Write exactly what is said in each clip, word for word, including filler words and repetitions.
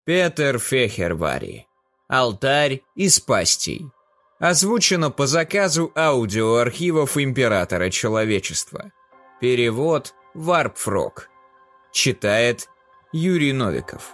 Петер Фехервари. Алтарь из пастей. Озвучено по заказу аудиоархивов Императора Человечества. Перевод Варпфрог. Читает Юрий Новиков.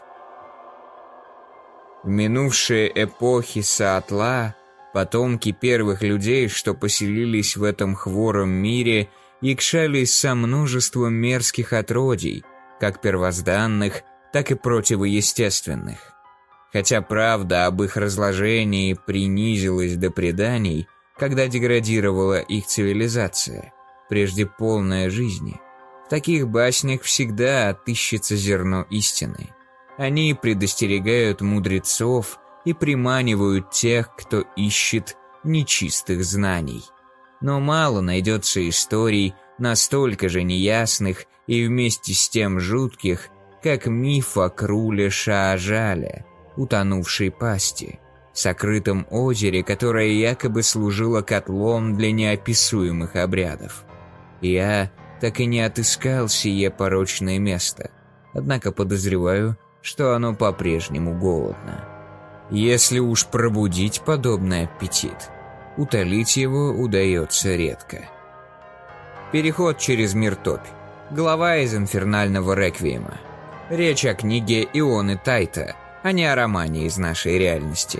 В минувшие эпохи Саатла потомки первых людей, что поселились в этом хвором мире, якшались со множеством мерзких отродий, как первозданных, так и противоестественных. Хотя правда об их разложении принизилась до преданий, когда деградировала их цивилизация, прежде полная жизни, в таких баснях всегда отыщется зерно истины. Они предостерегают мудрецов и приманивают тех, кто ищет нечистых знаний. Но мало найдется историй, настолько же неясных и вместе с тем жутких, как миф о Круле Шаажале, утонувшей пасти, сокрытом озере, которое якобы служило котлом для неописуемых обрядов. Я так и не отыскал сие порочное место, однако подозреваю, что оно по-прежнему голодно. Если уж пробудить подобный аппетит, утолить его удается редко. Переход через мир Топь. Глава из инфернального реквиема. Речь о книге Ионы Тайта, а не о романе из нашей реальности.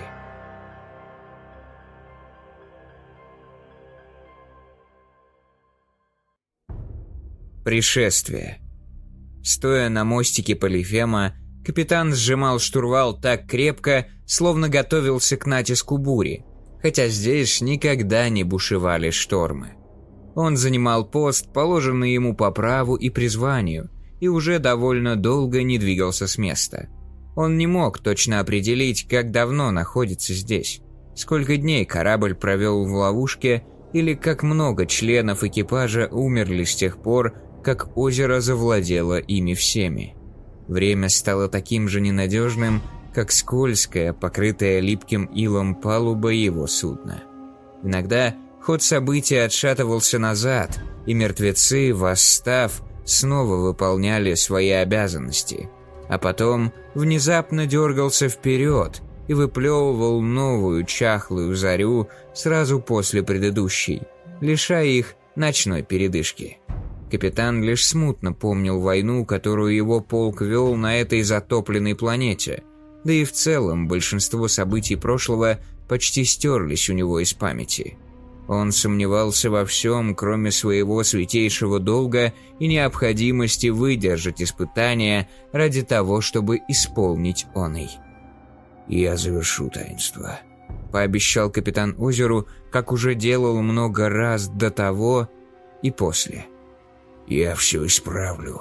Пришествие. Стоя на мостике Полифема, капитан сжимал штурвал так крепко, словно готовился к натиску бури, хотя здесь никогда не бушевали штормы. Он занимал пост, положенный ему по праву и призванию, и уже довольно долго не двигался с места. Он не мог точно определить, как давно находится здесь, сколько дней корабль провел в ловушке или как много членов экипажа умерли с тех пор, как озеро завладело ими всеми. Время стало таким же ненадежным, как скользкая, покрытая липким илом палуба его судна. Иногда ход событий отшатывался назад, и мертвецы, восстав, снова выполняли свои обязанности, а потом внезапно дергался вперед и выплевывал новую чахлую зарю сразу после предыдущей, лишая их ночной передышки. Капитан лишь смутно помнил войну, которую его полк вел на этой затопленной планете, да и в целом большинство событий прошлого почти стерлись у него из памяти. Он сомневался во всем, кроме своего святейшего долга и необходимости выдержать испытания ради того, чтобы исполнить оный. «Я завершу таинство», — пообещал капитан Озеру, как уже делал много раз до того и после. «Я все исправлю».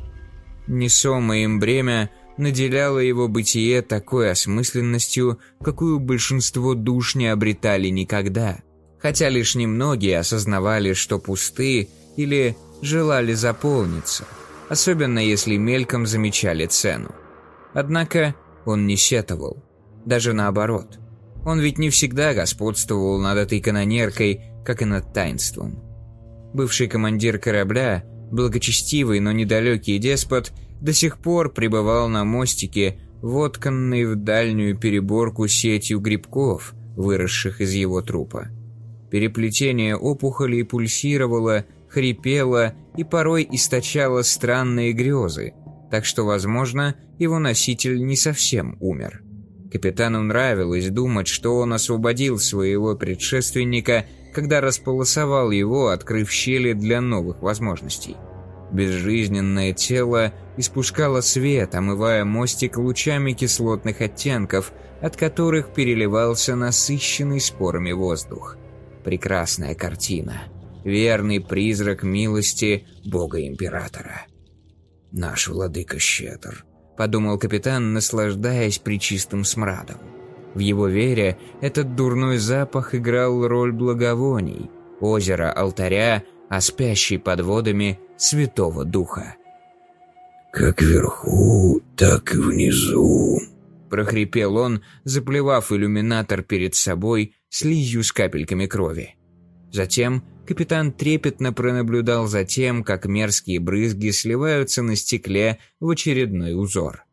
Несомое им бремя наделяло его бытие такой осмысленностью, какую большинство душ не обретали никогда, хотя лишь немногие осознавали, что пусты или желали заполниться, особенно если мельком замечали цену. Однако он не сетовал, даже наоборот. Он ведь не всегда господствовал над этой канонеркой, как и над таинством. Бывший командир корабля, благочестивый, но недалекий деспот, до сих пор пребывал на мостике, вотканный в дальнюю переборку сетью грибков, выросших из его трупа. Переплетение опухолей пульсировало, хрипело и порой источало странные грезы, так что, возможно, его носитель не совсем умер. Капитану нравилось думать, что он освободил своего предшественника, когда располосовал его, открыв щели для новых возможностей. Безжизненное тело испускало свет, омывая мостик лучами кислотных оттенков, от которых переливался насыщенный спорами воздух. Прекрасная картина. Верный призрак милости Бога-Императора. «Наш владыка щедр», — подумал капитан, наслаждаясь пречистым смрадом. В его вере этот дурной запах играл роль благовоний, озера алтаря, а спящий под водами Святого Духа. «Как вверху, так и внизу», — прохрипел он, заплевав иллюминатор перед собой слизью с капельками крови. Затем капитан трепетно пронаблюдал за тем, как мерзкие брызги сливаются на стекле в очередной узор.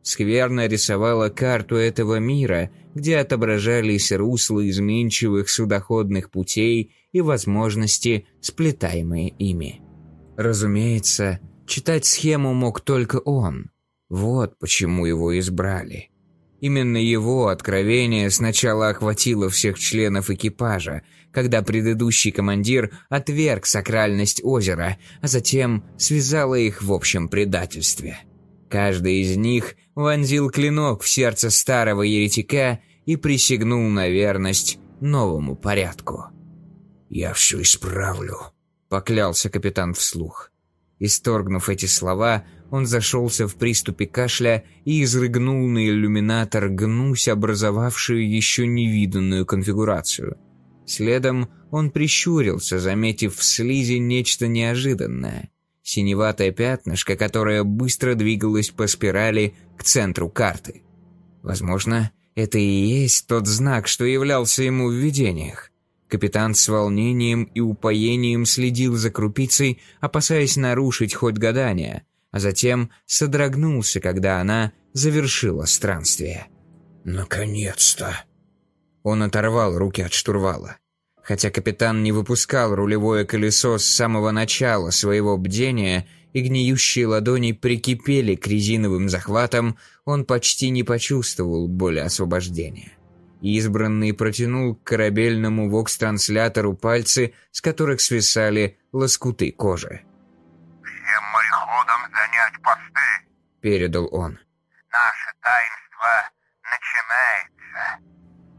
скверно рисовала карту этого мира, где отображались русла изменчивых судоходных путей и возможности, сплетаемые ими. Разумеется, читать схему мог только он. Вот почему его избрали. Именно его откровение сначала охватило всех членов экипажа, когда предыдущий командир отверг сакральность озера, а затем связало их в общем предательстве. Каждый из них вонзил клинок в сердце старого еретика и присягнул на верность новому порядку. «Я все исправлю», — поклялся капитан вслух. Исторгнув эти слова, он зашелся в приступе кашля и изрыгнул на иллюминатор гнусь, образовавшую еще невиданную конфигурацию. Следом он прищурился, заметив в слизи нечто неожиданное. Синеватое пятнышко, которое быстро двигалось по спирали к центру карты. Возможно, это и есть тот знак, что являлся ему в видениях. Капитан с волнением и упоением следил за крупицей, опасаясь нарушить ход гадания, а затем содрогнулся, когда она завершила странствие. «Наконец-то!» Он оторвал руки от штурвала. Хотя капитан не выпускал рулевое колесо с самого начала своего бдения, и гниющие ладони прикипели к резиновым захватам, он почти не почувствовал боли освобождения. Избранный протянул к корабельному вокс-транслятору пальцы, с которых свисали лоскуты кожи. «Всем мореходам занять посты», — передал он. «Наше таинство начинается».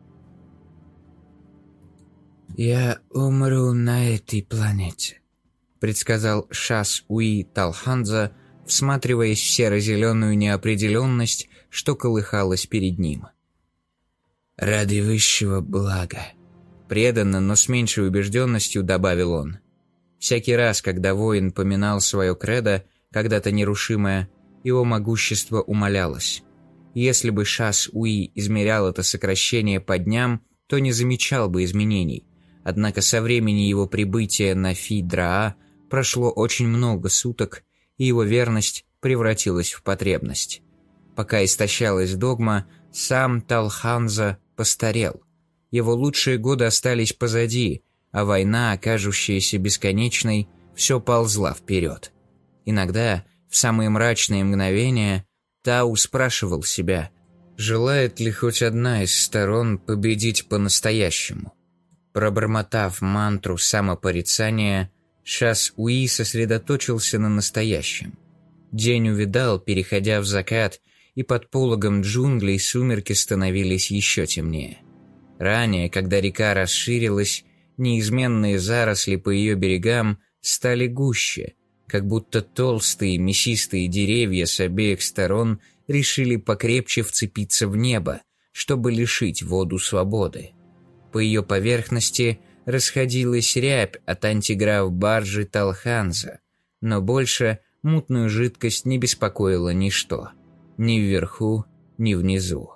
«Я умру на этой планете», — предсказал Шас-Уи Талханза, всматриваясь в серо-зеленую неопределенность, что колыхалась перед ним. «Ради высшего блага», — преданно, но с меньшей убежденностью добавил он. Всякий раз, когда воин поминал свое кредо, когда-то нерушимое, его могущество умалялось. Если бы Шас-Уи измерял это сокращение по дням, то не замечал бы изменений. Однако со времени его прибытия на Фи-Драа прошло очень много суток, и его верность превратилась в потребность. Пока истощалась догма, сам Талханза постарел. Его лучшие годы остались позади, а война, кажущаяся бесконечной, все ползла вперед. Иногда, в самые мрачные мгновения, Тау спрашивал себя, желает ли хоть одна из сторон победить по-настоящему. Пробормотав мантру самопорицания, Шас-Уи сосредоточился на настоящем. День увядал, переходя в закат, и под пологом джунглей сумерки становились еще темнее. Ранее, когда река расширилась, неизменные заросли по ее берегам стали гуще, как будто толстые мясистые деревья с обеих сторон решили покрепче вцепиться в небо, чтобы лишить воду свободы. По ее поверхности расходилась рябь от антиграф баржи Талханза, но больше мутную жидкость не беспокоило ничто, ни вверху, ни внизу.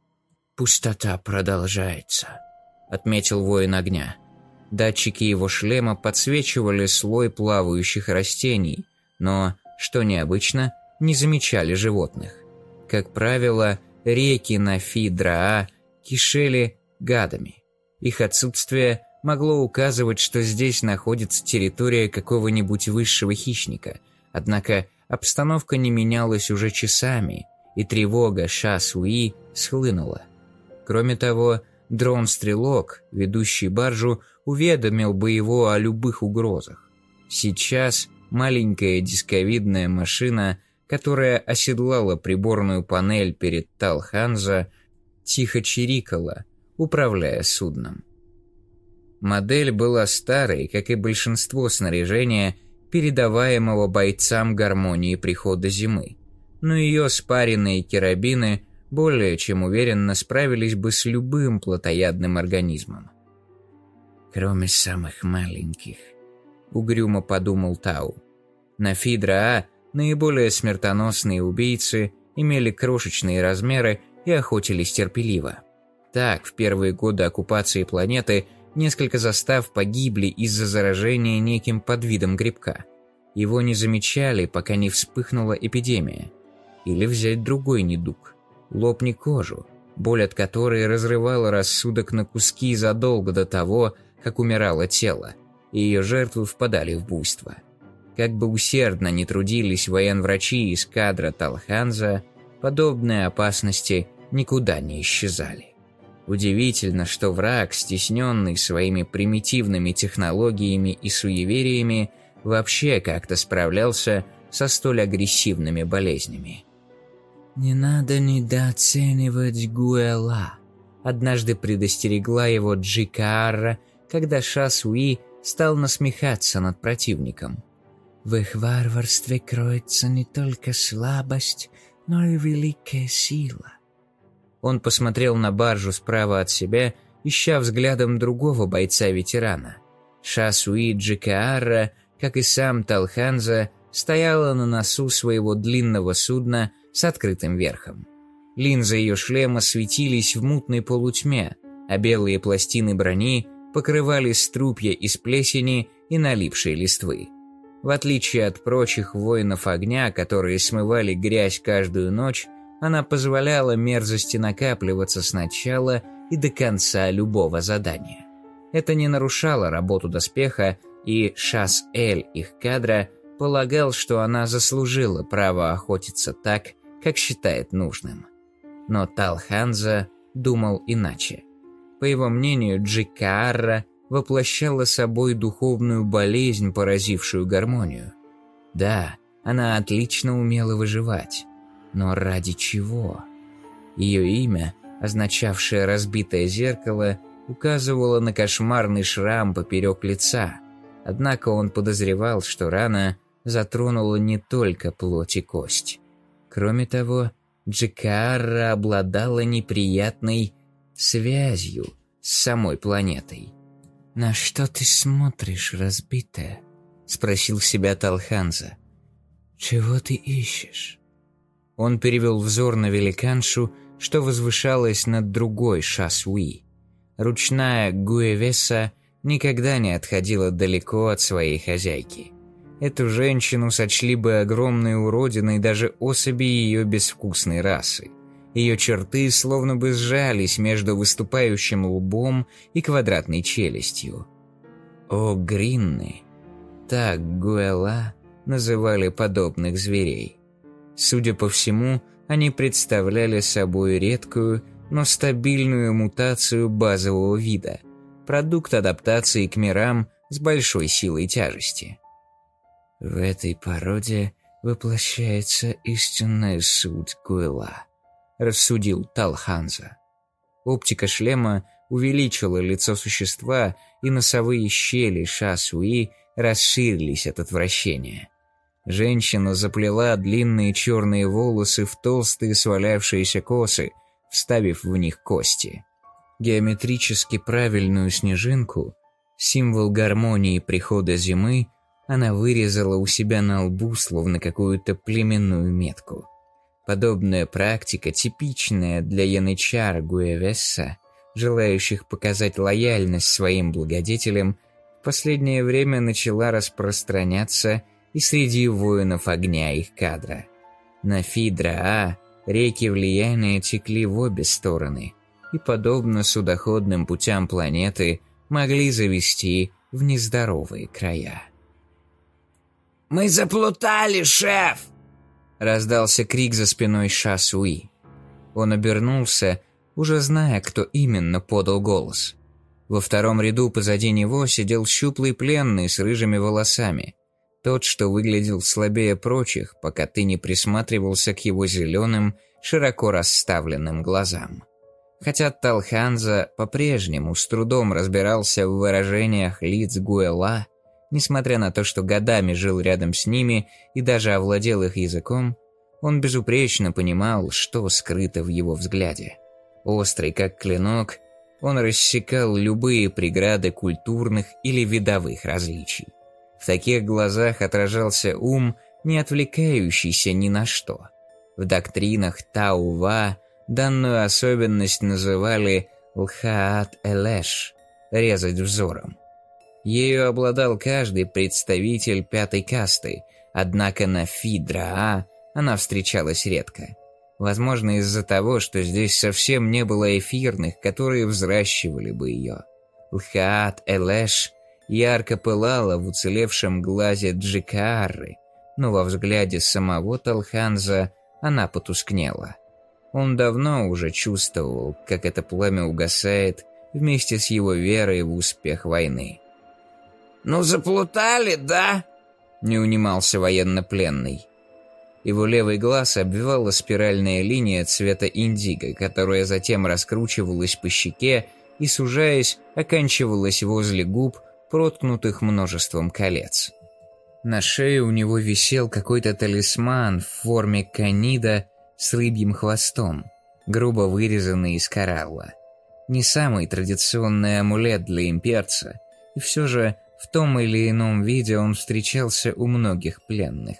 «Пустота продолжается», — отметил воин огня. Датчики его шлема подсвечивали слой плавающих растений, но, что необычно, не замечали животных. Как правило, реки на Фи-Драа кишели гадами. Их отсутствие могло указывать, что здесь находится территория какого-нибудь высшего хищника, однако обстановка не менялась уже часами, и тревога Шас-Уи схлынула. Кроме того, дрон-стрелок, ведущий баржу, уведомил бы его о любых угрозах. Сейчас маленькая дисковидная машина, которая оседлала приборную панель перед Талханза, тихо чирикала, управляя судном. Модель была старой, как и большинство снаряжения, передаваемого бойцам гармонии прихода зимы, но ее спаренные керабины более чем уверенно справились бы с любым плотоядным организмом. «Кроме самых маленьких», — угрюмо подумал Тау. На Фи-Драа наиболее смертоносные убийцы имели крошечные размеры и охотились терпеливо. Так, в первые годы оккупации планеты несколько застав погибли из-за заражения неким подвидом грибка. Его не замечали, пока не вспыхнула эпидемия. Или взять другой недуг – лопни кожу, боль от которой разрывала рассудок на куски задолго до того, как умирало тело, и ее жертвы впадали в буйство. Как бы усердно ни трудились военврачи из кадра Талханза, подобные опасности никуда не исчезали. Удивительно, что враг, стесненный своими примитивными технологиями и суевериями, вообще как-то справлялся со столь агрессивными болезнями. «Не надо недооценивать Гуэла», – однажды предостерегла его Джикаарра, когда Ша Суи стал насмехаться над противником. «В их варварстве кроется не только слабость, но и великая сила». Он посмотрел на баржу справа от себя, ища взглядом другого бойца-ветерана. Ша Суи Джикаарра, как и сам Талханза, стояла на носу своего длинного судна с открытым верхом. Линзы ее шлема светились в мутной полутьме, а белые пластины брони покрывали струпья из плесени и налипшей листвы. В отличие от прочих воинов огня, которые смывали грязь каждую ночь, она позволяла мерзости накапливаться с начала и до конца любого задания. Это не нарушало работу доспеха, и Шас-Эль, их кадра, полагал, что она заслужила право охотиться так, как считает нужным. Но Талханза думал иначе. По его мнению, Джикаарра воплощала собой духовную болезнь, поразившую гармонию. Да, она отлично умела выживать. Но ради чего? Ее имя, означавшее «разбитое зеркало», указывало на кошмарный шрам поперек лица. Однако он подозревал, что рана затронула не только плоть и кость. Кроме того, Джикаарра обладала неприятной связью с самой планетой. «На что ты смотришь, разбитая?» – спросил себя Талханза. «Чего ты ищешь?» Он перевел взор на великаншу, что возвышалась над другой Ша Суи. Ручная Гуэвеса никогда не отходила далеко от своей хозяйки. Эту женщину сочли бы огромной уродиной даже особи ее безвкусной расы. Ее черты словно бы сжались между выступающим лбом и квадратной челюстью. О, Гринны! Так Гуэла называли подобных зверей. Судя по всему, они представляли собой редкую, но стабильную мутацию базового вида, продукт адаптации к мирам с большой силой тяжести. В этой породе воплощается истинная суть Гуэла, рассудил Талханза. Оптика шлема увеличила лицо существа, и носовые щели Ша Суи расширились от отвращения. Женщина заплела длинные черные волосы в толстые свалявшиеся косы, вставив в них кости. Геометрически правильную снежинку, символ гармонии прихода зимы, она вырезала у себя на лбу словно какую-то племенную метку. Подобная практика, типичная для янычар Гуэвесса, желающих показать лояльность своим благодетелям, в последнее время начала распространяться и среди воинов огня их кадра. На Фи-Драа реки влияния текли в обе стороны, и, подобно судоходным путям планеты, могли завести в нездоровые края. «Мы заплутали, шеф!» — раздался крик за спиной Ша Суи. Он обернулся, уже зная, кто именно подал голос. Во втором ряду позади него сидел щуплый пленный с рыжими волосами. Тот, что выглядел слабее прочих, пока ты не присматривался к его зеленым, широко расставленным глазам. Хотя Талханза по-прежнему с трудом разбирался в выражениях лиц Гуэла, несмотря на то, что годами жил рядом с ними и даже овладел их языком, он безупречно понимал, что скрыто в его взгляде. Острый как клинок, он рассекал любые преграды культурных или видовых различий. В таких глазах отражался ум, не отвлекающийся ни на что. В доктринах Таува данную особенность называли «лхаат-элеш» – «резать взором». Ею обладал каждый представитель пятой касты, однако на Фи-Драа она встречалась редко. Возможно, из-за того, что здесь совсем не было эфирных, которые взращивали бы ее. Лхаат-Элеш ярко пылала в уцелевшем глазе Джикаарры, но во взгляде самого Талханза она потускнела. Он давно уже чувствовал, как это пламя угасает вместе с его верой в успех войны. «Ну, заплутали, да?» — не унимался военнопленный. Его левый глаз обвивала спиральная линия цвета индиго, которая затем раскручивалась по щеке и, сужаясь, оканчивалась возле губ, проткнутых множеством колец. На шее у него висел какой-то талисман в форме канида с рыбьим хвостом, грубо вырезанный из коралла. Не самый традиционный амулет для имперца, и все же в том или ином виде он встречался у многих пленных.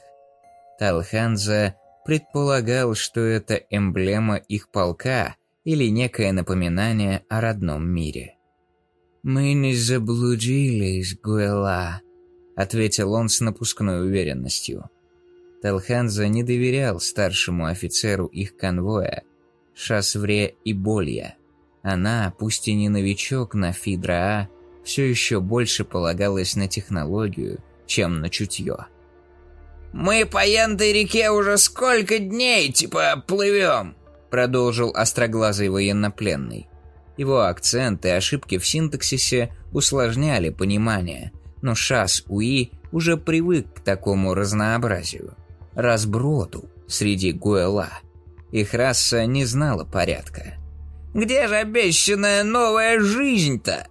Талханза предполагал, что это эмблема их полка или некое напоминание о родном мире. «Мы не заблудились, Гуэла», — ответил он с напускной уверенностью. Талханза не доверял старшему офицеру их конвоя, Шасвре и Болья. Она, пусть и не новичок на Фидраа, все еще больше полагалась на технологию, чем на чутье. «Мы по Янтой реке уже сколько дней, типа, плывем?» Продолжил остроглазый военнопленный. Его акцент и ошибки в синтаксисе усложняли понимание, но Шас-Уи уже привык к такому разнообразию, разброду среди Гуэла. Их раса не знала порядка. «Где же обещанная новая жизнь-то?»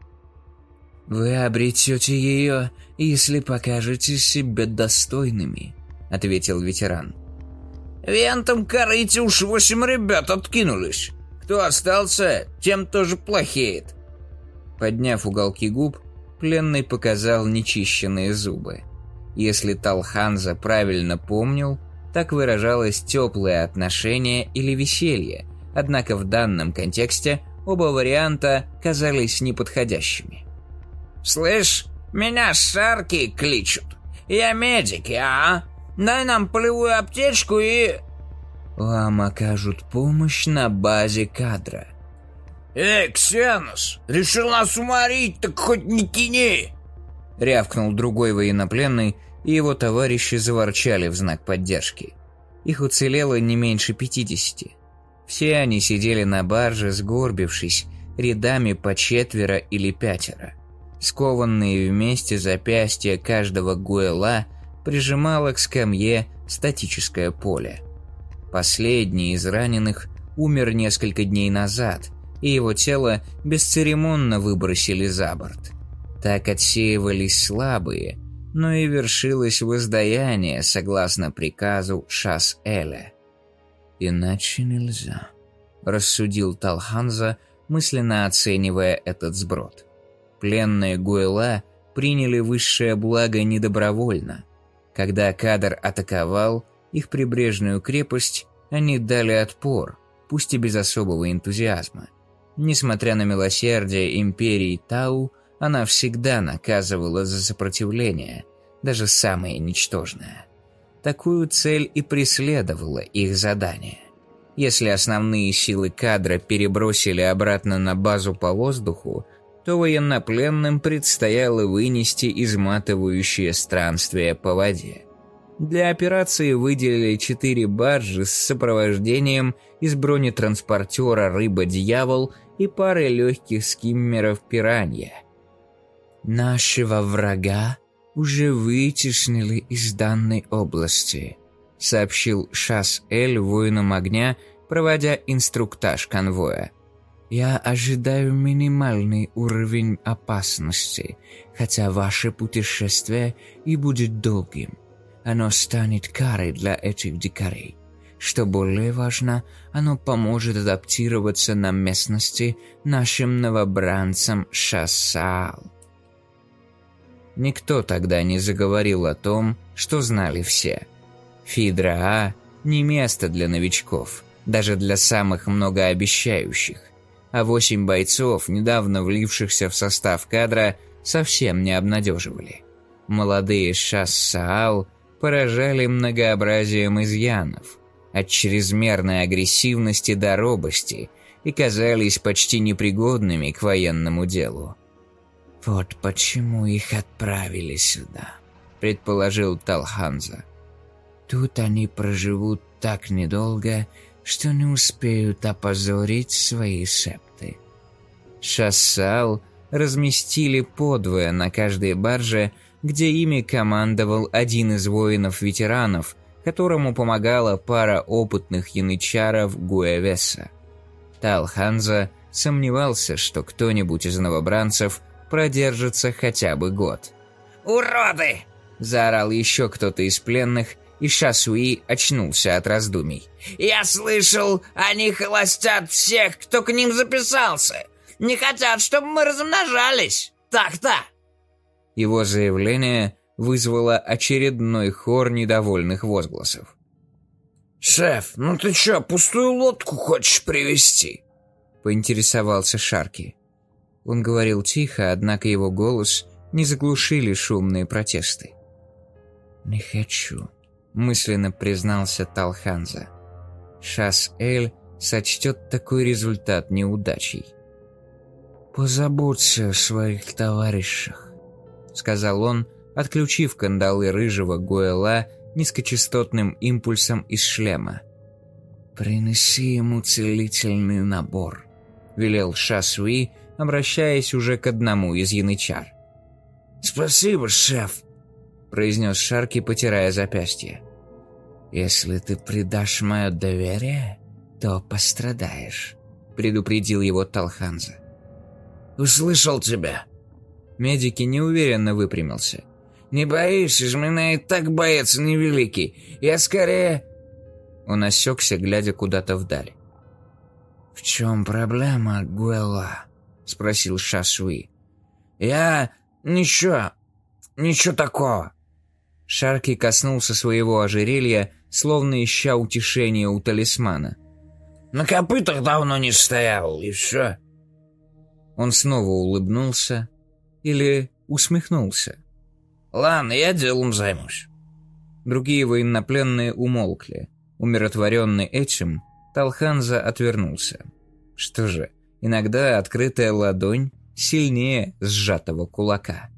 «Вы обретете ее, если покажете себя достойными», — ответил ветеран. «В Янтом корыте уж восемь ребят откинулись. Кто остался, тем тоже плохеет». Подняв уголки губ, пленный показал нечищенные зубы. Если Талханза правильно помнил, так выражалось теплое отношение или веселье, однако в данном контексте оба варианта казались неподходящими. «Слышь, меня Шарки кличут. Я медик, а? Дай нам полевую аптечку и...» «Вам окажут помощь на базе кадра». «Эй, Ксенос, решил нас уморить, так хоть не тяни!» Рявкнул другой военнопленный, и его товарищи заворчали в знак поддержки. Их уцелело не меньше пятидесяти. Все они сидели на барже, сгорбившись, рядами по четверо или пятеро. Скованные вместе запястья каждого Гуэла прижимало к скамье статическое поле. Последний из раненых умер несколько дней назад, и его тело бесцеремонно выбросили за борт. Так отсеивались слабые, но и вершилось воздаяние согласно приказу Шас-Эля. «Иначе нельзя», — рассудил Талханза, мысленно оценивая этот сброд. Пленные Гуэла приняли высшее благо недобровольно. Когда кадр атаковал их прибрежную крепость, они дали отпор, пусть и без особого энтузиазма. Несмотря на милосердие империи Тау, она всегда наказывала за сопротивление, даже самое ничтожное. Такую цель и преследовало их задание. Если основные силы кадра перебросили обратно на базу по воздуху, то военнопленным предстояло вынести изматывающее странствие по воде. Для операции выделили четыре баржи с сопровождением из бронетранспортера «Рыба-Дьявол» и пары легких скиммеров «Пиранья». «Нашего врага уже вытеснили из данной области», — сообщил Шас-Эль воинам огня, проводя инструктаж конвоя. «Я ожидаю минимальный уровень опасности, хотя ваше путешествие и будет долгим. Оно станет карой для этих дикарей. Что более важно, оно поможет адаптироваться на местности нашим новобранцам Шас-Саал». Никто тогда не заговорил о том, что знали все. Фидраа – не место для новичков, даже для самых многообещающих. А восемь бойцов, недавно влившихся в состав кадра, совсем не обнадеживали. Молодые Шас-Саал поражали многообразием изъянов. от чрезмерной агрессивности до робости и казались почти непригодными к военному делу. «Вот почему их отправили сюда», — предположил Талханза. «Тут они проживут так недолго, что не успеют опозорить свои септы». Шассал разместили подвое на каждой барже, где ими командовал один из воинов-ветеранов, которому помогала пара опытных янычаров Гуэвеса. Талханза сомневался, что кто-нибудь из новобранцев продержится хотя бы год. «Уроды!» – заорал еще кто-то из пленных, и Шасуи очнулся от раздумий. «Я слышал, они холостят всех, кто к ним записался. Не хотят, чтобы мы размножались. Так-то!» Его заявление вызвало очередной хор недовольных возгласов. «Шеф, ну ты чё, пустую лодку хочешь привезти?» – поинтересовался Шарки. Он говорил тихо, однако его голос не заглушили шумные протесты. «Не хочу», – мысленно признался Талханза. Шас-Эль сочтет такой результат неудачей. «Позаботься о своих товарищах», — сказал он, отключив кандалы рыжего Гуэла низкочастотным импульсом из шлема. «Принеси ему целительный набор», — велел Шасуи, обращаясь уже к одному из янычар. «Спасибо, шеф», — произнес Шарки, потирая запястье. «Если ты предашь мое доверие, то пострадаешь», — предупредил его Талханза. «Услышал тебя». Медики неуверенно выпрямился. «Не боишься, из меня и так боец невеликий. Я скорее...» Он осекся, глядя куда-то вдаль. «В чем проблема, Гуэла?» — спросил Шасуи. «Я... ничего... ничего такого». Шарки коснулся своего ожерелья, словно ища утешения у талисмана. «На копытах давно не стоял, и все». Он снова улыбнулся или усмехнулся. «Ладно, я делом займусь». Другие военнопленные умолкли. Умиротворенный этим, Талханза отвернулся. Что же, иногда открытая ладонь сильнее сжатого кулака.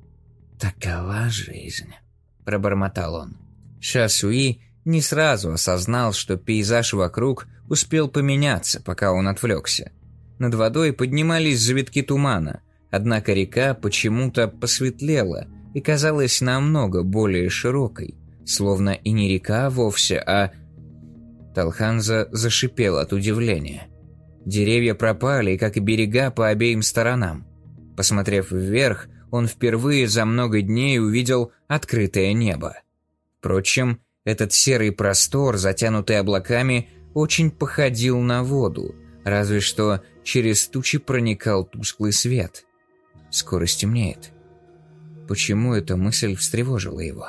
«Такова жизнь», — пробормотал он. Шасуи не сразу осознал, что пейзаж вокруг успел поменяться, пока он отвлекся. Над водой поднимались завитки тумана, однако река почему-то посветлела и казалась намного более широкой, словно и не река вовсе, а... Талханза зашипел от удивления. Деревья пропали, как и берега по обеим сторонам. Посмотрев вверх, он впервые за много дней увидел открытое небо. Впрочем, этот серый простор, затянутый облаками, очень походил на воду, разве что через тучи проникал тусклый свет. Скоро стемнеет. Почему эта мысль встревожила его?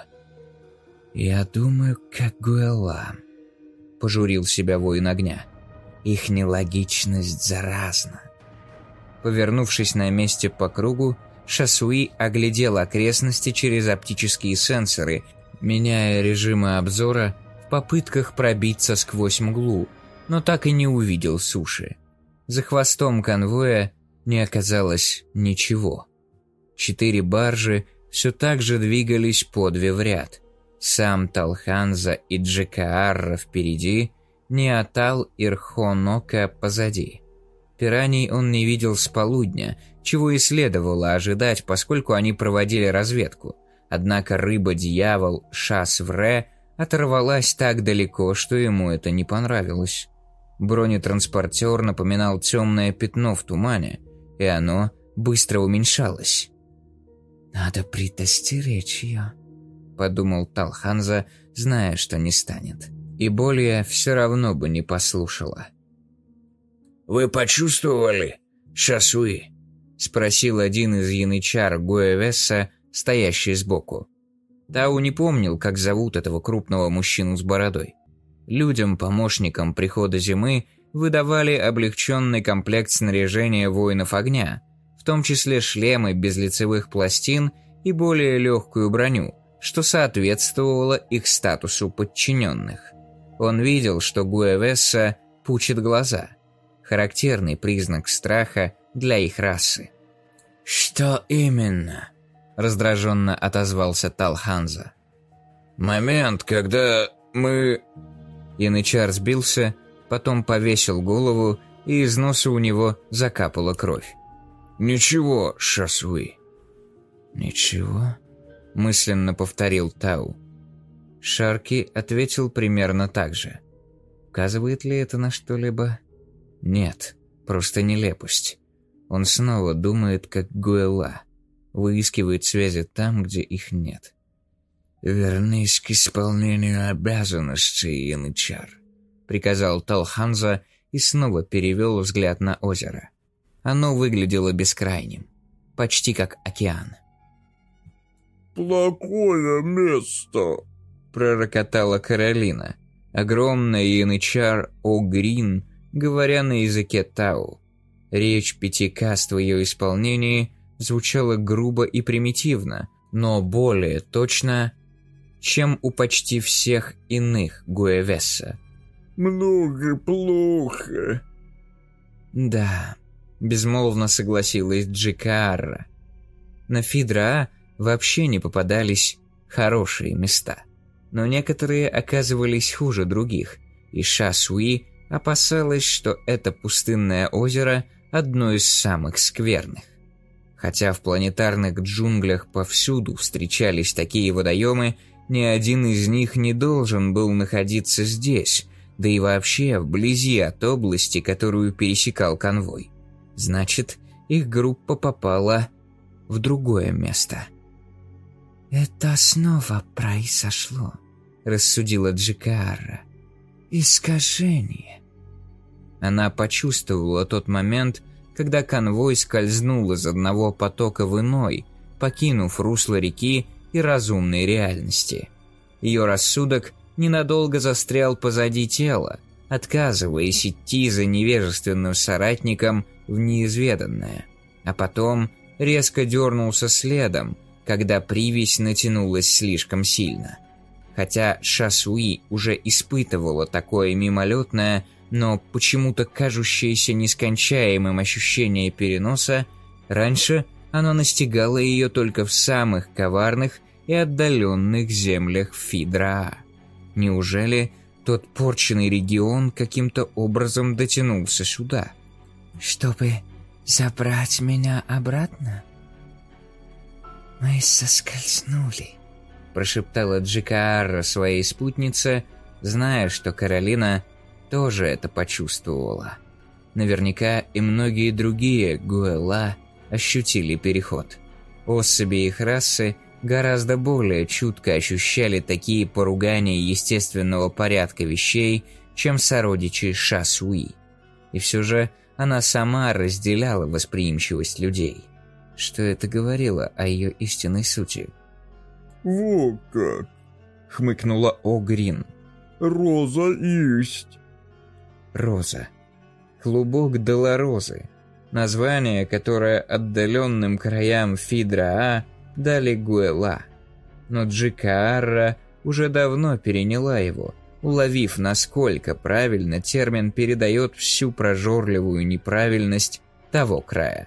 «Я думаю, как Гуэла», — пожурил себя воин огня. «Их нелогичность заразна». Повернувшись на месте по кругу, Шасуи оглядел окрестности через оптические сенсоры, меняя режимы обзора в попытках пробиться сквозь мглу, но так и не увидел суши. За хвостом конвоя не оказалось ничего. Четыре баржи все так же двигались по две в ряд. Сам Талханза и Джекаарра впереди, Ниатал и Рхонока позади. Пираний он не видел с полудня, чего и следовало ожидать, поскольку они проводили разведку. Однако рыба-дьявол Шас-Вре оторвалась так далеко, что ему это не понравилось. Бронетранспортер напоминал темное пятно в тумане, и оно быстро уменьшалось. «Надо предостеречь ее», — подумал Талханза, зная, что не станет. И более все равно бы не послушала. «Вы почувствовали, Шасуи?» — спросил один из янычар Гуэвеса, стоящий сбоку. Тау не помнил, как зовут этого крупного мужчину с бородой. Людям, помощникам прихода зимы, выдавали облегченный комплект снаряжения воинов огня, в том числе шлемы без лицевых пластин и более легкую броню, что соответствовало их статусу подчиненных. Он видел, что Гуэвесса пучит глаза. Характерный признак страха для их расы. «Что именно?» – раздраженно отозвался Талханза. «Момент, когда мы...» Янычар сбился, потом повесил голову, и из носа у него закапала кровь. «Ничего, Шасуи». «Ничего?» – мысленно повторил Тау. Шарки ответил примерно так же. Указывает ли это на что-либо? Нет, просто нелепость. Он снова думает, как Гуэла, выискивает связи там, где их нет. «Вернись к исполнению обязанностей, Янычар», — приказал Талханза и снова перевел взгляд на озеро. Оно выглядело бескрайним, почти как океан. «Плохое место», — пророкотала Каролина, огромная Янычар О-Грин, говоря на языке Тау. Речь пяти каст в ее исполнении звучала грубо и примитивно, но более точно, чем у почти всех иных Гуэвесса. «Много плохо». «Да», — безмолвно согласилась Джикаарра. На Фидра вообще не попадались хорошие места, но некоторые оказывались хуже других, и Шасуи опасалась, что это пустынное озеро одно из самых скверных. Хотя в планетарных джунглях повсюду встречались такие водоемы, ни один из них не должен был находиться здесь, да и вообще вблизи от области, которую пересекал конвой. Значит, их группа попала в другое место. «Это снова произошло», — рассудила Джикаарра. «Искажение». Она почувствовала тот момент, когда конвой скользнул из одного потока в иной, покинув русло реки и разумной реальности. Ее рассудок ненадолго застрял позади тела, отказываясь идти за невежественным соратником в неизведанное, а потом резко дернулся следом, когда привязь натянулась слишком сильно. Хотя Шасуи уже испытывала такое мимолетное, но почему-то кажущееся нескончаемым ощущение переноса, раньше оно настигало ее только в самых коварных и отдаленных землях Фидра. Неужели тот порченный регион каким-то образом дотянулся сюда? «Чтобы забрать меня обратно?» «Мы соскользнули», — прошептала Джикаарра своей спутнице, зная, что Каролина тоже это почувствовала. Наверняка и многие другие Гуэла ощутили переход. Особи их расы гораздо более чутко ощущали такие поругания естественного порядка вещей, чем сородичи Шасуи. И все же она сама разделяла восприимчивость людей. Что это говорило о ее истинной сути? «Вот как», — хмыкнула О-Грин. «Роза есть». Роза. Клубок Долорозы. Название, которое отдаленным краям Фидра дали Гуэла. Но Джикаарра уже давно переняла его, уловив, насколько правильно термин передает всю прожорливую неправильность того края.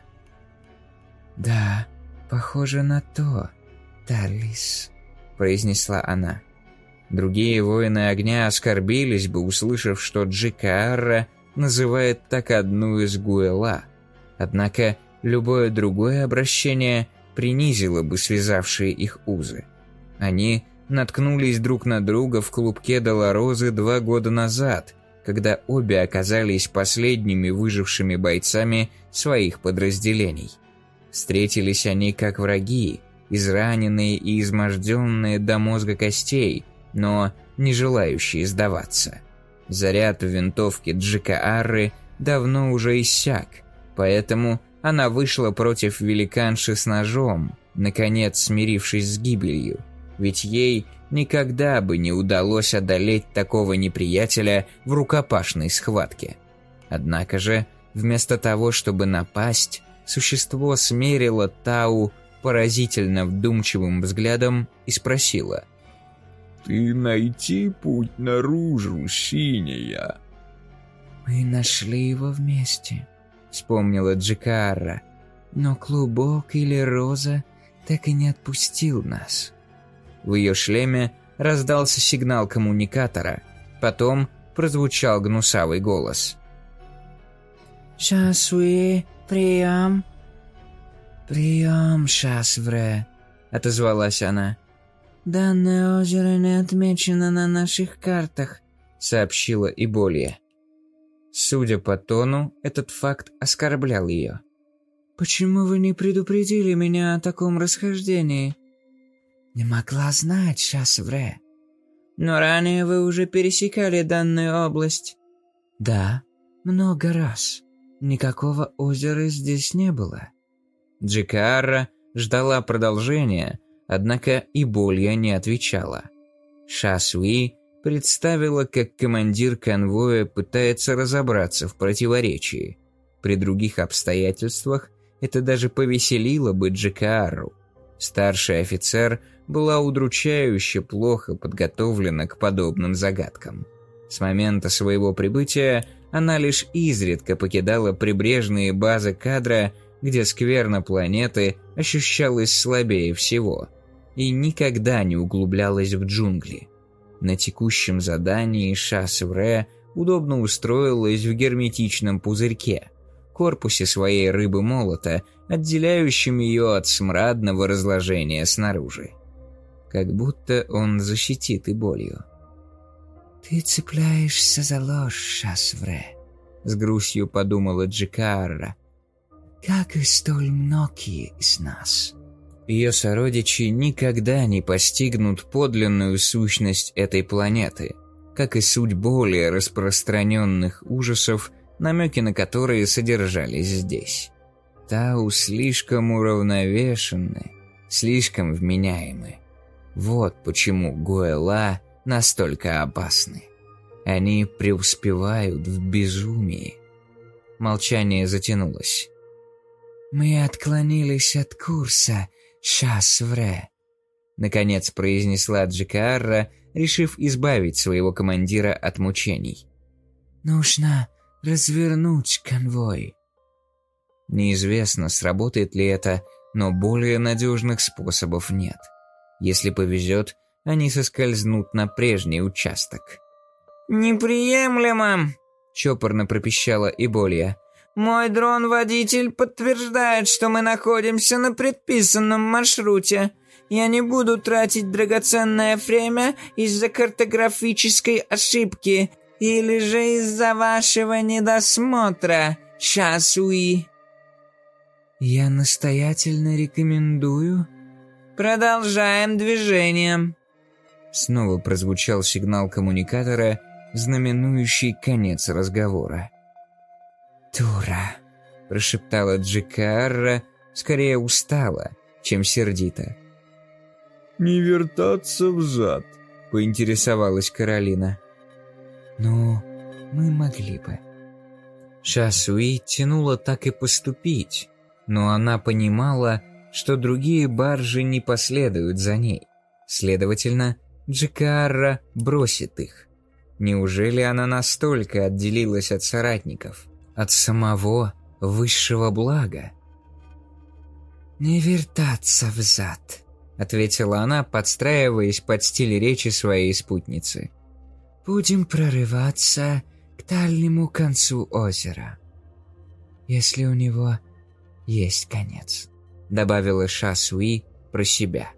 «Да, похоже на то, Талис», — произнесла она. Другие воины огня оскорбились бы, услышав, что Джикаарра называет так одну из Гуэла. Однако любое другое обращение принизило бы связавшие их узы. Они наткнулись друг на друга в клубке Долорозы два года назад, когда обе оказались последними выжившими бойцами своих подразделений. Встретились они как враги, израненные и изможденные до мозга костей, но не желающие сдаваться. Заряд в винтовке Джикаарры давно уже иссяк, поэтому она вышла против великанши с ножом, наконец смирившись с гибелью, ведь ей никогда бы не удалось одолеть такого неприятеля в рукопашной схватке. Однако же, вместо того, чтобы напасть, существо смерило Тау поразительно вдумчивым взглядом и спросило: и найти путь наружу, синяя. «Мы нашли его вместе», — вспомнила Джикаарра. «Но клубок или роза так и не отпустил нас». В ее шлеме раздался сигнал коммуникатора, потом прозвучал гнусавый голос. «Шасуи, прием!» «Прием, Шасвре», — отозвалась она. «Данное озеро не отмечено на наших картах», — сообщила Иболья. Судя по тону, этот факт оскорблял ее. «Почему вы не предупредили меня о таком расхождении?» «Не могла знать, Шасвре. Но ранее вы уже пересекали данную область». «Да, много раз. Никакого озера здесь не было». Джикаарра ждала продолжения, однако Иболья не отвечала. Шасуи представила, как командир конвоя пытается разобраться в противоречии. При других обстоятельствах это даже повеселило бы Джикаарру. Старший офицер была удручающе плохо подготовлена к подобным загадкам. С момента своего прибытия она лишь изредка покидала прибрежные базы кадра, где скверна планеты ощущалась слабее всего, и никогда не углублялась в джунгли. На текущем задании Шасвре удобно устроилась в герметичном пузырьке, корпусе своей рыбы-молота, отделяющем ее от смрадного разложения снаружи. Как будто он защитит Иболью. «Ты цепляешься за ложь, Шасвре», — с грустью подумала Джикаарра. «Как и столь многие из нас». Ее сородичи никогда не постигнут подлинную сущность этой планеты, как и суть более распространенных ужасов, намеки на которые содержались здесь. Тау слишком уравновешены, слишком вменяемы. Вот почему Гуэла настолько опасны. Они преуспевают в безумии. Молчание затянулось. «Мы отклонились от курса, Шасвре», — наконец произнесла Джикаарра, решив избавить своего командира от мучений. «Нужно развернуть конвой». Неизвестно, сработает ли это, но более надежных способов нет. Если повезет, они соскользнут на прежний участок. «Неприемлемо!» — чопорно пропищала Иболья. «Мой дрон-водитель подтверждает, что мы находимся на предписанном маршруте. Я не буду тратить драгоценное время из-за картографической ошибки или же из-за вашего недосмотра, Шасуи». «Я настоятельно рекомендую». «Продолжаем движение». Снова прозвучал сигнал коммуникатора, знаменующий конец разговора. «Дура», – прошептала Джикаарра, скорее устала, чем сердито. «Не вертаться взад», – поинтересовалась Каролина. «Ну, мы могли бы». Шасуи тянула так и поступить, но она понимала, что другие баржи не последуют за ней. Следовательно, Джикаарра бросит их. Неужели она настолько отделилась от соратников, от самого высшего блага? «Не вертаться взад», — ответила она, подстраиваясь под стиль речи своей спутницы. «Будем прорываться к дальнему концу озера, если у него есть конец», — добавила Шасуи про себя.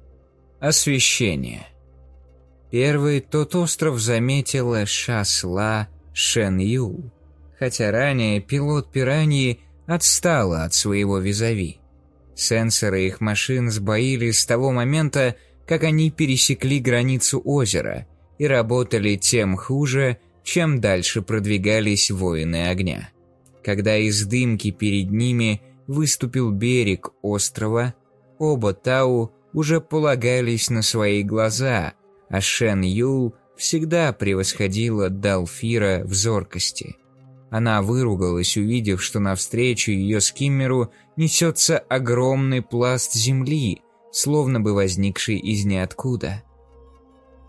Освещение. Первый тот остров заметила Шасла Шен-Ю, хотя ранее пилот пираньи отстала от своего визави. Сенсоры их машин сбоили с того момента, как они пересекли границу озера и работали тем хуже, чем дальше продвигались воины огня. Когда из дымки перед ними выступил берег острова, оба Тау уже полагались на свои глаза, а Шен Юл всегда превосходила Далфира в зоркости. Она выругалась, увидев, что навстречу ее скиммеру несется огромный пласт земли, словно бы возникший из ниоткуда.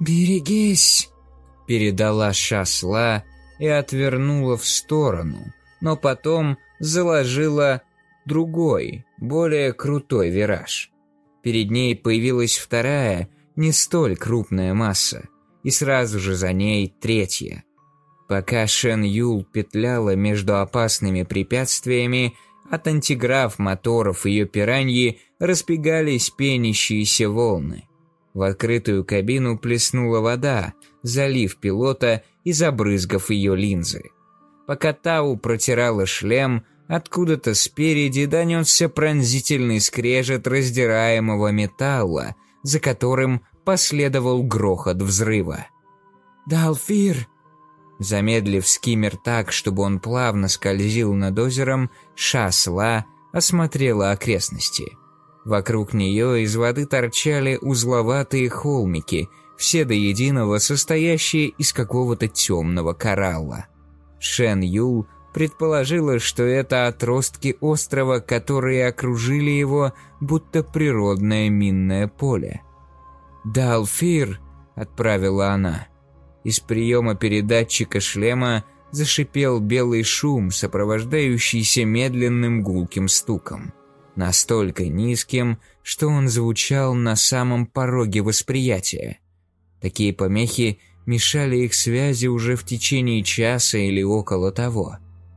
«Берегись!» — передала Шасла и отвернула в сторону, но потом заложила другой, более крутой вираж. Перед ней появилась вторая, не столь крупная масса, и сразу же за ней третья. Пока Шен Юл петляла между опасными препятствиями, от антиграф моторов ее пираньи разбегались пенящиеся волны. В открытую кабину плеснула вода, залив пилота и забрызгав ее линзы. Пока Тау протирала шлем, откуда-то спереди донесся пронзительный скрежет раздираемого металла, за которым последовал грохот взрыва. «Далфир!» Замедлив скиммер так, чтобы он плавно скользил над озером, Шасла осмотрела окрестности. Вокруг нее из воды торчали узловатые холмики, все до единого состоящие из какого-то темного коралла. Шен Юл предположила, что это отростки острова, которые окружили его, будто природное минное поле. «Далфир!» — отправила она. Из приема передатчика шлема зашипел белый шум, сопровождающийся медленным гулким стуком. Настолько низким, что он звучал на самом пороге восприятия. Такие помехи мешали их связи уже в течение часа или около того.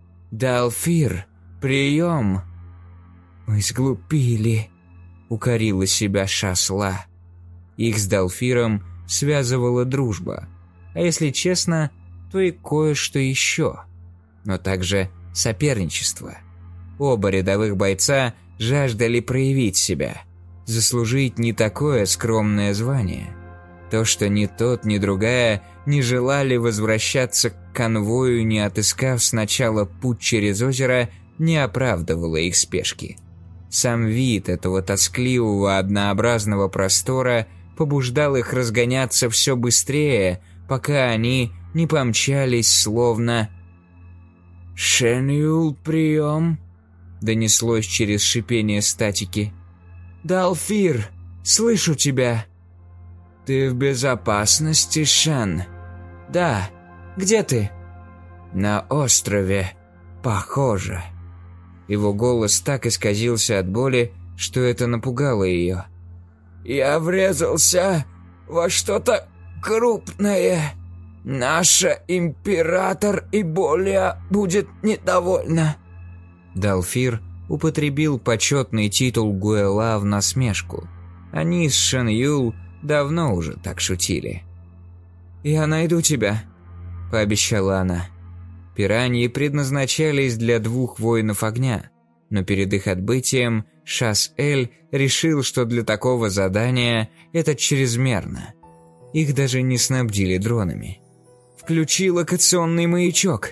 «Далфир, прием!» «Мы сглупили», — укорила себя Шасла. Их с Далфиром связывала дружба, а если честно, то и кое-что еще, но также соперничество. Оба рядовых бойца жаждали проявить себя, заслужить не такое скромное звание. То, что ни тот, ни другая не желали возвращаться к конвою, не отыскав сначала путь через озеро, не оправдывало их спешки. Сам вид этого тоскливого однообразного простора побуждал их разгоняться все быстрее, пока они не помчались словно... «Шен Юл, прием!» — донеслось через шипение статики. «Далфир, слышу тебя!» «Ты в безопасности, Шен?» «Да. Где ты?» «На острове. Похоже». Его голос так исказился от боли, что это напугало ее. «Я врезался во что-то крупное. Наша император и более будет недовольна». Далфир употребил почетный титул Гуэла в насмешку. Они с Шен Юл давно уже так шутили. «Я найду тебя», — пообещала она. Пираньи предназначались для двух воинов огня, но перед их отбытием Шас-Эль решил, что для такого задания это чрезмерно. Их даже не снабдили дронами. «Включи локационный маячок».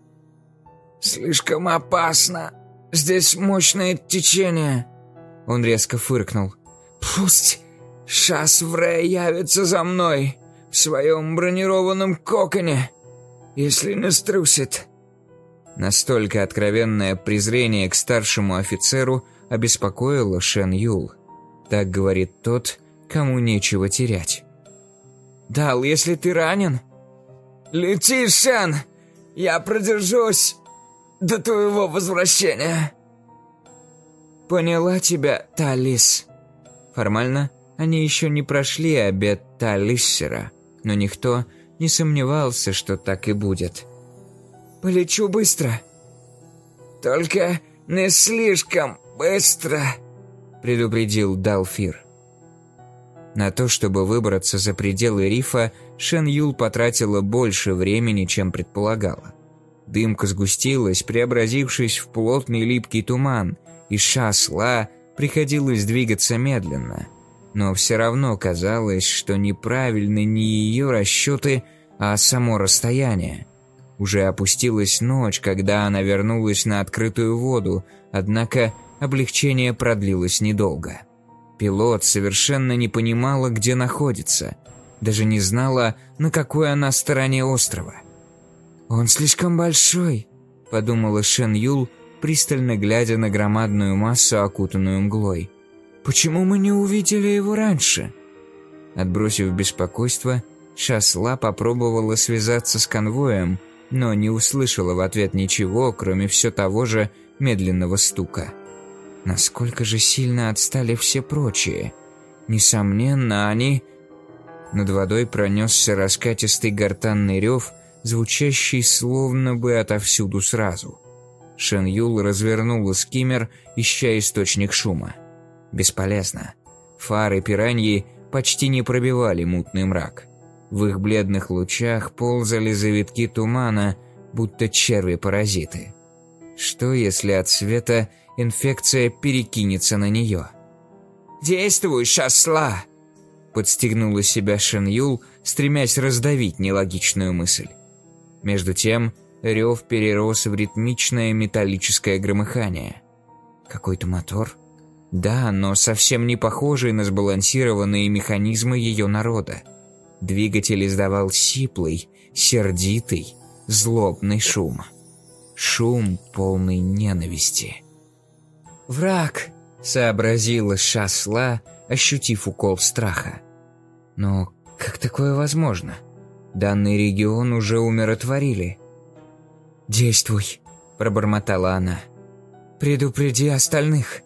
«Слишком опасно. Здесь мощное течение». Он резко фыркнул. «Пусть Шас-Врей явится за мной в своем бронированном коконе, если не струсит». Настолько откровенное презрение к старшему офицеру обеспокоило Шен Юл. Так говорит тот, кому нечего терять. «Дал, если ты ранен...» «Лети, Шен! Я продержусь до твоего возвращения». «Поняла тебя, Талис». Формально они еще не прошли обет Талиссера, но никто не сомневался, что так и будет. «Полечу быстро». «Только не слишком быстро», — предупредил Далфир. На то, чтобы выбраться за пределы рифа, Шен Юл потратила больше времени, чем предполагала. Дымка сгустилась, преобразившись в плотный липкий туман, и Шасла приходилось двигаться медленно. Но все равно казалось, что неправильны не ее расчеты, а само расстояние. Уже опустилась ночь, когда она вернулась на открытую воду, однако облегчение продлилось недолго. Пилот совершенно не понимала, где находится, даже не знала, на какой она стороне острова. «Он слишком большой», — подумала Шен Юл, пристально глядя на громадную массу, окутанную мглой. «Почему мы не увидели его раньше?» Отбросив беспокойство, Шасла попробовала связаться с конвоем, но не услышала в ответ ничего, кроме все того же медленного стука. Насколько же сильно отстали все прочие? Несомненно, они... Над водой пронесся раскатистый гортанный рев, звучащий словно бы отовсюду сразу. Шен Юл развернула скиммер, ища источник шума. Бесполезно. Фары пираньи почти не пробивали мутный мрак. В их бледных лучах ползали завитки тумана, будто черви-паразиты. Что, если от света инфекция перекинется на нее? «Действуй, Шасла!» Подстегнула себя Шен Юл, стремясь раздавить нелогичную мысль. Между тем, рев перерос в ритмичное металлическое громыхание. Какой-то мотор? Да, но совсем не похожий на сбалансированные механизмы ее народа. Двигатель издавал сиплый, сердитый, злобный шум. Шум, полный ненависти. «Враг!» — сообразила Шасла, ощутив укол страха. Но как такое возможно? Данный регион уже умиротворили. «Действуй!» — пробормотала она. «Предупреди остальных!»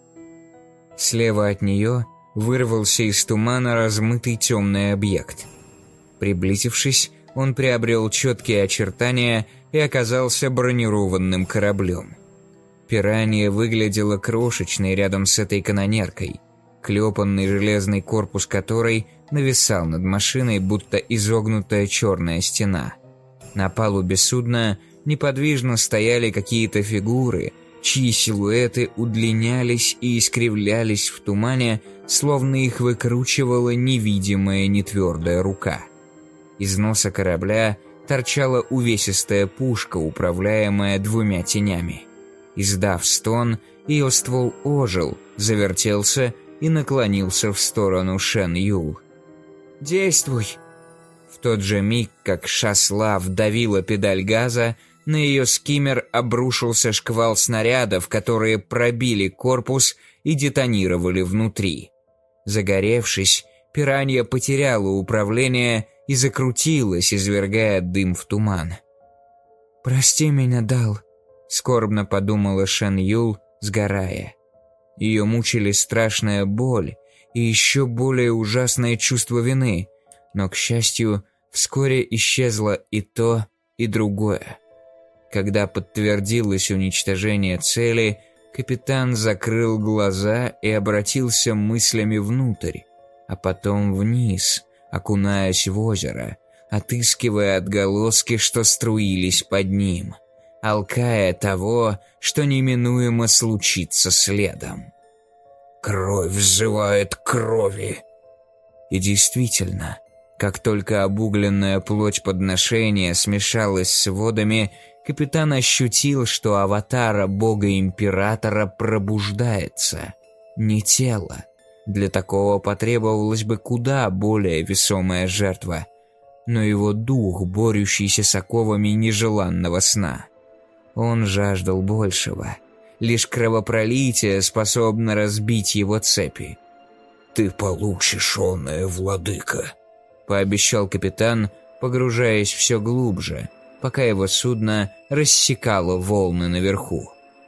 Слева от нее вырвался из тумана размытый темный объект. Приблизившись, он приобрел четкие очертания и оказался бронированным кораблем. Пиранья выглядела крошечной рядом с этой канонеркой, клепанный железный корпус которой нависал над машиной, будто изогнутая черная стена. На палубе судна неподвижно стояли какие-то фигуры, чьи силуэты удлинялись и искривлялись в тумане, словно их выкручивала невидимая нетвердая рука. Из носа корабля торчала увесистая пушка, управляемая двумя тенями. Издав стон, ее ствол ожил, завертелся и наклонился в сторону Шен Юл. «Действуй!» В тот же миг, как Шасла вдавила педаль газа, на ее скиммер обрушился шквал снарядов, которые пробили корпус и детонировали внутри. Загоревшись, пиранья потеряла управление и закрутилась, извергая дым в туман. «Прости меня, Дал», — скорбно подумала Шен Юл, сгорая. Ее мучили страшная боль и еще более ужасное чувство вины, но, к счастью, вскоре исчезло и то, и другое. Когда подтвердилось уничтожение цели, капитан закрыл глаза и обратился мыслями внутрь, а потом вниз, окунаясь в озеро, отыскивая отголоски, что струились под ним, алкая того, что неминуемо случится следом. «Кровь взывает к крови!» И действительно, как только обугленная плоть подношения смешалась с водами, капитан ощутил, что аватара бога-императора пробуждается. Не тело. Для такого потребовалась бы куда более весомая жертва, но его дух, борющийся с оковами нежеланного сна. Он жаждал большего. Лишь кровопролитие способно разбить его цепи. «Ты получишь оное, владыка», — пообещал капитан, погружаясь все глубже, пока его судно рассекало волны наверху.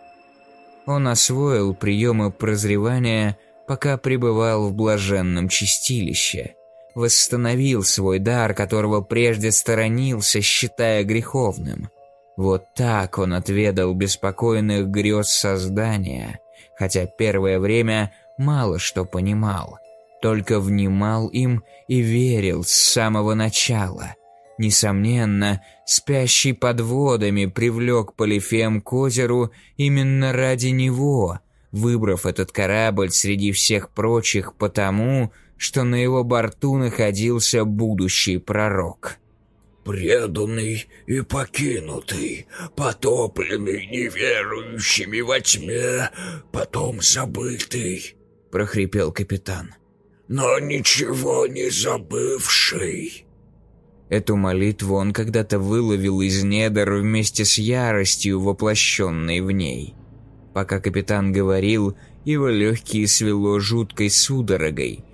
Он освоил приемы прозревания, пока пребывал в блаженном чистилище, восстановил свой дар, которого прежде сторонился, считая греховным. Вот так он отведал беспокойных грез создания, хотя первое время мало что понимал, только внимал им и верил с самого начала. Несомненно, спящий под водами привлек Полифем к озеру именно ради него, выбрав этот корабль среди всех прочих потому, что на его борту находился будущий пророк. «Преданный и покинутый, потопленный неверующими во тьме, потом забытый», — прохрипел капитан, — «но ничего не забывший». Эту молитву он когда-то выловил из недр вместе с яростью, воплощенной в ней. Пока капитан говорил, его легкие свело жуткой судорогой,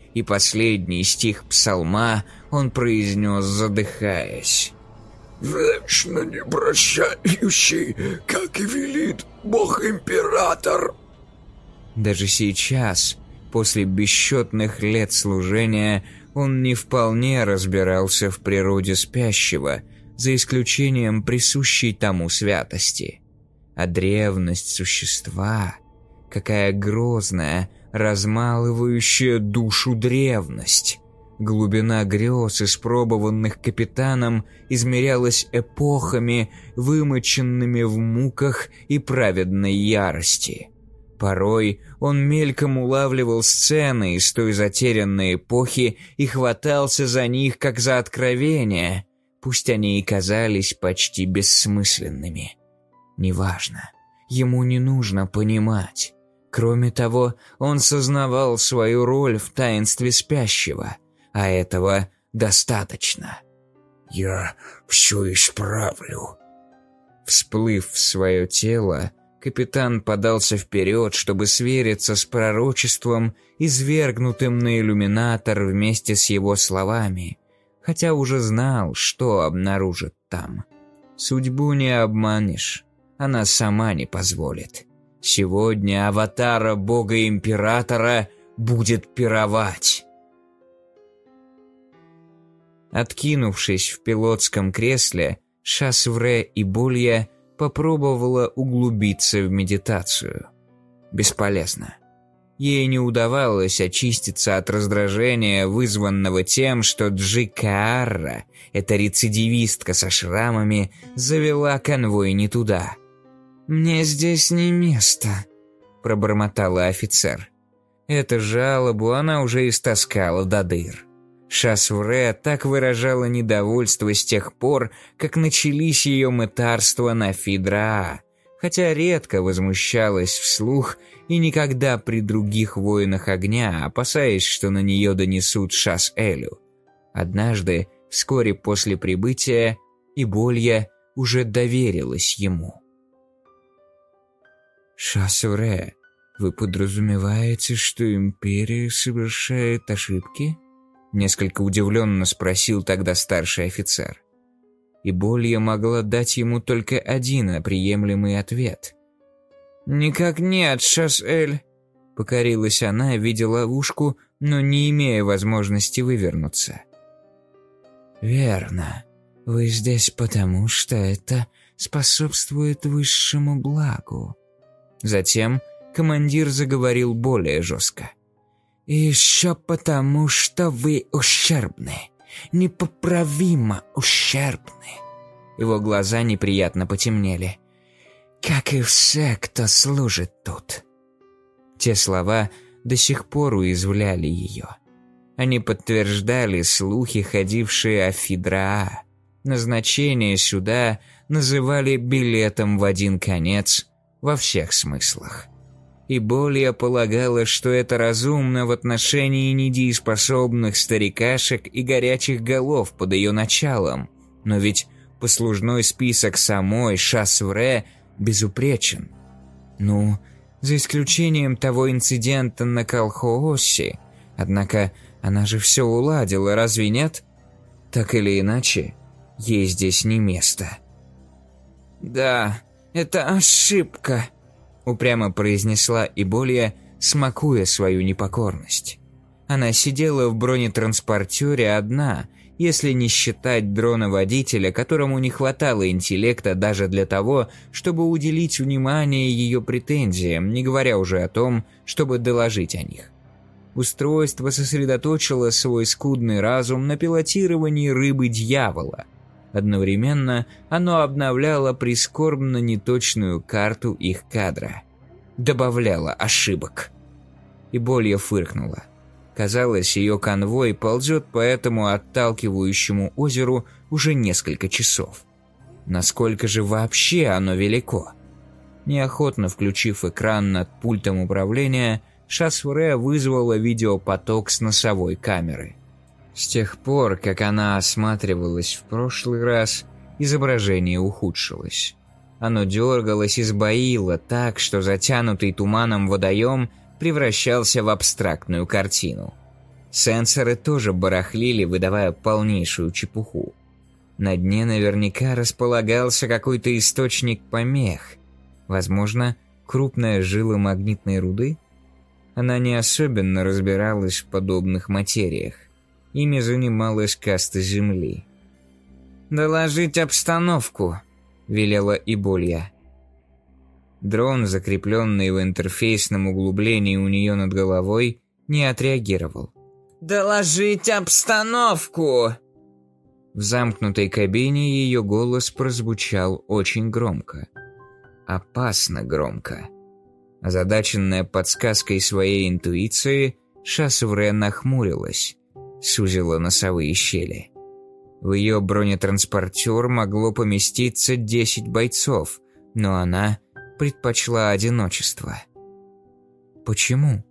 и последний стих псалма он произнес, задыхаясь. «Вечно не прощающий, как и велит Бог-император». Даже сейчас, после бесчетных лет служения, он не вполне разбирался в природе спящего, за исключением присущей тому святости. А древность существа, какая грозная, размалывающая душу древность. Глубина грез, испробованных капитаном, измерялась эпохами, вымоченными в муках и праведной ярости. Порой он мельком улавливал сцены из той затерянной эпохи и хватался за них, как за откровения, пусть они и казались почти бессмысленными. Неважно, ему не нужно понимать. Кроме того, он сознавал свою роль в таинстве спящего, а этого достаточно. «Я все исправлю». Всплыв в свое тело, капитан подался вперед, чтобы свериться с пророчеством, извергнутым на иллюминатор вместе с его словами, хотя уже знал, что обнаружит там. Судьбу не обманешь, она сама не позволит. Сегодня аватара бога-императора будет пировать. Откинувшись в пилотском кресле, Шасвре и Болья попробовала углубиться в медитацию. Бесполезно. Ей не удавалось очиститься от раздражения, вызванного тем, что Джи Каарра, эта рецидивистка со шрамами, завела конвой не туда. «Мне здесь не место», — пробормотала офицер. Эту жалобу она уже истаскала до дыр. Шасвре так выражала недовольство с тех пор, как начались ее мытарства на Фидраа, хотя редко возмущалась вслух и никогда при других воинах огня, опасаясь, что на нее донесут Шас-Элю. Однажды, вскоре после прибытия, Иболья уже доверилась ему. «Шасвре, вы подразумеваете, что Империя совершает ошибки?» Несколько удивленно спросил тогда старший офицер. Иболья могла дать ему только один приемлемый ответ. «Никак нет, Шас-Эль», — покорилась она, видя ловушку, но не имея возможности вывернуться. «Верно. Вы здесь потому, что это способствует высшему благу». Затем командир заговорил более жестко. «И еще потому, что вы ущербны, непоправимо ущербны». Его глаза неприятно потемнели. «Как и все, кто служит тут». Те слова до сих пор уязвляли ее. Они подтверждали слухи, ходившие о Фидраа. Назначение сюда называли билетом в один конец во всех смыслах. И Болья полагала, что это разумно в отношении недееспособных старикашек и горячих голов под ее началом, но ведь послужной список самой Шасвре безупречен. Ну, за исключением того инцидента на Калхоосе, однако она же все уладила, разве нет? Так или иначе, ей здесь не место. «Да, это ошибка», — упрямо произнесла Иболья, смакуя свою непокорность. Она сидела в бронетранспортере одна, если не считать дрона-водителя, которому не хватало интеллекта даже для того, чтобы уделить внимание ее претензиям, не говоря уже о том, чтобы доложить о них. Устройство сосредоточило свой скудный разум на пилотировании рыбы-дьявола. Одновременно оно обновляло прискорбно неточную карту их кадра. Добавляло ошибок. Иболья фыркнула. Казалось, ее конвой ползет по этому отталкивающему озеру уже несколько часов. Насколько же вообще оно велико? Неохотно включив экран над пультом управления, Шасвре вызвала видеопоток с носовой камеры. С тех пор, как она осматривалась в прошлый раз, изображение ухудшилось. Оно дергалось и сбоило так, что затянутый туманом водоем превращался в абстрактную картину. Сенсоры тоже барахлили, выдавая полнейшую чепуху. На дне наверняка располагался какой-то источник помех. Возможно, крупная жила магнитной руды? Она не особенно разбиралась в подобных материях. Ими занималась каста Земли. «Доложить обстановку», — велела Иболья. Дрон, закрепленный в интерфейсном углублении у нее над головой, не отреагировал. «Доложить обстановку!» В замкнутой кабине ее голос прозвучал очень громко. Опасно громко. Озадаченная подсказкой своей интуиции, Шасвре нахмурилась, сузила носовые щели. В ее бронетранспортер могло поместиться десять бойцов, но она предпочла одиночество. Почему?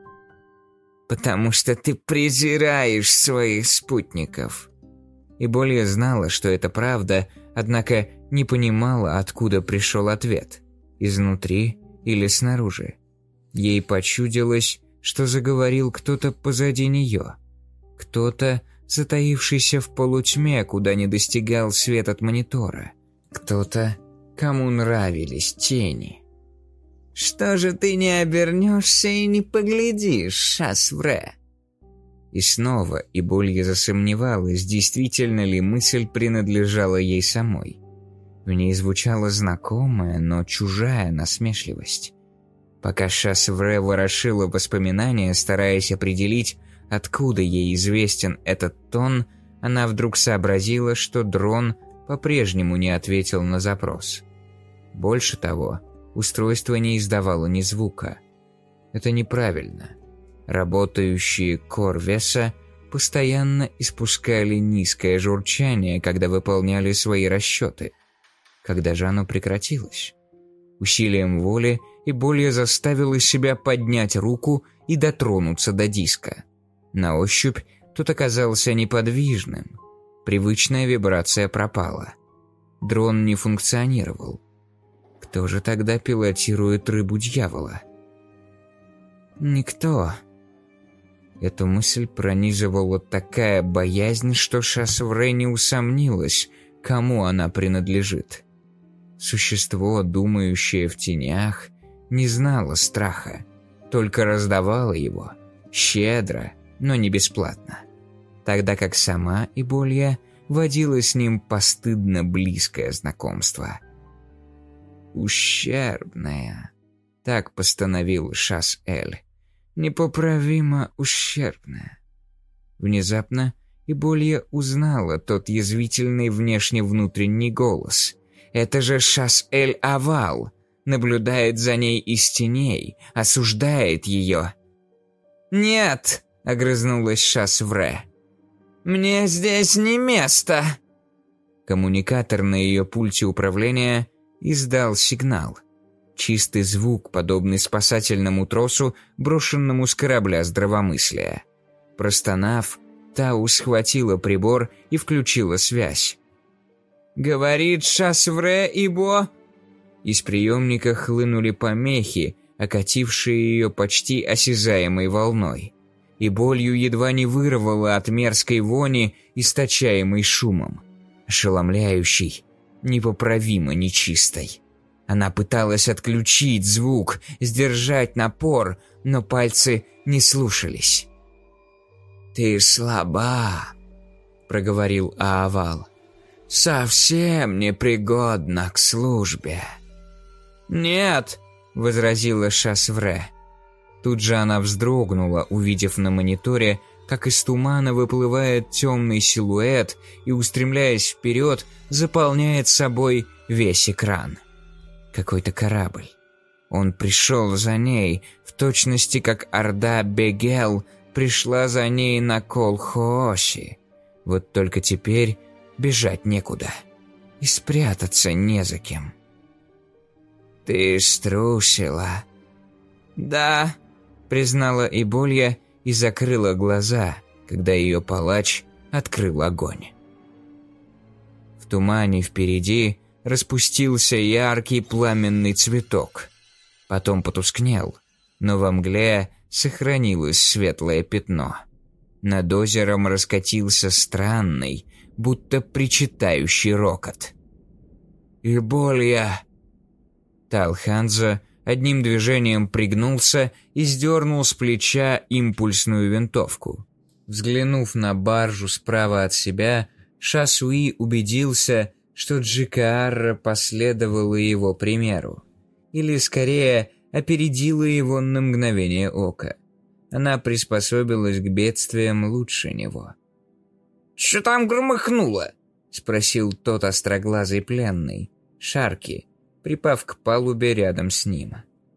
«Потому что ты презираешь своих спутников». Иболья знала, что это правда, однако не понимала, откуда пришел ответ – изнутри или снаружи. Ей почудилось, что заговорил кто-то позади нее. Кто-то, затаившийся в полутьме, куда не достигал свет от монитора. Кто-то, кому нравились тени. «Что же ты не обернешься и не поглядишь, Шасвре?» И снова Иболья засомневалась, действительно ли мысль принадлежала ей самой. В ней звучала знакомая, но чужая насмешливость. Пока Шасвре ворошила воспоминания, стараясь определить, откуда ей известен этот тон, она вдруг сообразила, что дрон по-прежнему не ответил на запрос. Больше того, устройство не издавало ни звука. Это неправильно. Работающие Корвеса постоянно испускали низкое журчание, когда выполняли свои расчеты. Когда же оно прекратилось? Усилием воли Иболья заставила себя поднять руку и дотронуться до диска. На ощупь тот оказался неподвижным. Привычная вибрация пропала. Дрон не функционировал. Кто же тогда пилотирует рыбу дьявола? Никто. Эту мысль пронизывала такая боязнь, что Шасвре не усомнилась, кому она принадлежит. Существо, думающее в тенях, не знало страха, только раздавало его, щедро, но не бесплатно. Тогда как сама Иболья водила с ним постыдно близкое знакомство. «Ущербная», — так постановил Шас-Эль. «Непоправимо ущербная». Внезапно Иболья узнала тот язвительный внешне-внутренний голос. Это же Шас-Эль-Авал, наблюдает за ней из теней, осуждает ее. «Нет», — огрызнулась Шасвре, — «мне здесь не место». Коммуникатор на ее пульте управления издал сигнал. Чистый звук, подобный спасательному тросу, брошенному с корабля здравомыслия. Простонав, Тау схватила прибор и включила связь. «Говорит Шасвре Ибо». Из приемника хлынули помехи, окатившие ее почти осязаемой волной. И болью едва не вырвала от мерзкой вони, источаемой шумом. Ошеломляющей, непоправимо нечистой. Она пыталась отключить звук, сдержать напор, но пальцы не слушались. «Ты слаба», — проговорил Аавал. «Совсем непригодна к службе». «Нет», — возразила Шасвре. Тут же она вздрогнула, увидев на мониторе, как из тумана выплывает темный силуэт и, устремляясь вперед, заполняет собой весь экран. Какой-то корабль. Он пришел за ней, в точности как Орда Бегел пришла за ней на Кол-Хооси. Вот только теперь бежать некуда. И спрятаться не за кем. «Ты струсила». «Да», — признала Иболья и закрыла глаза, когда ее палач открыл огонь. В тумане впереди распустился яркий пламенный цветок. Потом потускнел, но во мгле сохранилось светлое пятно. Над озером раскатился странный, будто причитающий рокот. «Иболья!» Талханза одним движением пригнулся и сдернул с плеча импульсную винтовку. Взглянув на баржу справа от себя, Шасуи убедился, что Джикаарра последовала его примеру. Или, скорее, опередила его на мгновение ока. Она приспособилась к бедствиям лучше него. «Что там громыхнуло?» — спросил тот остроглазый пленный, Шарки, припав к палубе рядом с ним.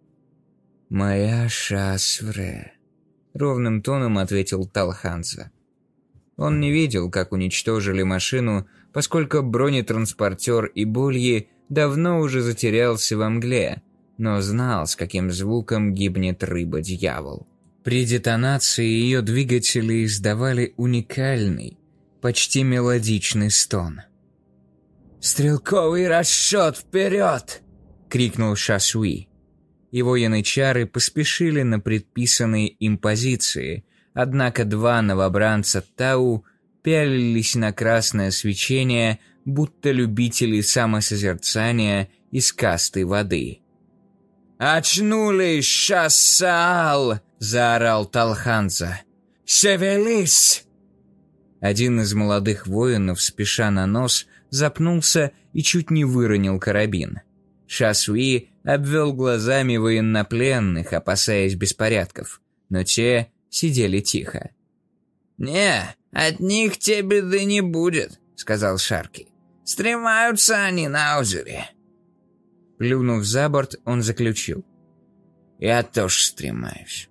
«Моя Шасвре», — ровным тоном ответил Талханза. Он не видел, как уничтожили машину, поскольку бронетранспортер Ибольи давно уже затерялся во мгле, но знал, с каким звуком гибнет рыба-дьявол. При детонации ее двигатели издавали уникальный, почти мелодичный стон. «Стрелковый расчет вперед!» — крикнул Шасуи. Его янычары поспешили на предписанные им позиции, однако два новобранца Тау пялились на красное свечение, будто любители самосозерцания из касты воды. «Очнулись, Шассаал!» — заорал Талханза. «Шевелись!» Один из молодых воинов, спеша на нос, запнулся и чуть не выронил карабин. Шасуи обвел глазами военнопленных, опасаясь беспорядков, но те сидели тихо. «Не, от них тебе беды не будет», — сказал Шарки. «Стремаются они на озере». Плюнув за борт, он заключил. «Я тоже стремаюсь».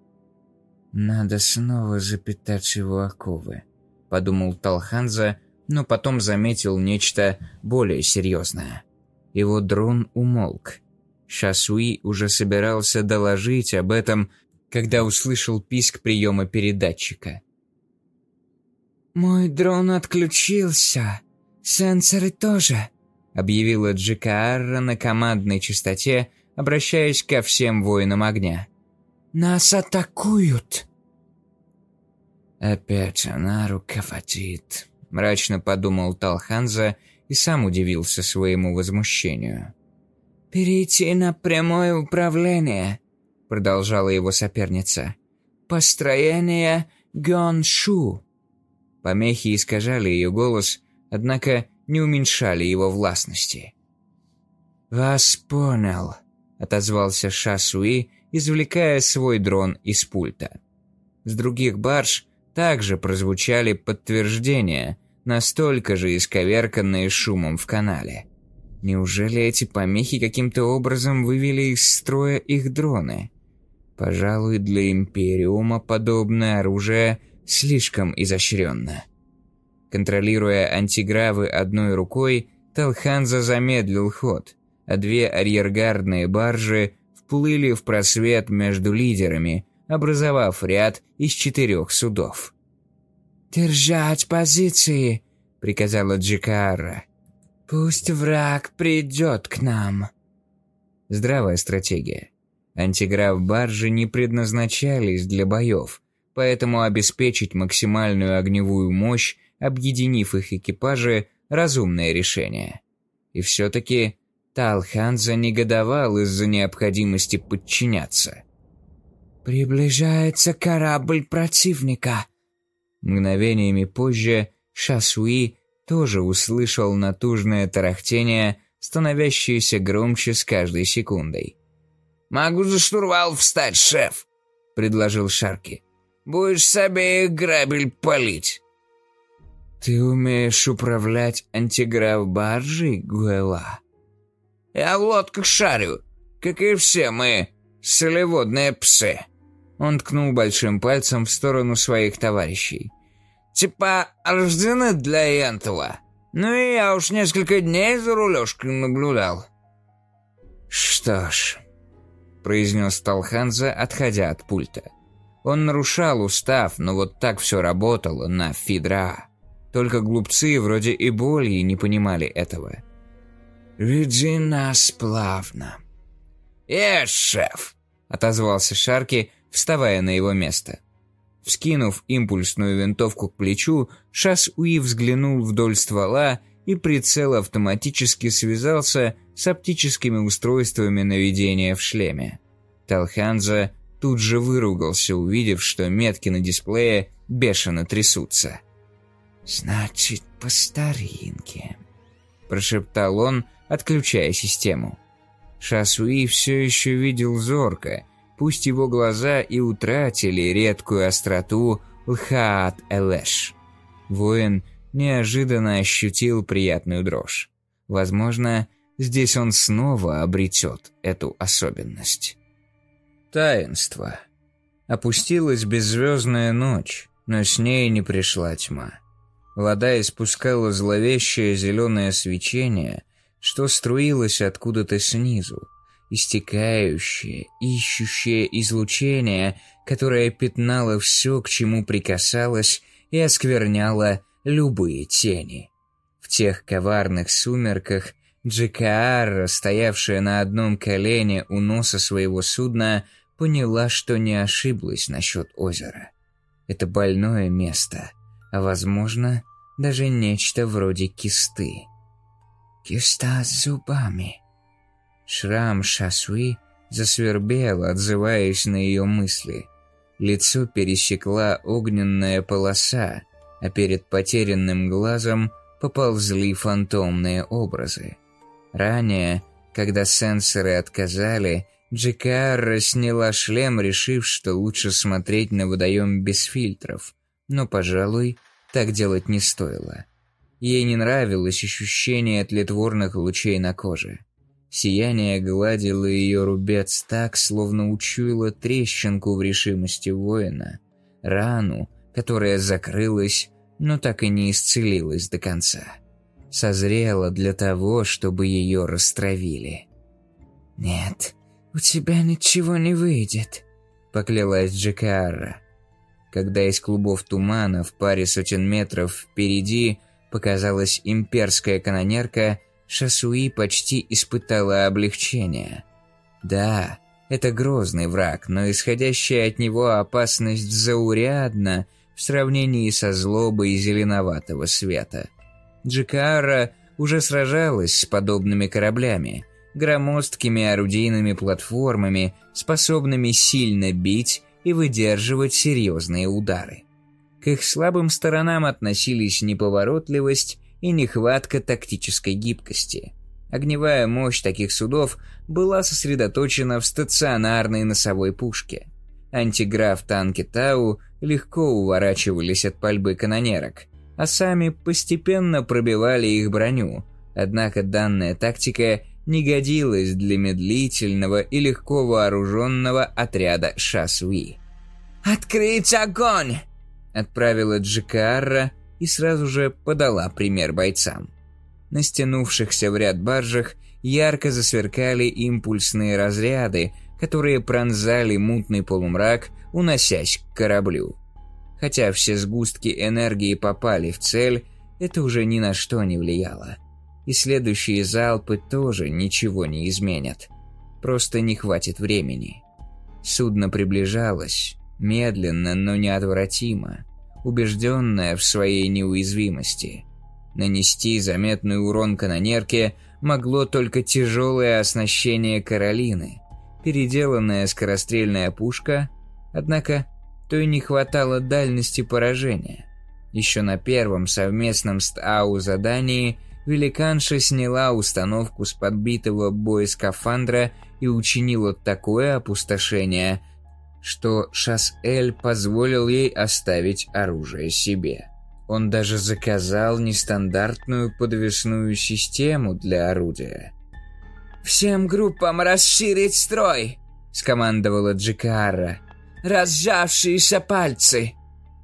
«Надо снова запитать его оковы», — подумал Талханза, но потом заметил нечто более серьезное. Его дрон умолк. Шасуи уже собирался доложить об этом, когда услышал писк приема передатчика. «Мой дрон отключился. Сенсоры тоже», — объявила Джикаарра на командной частоте, обращаясь ко всем воинам огня. «Нас атакуют!» «Опять она руководит», — мрачно подумал Талханза и сам удивился своему возмущению. «Перейти на прямое управление», — продолжала его соперница. «Построение Гёншу». Помехи искажали ее голос, однако не уменьшали его властности. «Вас понял», — отозвался Шасуи, извлекая свой дрон из пульта. С других барж также прозвучали подтверждения, настолько же исковерканные шумом в канале. Неужели эти помехи каким-то образом вывели из строя их дроны? Пожалуй, для Империума подобное оружие слишком изощренно. Контролируя антигравы одной рукой, Талханза замедлил ход, а две арьергардные баржи вплыли в просвет между лидерами, образовав ряд из четырех судов. «Держать позиции», — приказала Джикаарра. «Пусть враг придет к нам». Здравая стратегия. Антиграф баржи не предназначались для боев, поэтому обеспечить максимальную огневую мощь, объединив их экипажи, разумное решение. И все-таки Талханза негодовал из-за необходимости подчиняться. «Приближается корабль противника». Мгновениями позже Шасуи тоже услышал натужное тарахтение, становящееся громче с каждой секундой. «Могу за штурвал встать, шеф», — предложил Шарки. «Будешь с обеих грабель палить». «Ты умеешь управлять антиграф баржей, Гуэла?» «Я в лодках шарю, как и все мы, солеводные псы». Он ткнул большим пальцем в сторону своих товарищей. «Типа рождены для этого. Ну и я уж несколько дней за рулежкой наблюдал». «Что ж», — произнес Талханза, отходя от пульта. Он нарушал устав, но вот так все работало на Фидра. Только глупцы вроде Ибольи не понимали этого. «Веди нас плавно». «Есть, шеф», — отозвался Шарки, вставая на его место. Вскинув импульсную винтовку к плечу, Шас-Уи взглянул вдоль ствола, и прицел автоматически связался с оптическими устройствами наведения в шлеме. Талханза тут же выругался, увидев, что метки на дисплее бешено трясутся. «Значит, по старинке», – прошептал он, отключая систему. Шас-Уи все еще видел зорко, пусть его глаза и утратили редкую остроту Лхаат-Элэш. Воин неожиданно ощутил приятную дрожь. Возможно, здесь он снова обретет эту особенность. Таинство. Опустилась беззвездная ночь, но с ней не пришла тьма. Вода испускала зловещее зеленое свечение, что струилось откуда-то снизу, истекающее, ищущее излучение, которое пятнало все, к чему прикасалось, и оскверняло любые тени. В тех коварных сумерках Джикаарра, стоявшая на одном колене у носа своего судна, поняла, что не ошиблась насчет озера. Это больное место, а, возможно, даже нечто вроде кисты. «Киста с зубами». Шрам Шас-Уи засвербел, отзываясь на ее мысли. Лицо пересекла огненная полоса, а перед потерянным глазом поползли фантомные образы. Ранее, когда сенсоры отказали, Джикаарра сняла шлем, решив, что лучше смотреть на водоем без фильтров, но, пожалуй, так делать не стоило. Ей не нравилось ощущение тлетворных лучей на коже. Сияние гладило ее рубец так, словно учуяло трещинку в решимости воина, рану, которая закрылась, но так и не исцелилась до конца. Созрела для того, чтобы ее растравили. «Нет, у тебя ничего не выйдет», — поклялась Джикаарра. Когда из клубов тумана в паре сотен метров впереди показалась имперская канонерка, Шас-Уи почти испытала облегчение. Да, это грозный враг, но исходящая от него опасность заурядна в сравнении со злобой зеленоватого света. Джикаарра уже сражалась с подобными кораблями, громоздкими орудийными платформами, способными сильно бить и выдерживать серьезные удары. К их слабым сторонам относились неповоротливость и нехватка тактической гибкости. Огневая мощь таких судов была сосредоточена в стационарной носовой пушке. Антиграф-танки Тау легко уворачивались от пальбы канонерок, а сами постепенно пробивали их броню, однако данная тактика не годилась для медлительного и легко вооруженного отряда Шас-Уи. «Открыть огонь!» — отправила Джикаарра и сразу же подала пример бойцам. На стянувшихся в ряд баржах ярко засверкали импульсные разряды, которые пронзали мутный полумрак, уносясь к кораблю. Хотя все сгустки энергии попали в цель, это уже ни на что не влияло. И следующие залпы тоже ничего не изменят. Просто не хватит времени. Судно приближалось, медленно, но неотвратимо, убежденное в своей неуязвимости. Нанести заметный урон канонерке могло только тяжелое оснащение Каролины, переделанная скорострельная пушка, однако то и не хватало дальности поражения. Еще на первом совместном с ТАУ задании великанша сняла установку с подбитого боескафандра и учинила такое опустошение, что Шас-Эль позволил ей оставить оружие себе. Он даже заказал нестандартную подвесную систему для орудия. «Всем группам расширить строй!» — скомандовала Джикаарра. «Разжавшиеся пальцы!»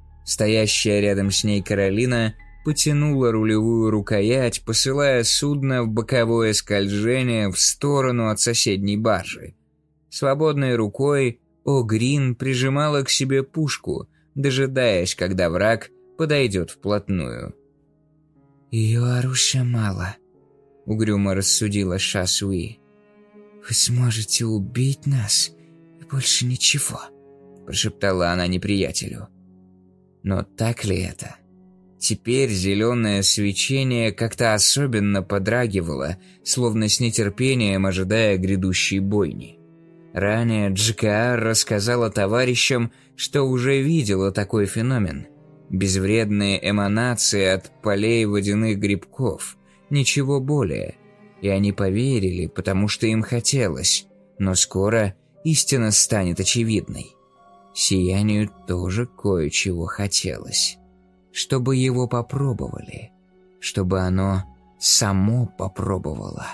Стоящая рядом с ней Каролина потянула рулевую рукоять, посылая судно в боковое скольжение в сторону от соседней баржи. Свободной рукой О-Грин прижимала к себе пушку, дожидаясь, когда враг подойдет вплотную. «Ее оружия мало», — угрюмо рассудила Шас-Уи. «Вы сможете убить нас и больше ничего», — прошептала она неприятелю. Но так ли это? Теперь зеленое свечение как-то особенно подрагивало, словно с нетерпением ожидая грядущей бойни. Ранее Джикаар рассказала товарищам, что уже видела такой феномен. Безвредные эманации от полей водяных грибков, ничего более. И они поверили, потому что им хотелось, но скоро истина станет очевидной. Сиянию тоже кое-чего хотелось. Чтобы его попробовали, чтобы оно само попробовало.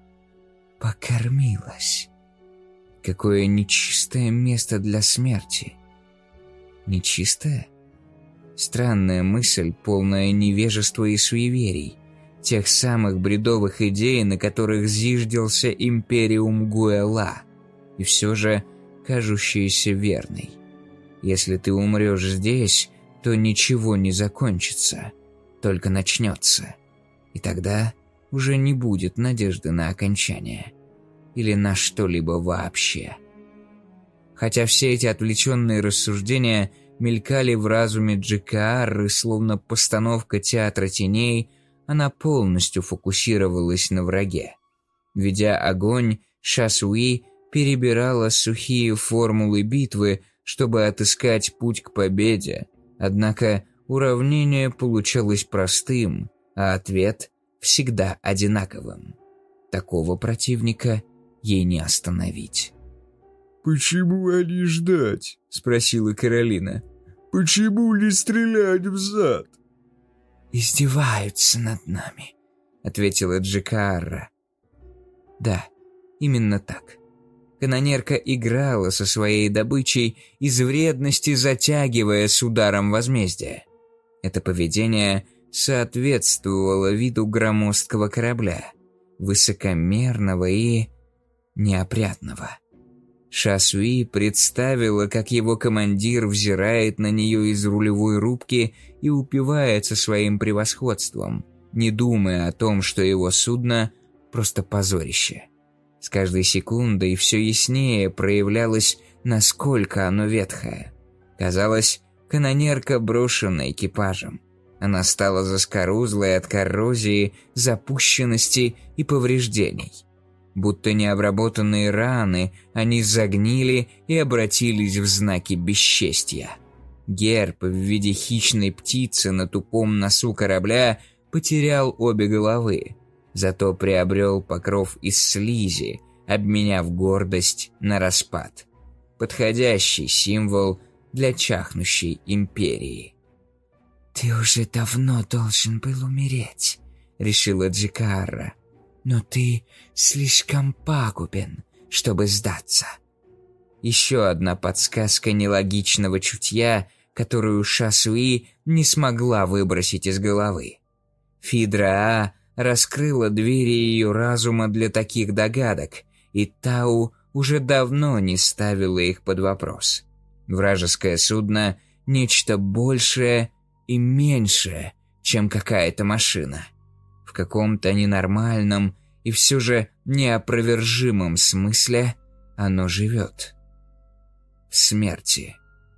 Покормилось. Какое нечистое место для смерти. Нечистое? Странная мысль, полная невежества и суеверий. Тех самых бредовых идей, на которых зиждился Империум Гуэла. И все же кажущаяся верной. Если ты умрешь здесь, то ничего не закончится, только начнется. И тогда уже не будет надежды на окончание. Или на что-либо вообще. Хотя все эти отвлеченные рассуждения мелькали в разуме Джикаары, словно постановка театра теней, она полностью фокусировалась на враге. Ведя огонь, Шасуи перебирала сухие формулы битвы, чтобы отыскать путь к победе, однако уравнение получалось простым, а ответ всегда одинаковым. Такого противника ей не остановить. «Почему они ждать?» – спросила Каролина. «Почему не стрелять взад?» «Издеваются над нами», — ответила Джикаара. Да, именно так. Канонерка играла со своей добычей, из вредности затягивая с ударом возмездия. Это поведение соответствовало виду громоздкого корабля, высокомерного и неопрятного. Шасуи представила, как его командир взирает на нее из рулевой рубки и упивается своим превосходством, не думая о том, что его судно – просто позорище. С каждой секундой все яснее проявлялось, насколько оно ветхое. Казалось, канонерка брошена экипажем. Она стала заскорузлой от коррозии, запущенности и повреждений. Будто необработанные раны, они загнили и обратились в знаки бесчестья. Герб в виде хищной птицы на тупом носу корабля потерял обе головы, зато приобрел покров из слизи, обменяв гордость на распад. Подходящий символ для чахнущей империи. «Ты уже давно должен был умереть», — решила Джикаара. «Но ты слишком пагубен, чтобы сдаться». Еще одна подсказка нелогичного чутья, которую Шасуи не смогла выбросить из головы. Фидра-А раскрыла двери ее разума для таких догадок, и Тау уже давно не ставила их под вопрос. Вражеское судно – нечто большее и меньшее, чем какая-то машина. В каком-то ненормальном и все же неопровержимом смысле оно живет. В смерти.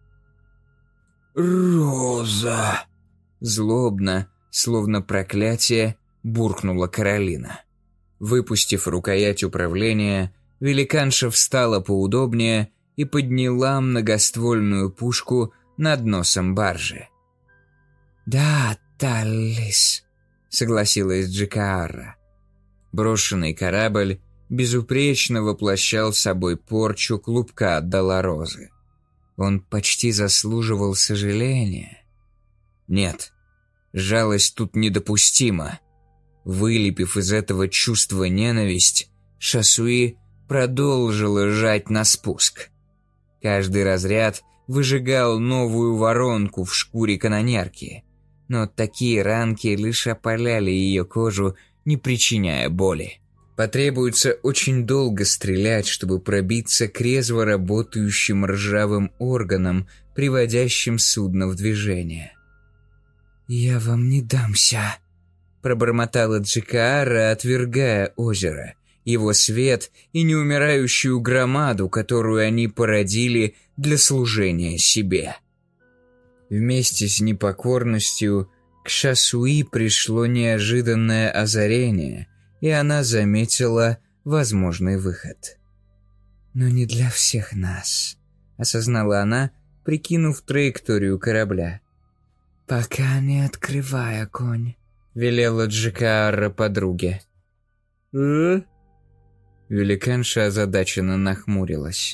«Роза!» Злобно, словно проклятие, буркнула Каролина. Выпустив рукоять управления, великанша встала поудобнее и подняла многоствольную пушку над носом баржи. «Да, Таллис», — согласилась Джикаара. Брошенный корабль безупречно воплощал собой порчу клубка Долорозы. Он почти заслуживал сожаления. Нет, жалость тут недопустима. Вылепив из этого чувства ненависть, Шасуи продолжила жать на спуск. Каждый разряд выжигал новую воронку в шкуре канонерки, но такие ранки лишь опаляли ее кожу, не причиняя боли. Потребуется очень долго стрелять, чтобы пробиться к резво работающим ржавым органам, приводящим судно в движение. «Я вам не дамся», — пробормотала Джикаара, отвергая озеро, его свет и неумирающую громаду, которую они породили для служения себе. Вместе с непокорностью к Шасуи пришло неожиданное озарение, и она заметила возможный выход. «Но не для всех нас», — осознала она, прикинув траекторию корабля. «Пока не открывай огонь», — велела Джикаарра подруге. «Э?» Великанша озадаченно нахмурилась.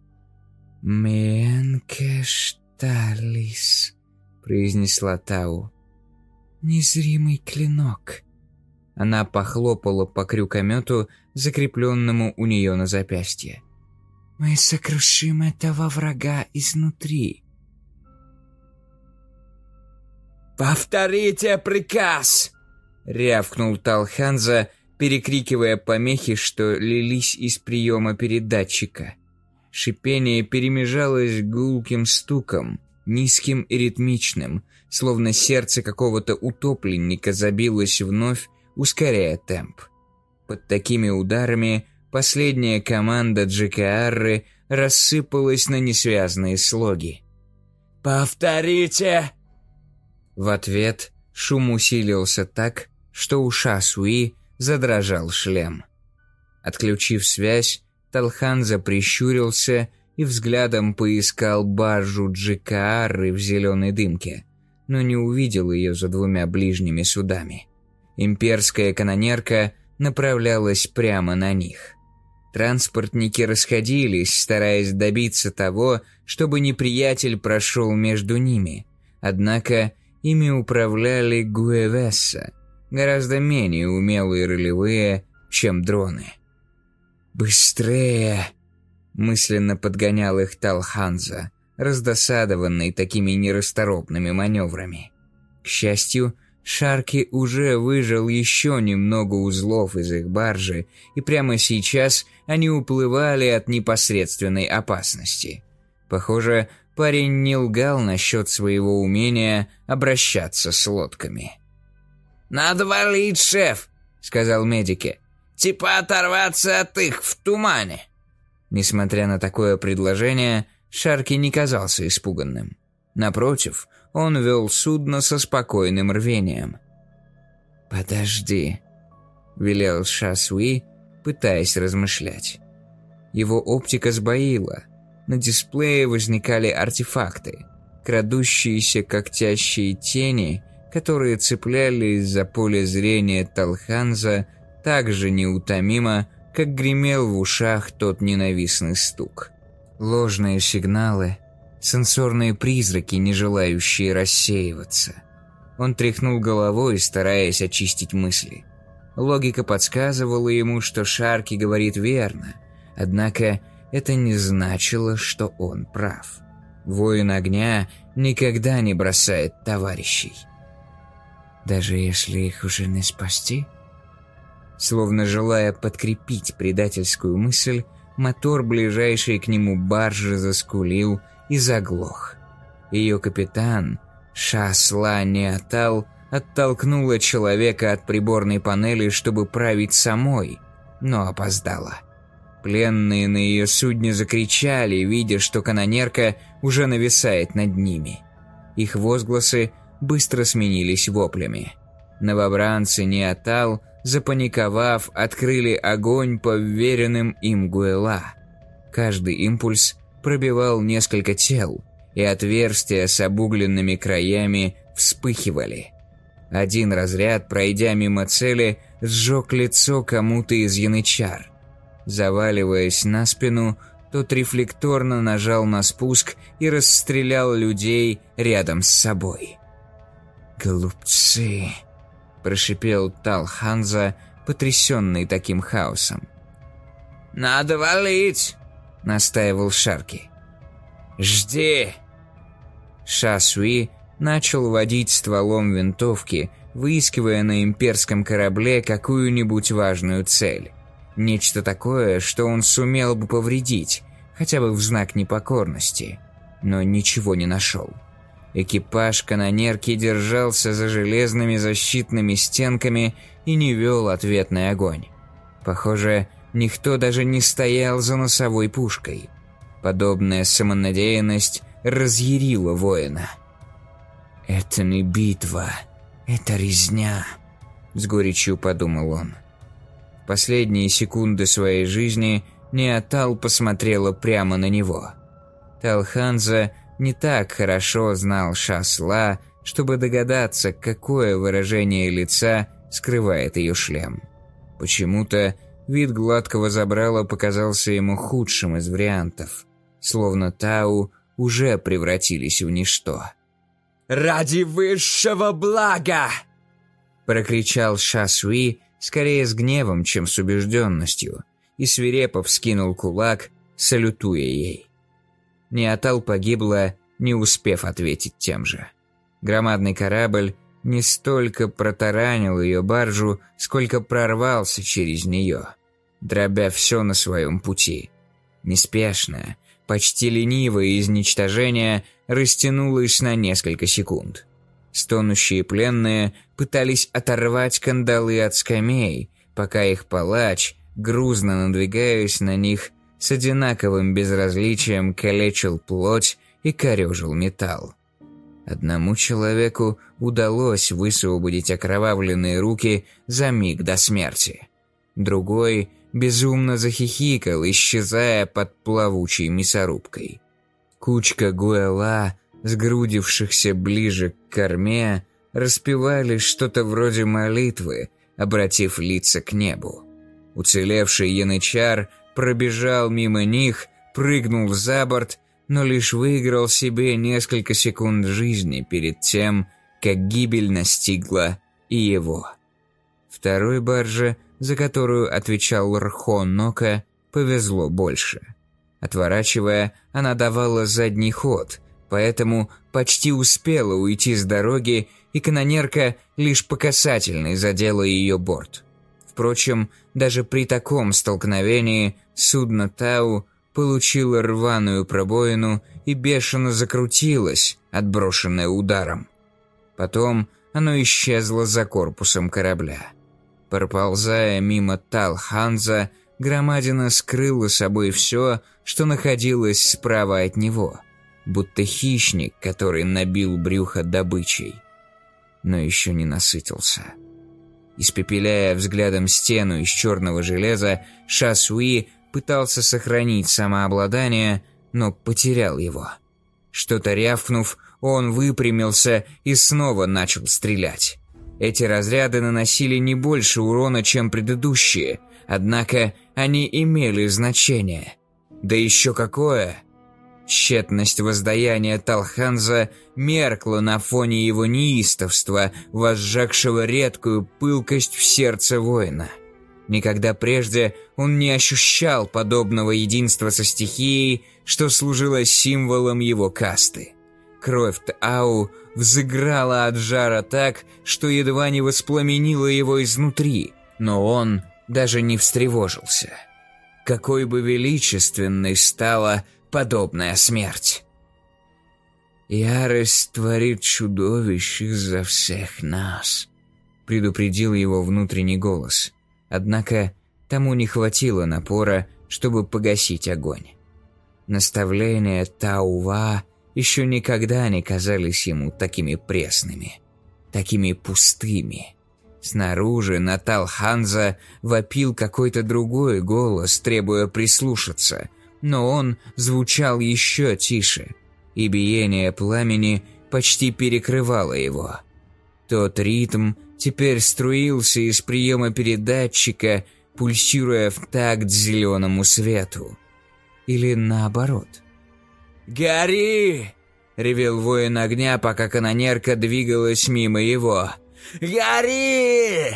«Менкешталис», — произнесла Тау. «Незримый клинок». Она похлопала по крюкомету, закрепленному у нее на запястье. «Мы сокрушим этого врага изнутри». «Повторите приказ!» — рявкнул Талханза, перекрикивая помехи, что лились из приема передатчика. Шипение перемежалось гулким стуком, низким и ритмичным, словно сердце какого-то утопленника забилось вновь, ускоряя темп. Под такими ударами последняя команда Джикаарры рассыпалась на несвязные слоги. «Повторите!» В ответ шум усилился так, что у Шасуи задрожал шлем. Отключив связь, Талханза прищурился и взглядом поискал баржу Джикаарры в зеленой дымке, но не увидел ее за двумя ближними судами. Имперская канонерка направлялась прямо на них. Транспортники расходились, стараясь добиться того, чтобы неприятель прошел между ними, однако ими управляли гуэвесса, гораздо менее умелые ролевые, чем дроны. «Быстрее!» — мысленно подгонял их Талханза, раздосадованный такими нерасторопными маневрами. К счастью, Шарки уже выжал еще немного узлов из их баржи, и прямо сейчас они уплывали от непосредственной опасности. Похоже, парень не лгал насчет своего умения обращаться с лодками. «Надо валить, шеф!» — сказал медике. «Типа оторваться от их в тумане!» Несмотря на такое предложение, Шарки не казался испуганным. Напротив, он вел судно со спокойным рвением. «Подожди», — велел Шасуи, пытаясь размышлять. Его оптика сбоила. На дисплее возникали артефакты, крадущиеся когтящие тени, которые цеплялись за поле зрения Талханза так же неутомимо, как гремел в ушах тот ненавистный стук. Ложные сигналы, сенсорные призраки, не желающие рассеиваться. Он тряхнул головой, стараясь очистить мысли. Логика подсказывала ему, что Шарки говорит верно, однако это не значило, что он прав. Воин огня никогда не бросает товарищей. Даже если их уже не спасти? Словно желая подкрепить предательскую мысль, мотор ближайшей к нему баржи заскулил и заглох. Ее капитан, Шасла Неатал, оттолкнула человека от приборной панели, чтобы править самой, но опоздала. Пленные на ее судне закричали, видя, что канонерка уже нависает над ними. Их возгласы быстро сменились воплями. Новобранцы Неатал, запаниковав, открыли огонь по вверенным им Гуэла. Каждый импульс пробивал несколько тел, и отверстия с обугленными краями вспыхивали. Один разряд, пройдя мимо цели, сжег лицо кому-то из янычар. Заваливаясь на спину, тот рефлекторно нажал на спуск и расстрелял людей рядом с собой. «Глупцы!» – прошипел Талханза, потрясенный таким хаосом. «Надо валить!» – настаивал Шарки. «Жди!» Шасуи начал водить стволом винтовки, выискивая на имперском корабле какую-нибудь важную цель. Нечто такое, что он сумел бы повредить, хотя бы в знак непокорности, но ничего не нашел. Экипаж канонерки держался за железными защитными стенками и не вел ответный огонь. Похоже, никто даже не стоял за носовой пушкой. Подобная самонадеянность разъярила воина. «Это не битва, это резня», — с горечью подумал он. В последние секунды своей жизни Неотал посмотрела прямо на него. Талханза не так хорошо знал Шасла, чтобы догадаться, какое выражение лица скрывает ее шлем. Почему-то вид гладкого забрала показался ему худшим из вариантов, словно Тау уже превратились в ничто. «Ради высшего блага!» — прокричал Шасуи скорее с гневом, чем с убежденностью, и свирепо вскинул кулак, салютуя ей. Неотал погибла, не успев ответить тем же. Громадный корабль не столько протаранил ее баржу, сколько прорвался через нее, дробя все на своем пути. Неспешное, почти ленивое изничтожение растянулось на несколько секунд. Стонущие пленные пытались оторвать кандалы от скамей, пока их палач, грузно надвигаясь на них, с одинаковым безразличием калечил плоть и корежил металл. Одному человеку удалось высвободить окровавленные руки за миг до смерти. Другой безумно захихикал, исчезая под плавучей мясорубкой. Кучка гуэла, сгрудившихся ближе к корме, распевали что-то вроде молитвы, обратив лица к небу. Уцелевший янычар пробежал мимо них, прыгнул за борт, но лишь выиграл себе несколько секунд жизни перед тем, как гибель настигла и его. Второй барже, за которую отвечал Рхон Нока, повезло больше. Отворачивая, она давала задний ход, поэтому почти успела уйти с дороги, и канонерка лишь по касательной задела ее борт. Впрочем, даже при таком столкновении судно Тау получило рваную пробоину и бешено закрутилось, отброшенное ударом. Потом оно исчезло за корпусом корабля. Проползая мимо Талханза, громадина скрыла собой все, что находилось справа от него, будто хищник, который набил брюхо добычей, но еще не насытился. Испепеляя взглядом стену из черного железа, Шасуи пытался сохранить самообладание, но потерял его. Что-то рявкнув, он выпрямился и снова начал стрелять. Эти разряды наносили не больше урона, чем предыдущие, однако они имели значение. Да еще какое! Тщетность воздаяния Талханза меркла на фоне его неистовства, возжегшего редкую пылкость в сердце воина. Никогда прежде он не ощущал подобного единства со стихией, что служило символом его касты. Кровь Тау взыграла от жара так, что едва не воспламенила его изнутри, но он даже не встревожился. Какой бы величественной стала подобная смерть! «Ярость творит чудовищ из-за всех нас», — предупредил его внутренний голос. Однако тому не хватило напора, чтобы погасить огонь. Наставления Таува еще никогда не казались ему такими пресными, такими пустыми. Снаружи на Талханза вопил какой-то другой голос, требуя прислушаться, но он звучал еще тише, и биение пламени почти перекрывало его. Тот ритм теперь струился из приема передатчика, пульсируя в такт зеленому свету. Или наоборот. «Гори!» — ревел воин огня, пока канонерка двигалась мимо его. «Гори!»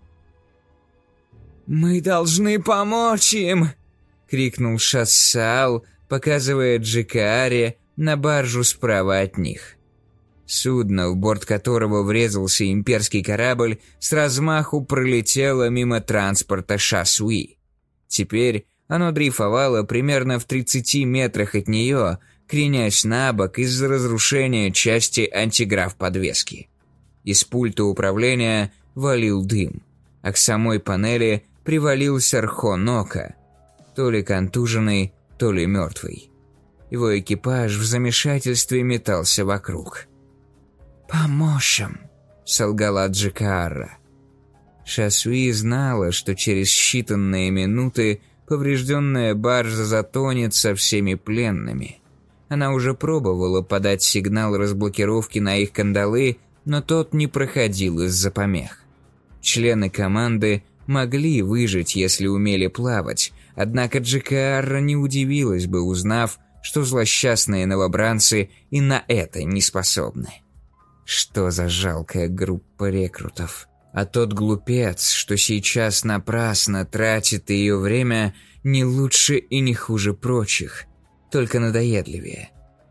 «Мы должны помочь им!» — крикнул Шассаал, показывая Джикааре на баржу справа от них. Судно, в борт которого врезался имперский корабль, с размаху пролетело мимо транспорта Шасуи. Теперь оно дрейфовало примерно в тридцати метрах от нее, кренясь на бок из-за разрушения части антиграф-подвески. Из пульта управления валил дым, а к самой панели привалился Рхон Нока, то ли контуженный, то ли мертвый. Его экипаж в замешательстве метался вокруг. поможем», — солгала Джикаарра. Шасуи знала, что через считанные минуты поврежденная баржа затонет со всеми пленными. Она уже пробовала подать сигнал разблокировки на их кандалы, но тот не проходил из-за помех. Члены команды могли выжить, если умели плавать, однако Джикаарра не удивилась бы, узнав, что злосчастные новобранцы и на это не способны. Что за жалкая группа рекрутов. А тот глупец, что сейчас напрасно тратит ее время, не лучше и не хуже прочих, только надоедливее.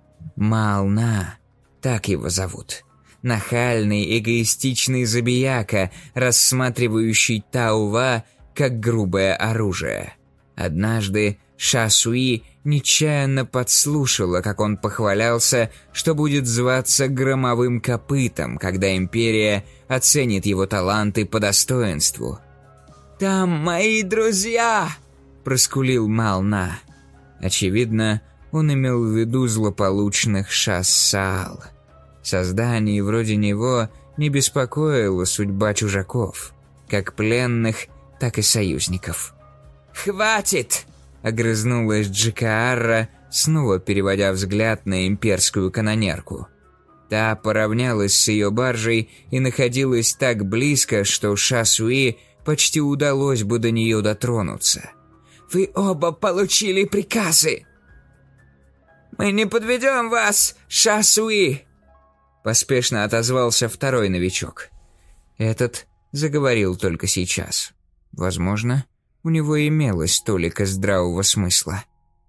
Мална, так его зовут. Нахальный, эгоистичный забияка, рассматривающий Таува как грубое оружие. Однажды Шасуи нечаянно подслушала, как он похвалялся, что будет зваться Громовым Копытом, когда Империя оценит его таланты по достоинству. «Там мои друзья!» – проскулил Мална. Очевидно, он имел в виду злополучных Шассаал. Созданий вроде него не беспокоила судьба чужаков, как пленных, так и союзников. «Хватит!» — огрызнулась Джикаарра, снова переводя взгляд на имперскую канонерку. Та поравнялась с ее баржей и находилась так близко, что Шасуи почти удалось бы до нее дотронуться. «Вы оба получили приказы!» «Мы не подведем вас, Шасуи!» Поспешно отозвался второй новичок. Этот заговорил только сейчас. Возможно, у него имелось толика здравого смысла.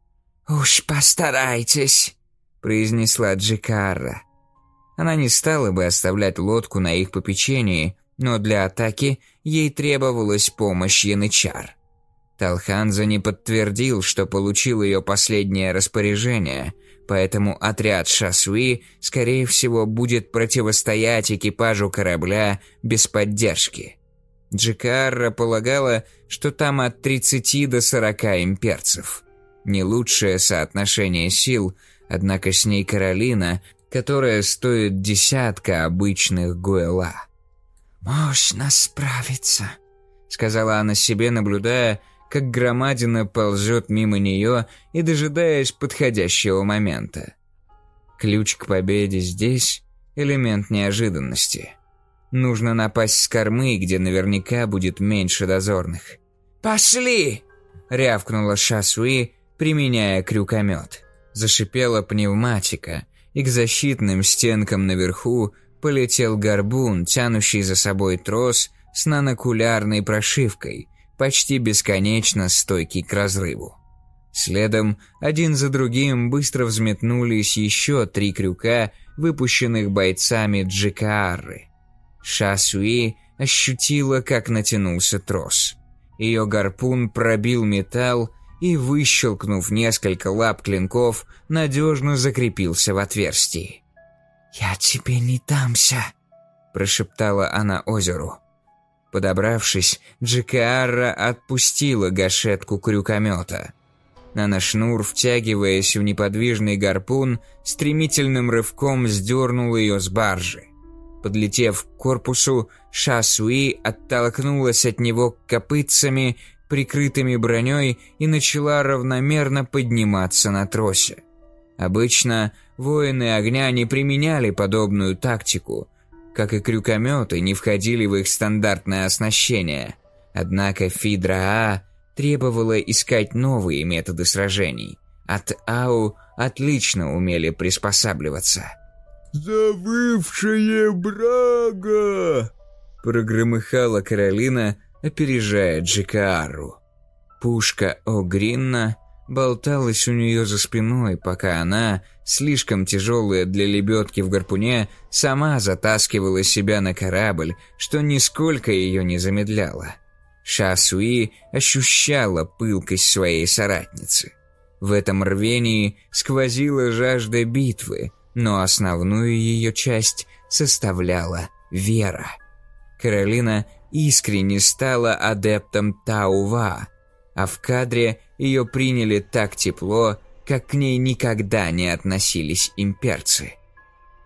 «Уж постарайтесь», — произнесла Джикаарра. Она не стала бы оставлять лодку на их попечении, но для атаки ей требовалась помощь янычар. Талханза не подтвердил, что получил ее последнее распоряжение, поэтому отряд Шасуи, скорее всего, будет противостоять экипажу корабля без поддержки. Джикаарра полагала, что там от тридцати до сорока имперцев. Не лучшее соотношение сил, однако с ней Каролина, которая стоит десятка обычных гуэла. «Можно справиться», — сказала она себе, наблюдая, как громадина ползет мимо нее и дожидаясь подходящего момента. Ключ к победе здесь – элемент неожиданности. Нужно напасть с кормы, где наверняка будет меньше дозорных. «Пошли!» – рявкнула Шасуи, применяя крюкомет. Зашипела пневматика, и к защитным стенкам наверху полетел горбун, тянущий за собой трос с нанокулярной прошивкой, почти бесконечно стойкий к разрыву. Следом, один за другим, быстро взметнулись еще три крюка, выпущенных бойцами Джикаарры. Шасуи ощутила, как натянулся трос. Ее гарпун пробил металл и, выщелкнув несколько лап клинков, надежно закрепился в отверстии. «Я тебе не дамся», – прошептала она озеру. Подобравшись, Джикаарра отпустила гашетку крюкомета. Наношнур, втягиваясь в неподвижный гарпун, стремительным рывком сдернул ее с баржи. Подлетев к корпусу, Шасуи оттолкнулась от него копытцами, прикрытыми броней, и начала равномерно подниматься на тросе. Обычно воины огня не применяли подобную тактику, как и крюкометы не входили в их стандартное оснащение. Однако Фидра-А требовала искать новые методы сражений. От Ау отлично умели приспосабливаться. «Завывшая брага!» — прогромыхала Каролина, опережая Джикаарру. Пушка О'Гринна болталась у нее за спиной, пока она, слишком тяжелая для лебедки в гарпуне, сама затаскивала себя на корабль, что нисколько ее не замедляло. Шасуи ощущала пылкость своей соратницы. В этом рвении сквозила жажда битвы, но основную ее часть составляла вера. Каролина искренне стала адептом Таува, а в кадре ее приняли так тепло, как к ней никогда не относились имперцы.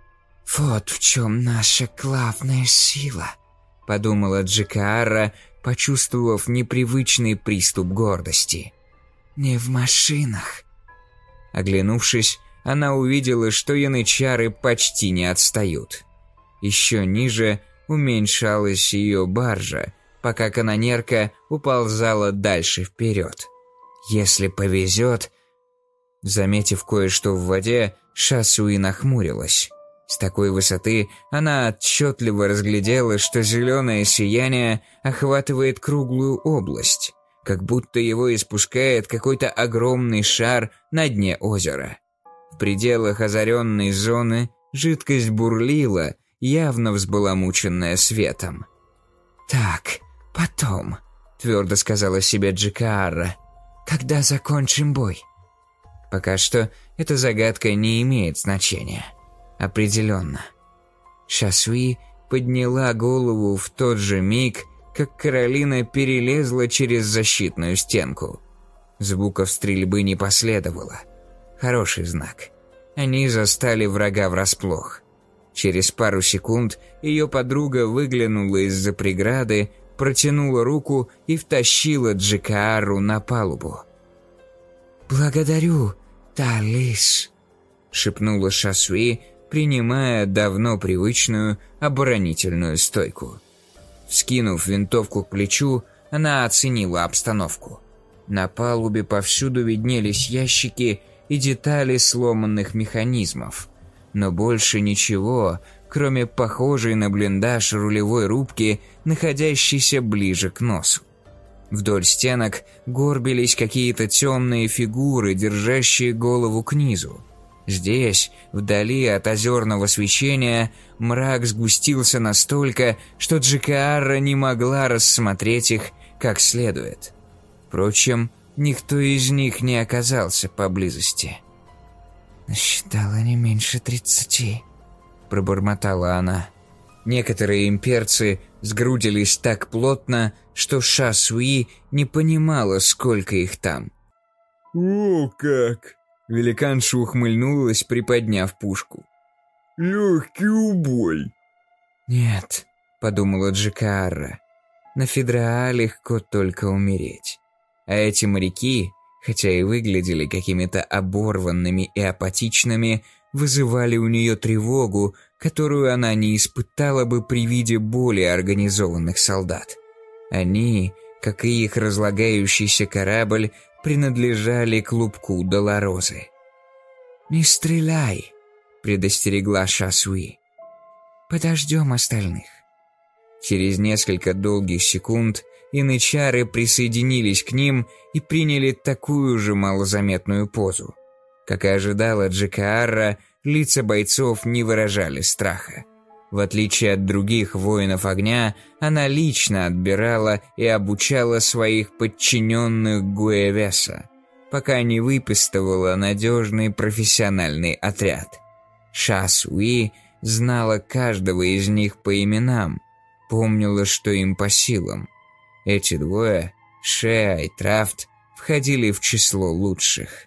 «Вот в чем наша главная сила», — подумала Джикаарра, почувствовав непривычный приступ гордости. «Не в машинах». Оглянувшись, она увидела, что янычары почти не отстают. Еще ниже уменьшалась ее баржа, пока канонерка уползала дальше вперед. Если повезет... Заметив кое-что в воде, Шасуи нахмурилась. С такой высоты она отчетливо разглядела, что зеленое сияние охватывает круглую область, как будто его испускает какой-то огромный шар на дне озера. В пределах озаренной зоны жидкость бурлила, явно взбаламученная светом. «Так, потом», — твердо сказала себе Джикаарра, — «когда закончим бой». Пока что эта загадка не имеет значения. Определенно. Шасуи подняла голову в тот же миг, как Каролина перелезла через защитную стенку. Звуков стрельбы не последовало. Хороший знак. Они застали врага врасплох. Через пару секунд ее подруга выглянула из-за преграды, протянула руку и втащила Джикаару на палубу. «Благодарю, Талис», — шепнула Шасуи, принимая давно привычную оборонительную стойку. Вскинув винтовку к плечу, она оценила обстановку. На палубе повсюду виднелись ящики и детали сломанных механизмов, но больше ничего, кроме похожей на блиндаж рулевой рубки, находящейся ближе к носу. Вдоль стенок горбились какие-то темные фигуры, держащие голову к низу. Здесь, вдали от озерного свечения, мрак сгустился настолько, что Джикаарра не могла рассмотреть их как следует. Впрочем, никто из них не оказался поблизости. «Насчитала не меньше тридцати», — пробормотала она. Некоторые имперцы сгрудились так плотно, что Шасуи не понимала, сколько их там. «О, как!» — великанша ухмыльнулась, приподняв пушку. «Легкий убой!» «Нет», — подумала Джикаарра, — «на Федraa легко только умереть. А эти моряки, хотя и выглядели какими-то оборванными и апатичными, вызывали у нее тревогу, которую она не испытала бы при виде более организованных солдат. Они, как и их разлагающийся корабль, принадлежали клубку Долорозы. «Не стреляй», — предостерегла Шасуи. «Подождем остальных». Через несколько долгих секунд янычары присоединились к ним и приняли такую же малозаметную позу. Как и ожидала Джикаарра, лица бойцов не выражали страха. В отличие от других воинов огня, она лично отбирала и обучала своих подчиненных Гуэвеса, пока не выпистывала надежный профессиональный отряд. Шасуи знала каждого из них по именам, помнила, что им по силам. Эти двое, Шеа и Трафт, входили в число лучших.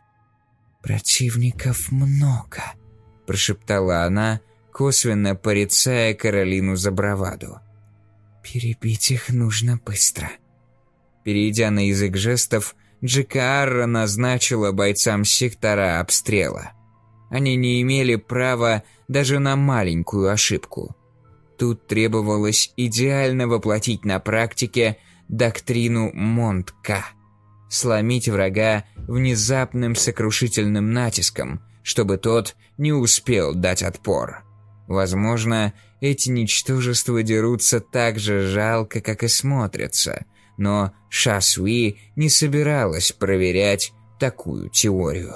«Противников много», — прошептала она, косвенно порицая Каролину за браваду. «Перебить их нужно быстро». Перейдя на язык жестов, Джикаарра назначила бойцам сектора обстрела. Они не имели права даже на маленькую ошибку. Тут требовалось идеально воплотить на практике доктрину Монтка. Сломить врага внезапным сокрушительным натиском, чтобы тот не успел дать отпор. Возможно, эти ничтожества дерутся так же жалко, как и смотрятся, но Шасуи не собиралась проверять такую теорию.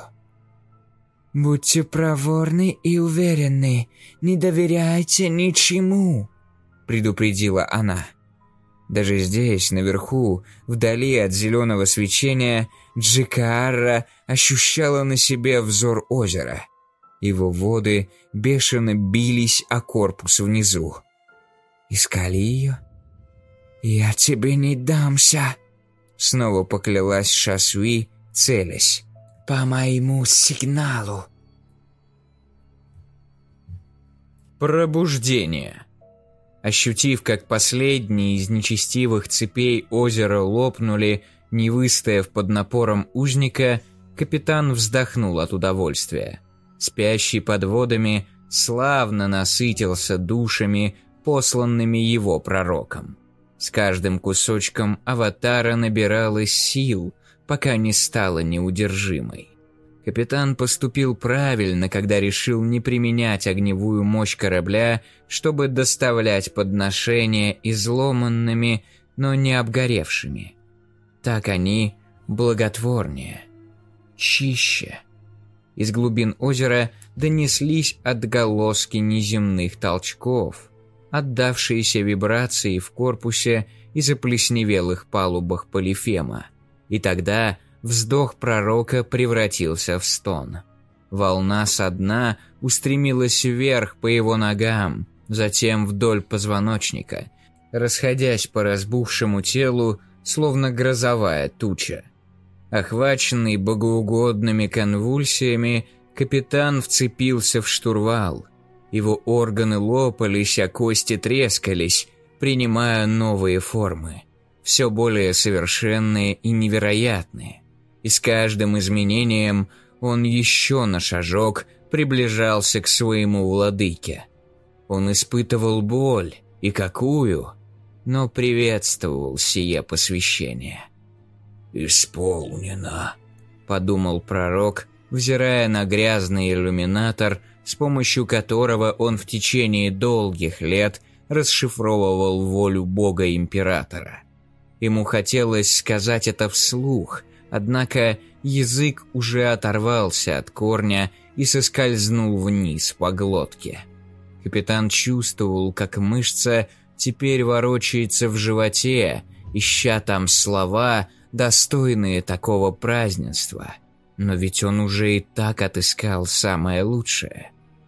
«Будьте проворны и уверенны, не доверяйте ничему», — предупредила она. Даже здесь, наверху, вдали от зеленого свечения, Джикаарра ощущала на себе взор озера. Его воды бешено бились о корпус внизу. «Искали ее?» «Я тебе не дамся», — снова поклялась Шасуи, целясь. «По моему сигналу». Пробуждение. Ощутив, как последние из нечестивых цепей озера лопнули, не выстояв под напором узника, капитан вздохнул от удовольствия. Спящий под водами славно насытился душами, посланными его пророком. С каждым кусочком аватара набиралось сил, пока не стала неудержимой. Капитан поступил правильно, когда решил не применять огневую мощь корабля, чтобы доставлять подношения изломанными, но не обгоревшими. Так они благотворнее, чище. Из глубин озера донеслись отголоски неземных толчков, отдавшиеся вибрации в корпусе и заплесневелых палубах Полифема. И тогда вздох пророка превратился в стон. Волна со дна устремилась вверх по его ногам, затем вдоль позвоночника, расходясь по разбухшему телу, словно грозовая туча. Охваченный богоугодными конвульсиями, капитан вцепился в штурвал. Его органы лопались, а кости трескались, принимая новые формы, все более совершенные и невероятные. И с каждым изменением он еще на шажок приближался к своему владыке. Он испытывал боль, и какую, но приветствовал сие посвящение. «Исполнено», — подумал пророк, взирая на грязный иллюминатор, с помощью которого он в течение долгих лет расшифровывал волю Бога-Императора. Ему хотелось сказать это вслух, однако язык уже оторвался от корня и соскользнул вниз по глотке. Капитан чувствовал, как мышца теперь ворочается в животе, ища там слова, достойные такого празднества. Но ведь он уже и так отыскал самое лучшее.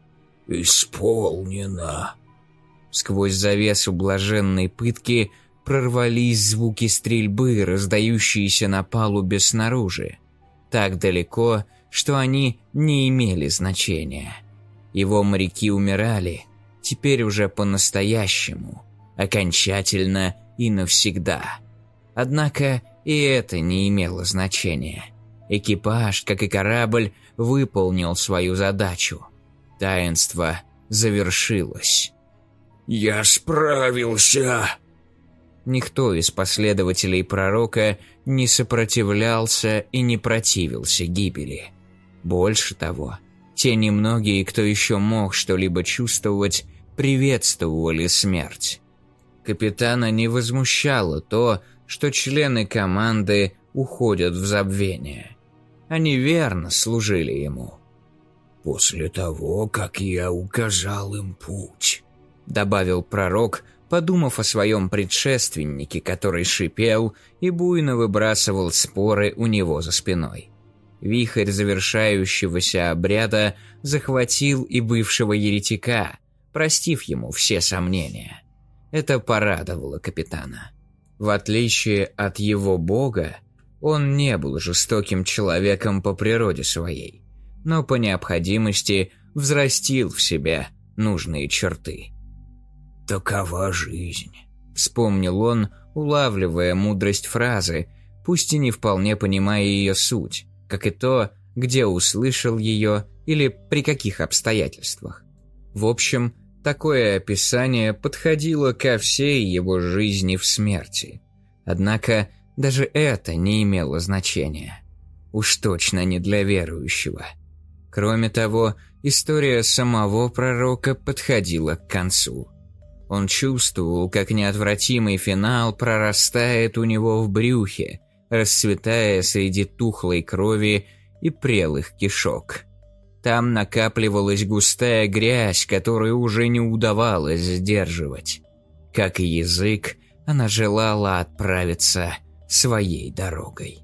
«Исполнено». Сквозь завесу блаженной пытки прорвались звуки стрельбы, раздающиеся на палубе снаружи. Так далеко, что они не имели значения. Его моряки умирали, теперь уже по-настоящему, окончательно и навсегда. Однако и это не имело значения. Экипаж, как и корабль, выполнил свою задачу. Таинство завершилось. «Я справился!» Никто из последователей пророка не сопротивлялся и не противился гибели. Больше того, те немногие, кто еще мог что-либо чувствовать, приветствовали смерть. Капитана не возмущало то, что члены команды уходят в забвение. Они верно служили ему. «После того, как я указал им путь», — добавил пророк, подумав о своем предшественнике, который шипел и буйно выбрасывал споры у него за спиной. Вихрь завершающегося обряда захватил и бывшего еретика, простив ему все сомнения. Это порадовало капитана. В отличие от его бога, он не был жестоким человеком по природе своей, но по необходимости взрастил в себе нужные черты. «Такова жизнь», — вспомнил он, улавливая мудрость фразы, пусть и не вполне понимая ее суть, как и то, где услышал ее или при каких обстоятельствах. В общем, такое описание подходило ко всей его жизни в смерти. Однако даже это не имело значения. Уж точно не для верующего. Кроме того, история самого пророка подходила к концу. Он чувствовал, как неотвратимый финал прорастает у него в брюхе, расцветая среди тухлой крови и прелых кишок. Там накапливалась густая грязь, которую уже не удавалось сдерживать. Как и язык, она желала отправиться своей дорогой.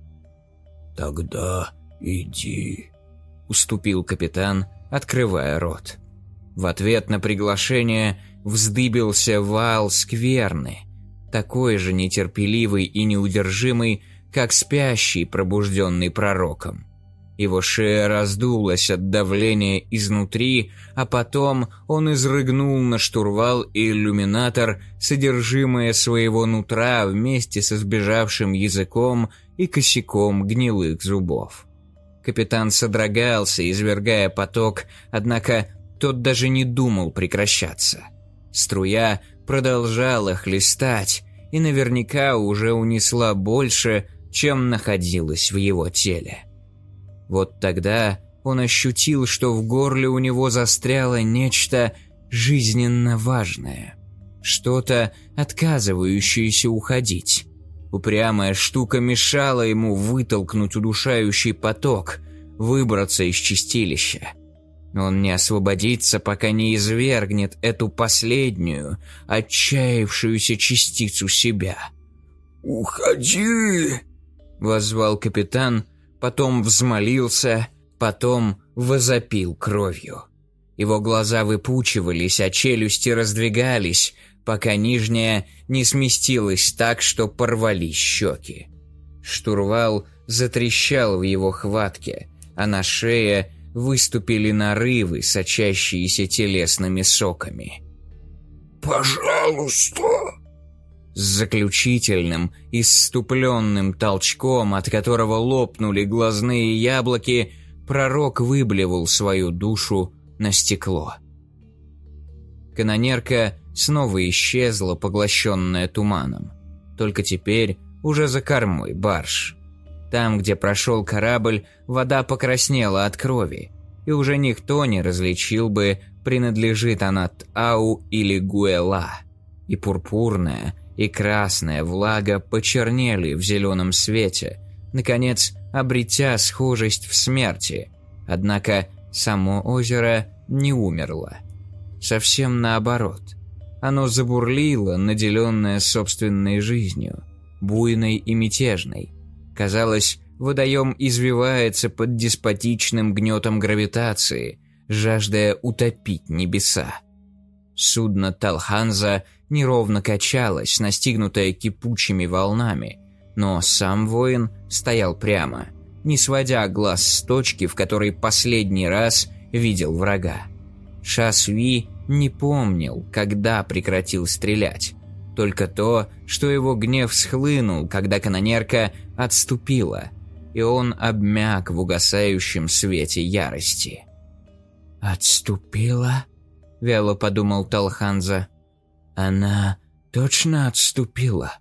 «Тогда иди», — уступил капитан, открывая рот. В ответ на приглашение вздыбился вал скверны, такой же нетерпеливый и неудержимый, как спящий, пробужденный пророком. Его шея раздулась от давления изнутри, а потом он изрыгнул на штурвал и иллюминатор содержимое своего нутра вместе со сбежавшим языком и косяком гнилых зубов. Капитан содрогался, извергая поток, однако тот даже не думал прекращаться. Струя продолжала хлестать и наверняка уже унесла больше, чем находилось в его теле. Вот тогда он ощутил, что в горле у него застряло нечто жизненно важное. Что-то, отказывающееся уходить. Упрямая штука мешала ему вытолкнуть удушающий поток, выбраться из чистилища. Он не освободится, пока не извергнет эту последнюю, отчаявшуюся частицу себя. «Уходи!» — воззвал капитан, потом взмолился, потом возопил кровью. Его глаза выпучивались, а челюсти раздвигались, пока нижняя не сместилась так, что порвались щеки. Штурвал затрещал в его хватке, а на шее выступили нарывы, сочащиеся телесными соками. «Пожалуйста!» С заключительным, исступленным толчком, от которого лопнули глазные яблоки, пророк выблевал свою душу на стекло. Канонерка снова исчезла, поглощенная туманом. Только теперь уже за кормой барж. Там, где прошел корабль, вода покраснела от крови, и уже никто не различил бы, принадлежит она Тау или Гуэла. И пурпурная, и красная влага почернели в зеленом свете, наконец обретя схожесть в смерти. Однако само озеро не умерло. Совсем наоборот. Оно забурлило, наделенное собственной жизнью, буйной и мятежной. Казалось, водоем извивается под деспотичным гнетом гравитации, жаждая утопить небеса. Судно Талханза неровно качалось, настигнутое кипучими волнами, но сам воин стоял прямо, не сводя глаз с точки, в которой последний раз видел врага. Ша Сюи не помнил, когда прекратил стрелять, только то, что его гнев схлынул, когда канонерка отступила, и он обмяк в угасающем свете ярости. «Отступила?» — вяло подумал Талханза. «Она точно отступила?»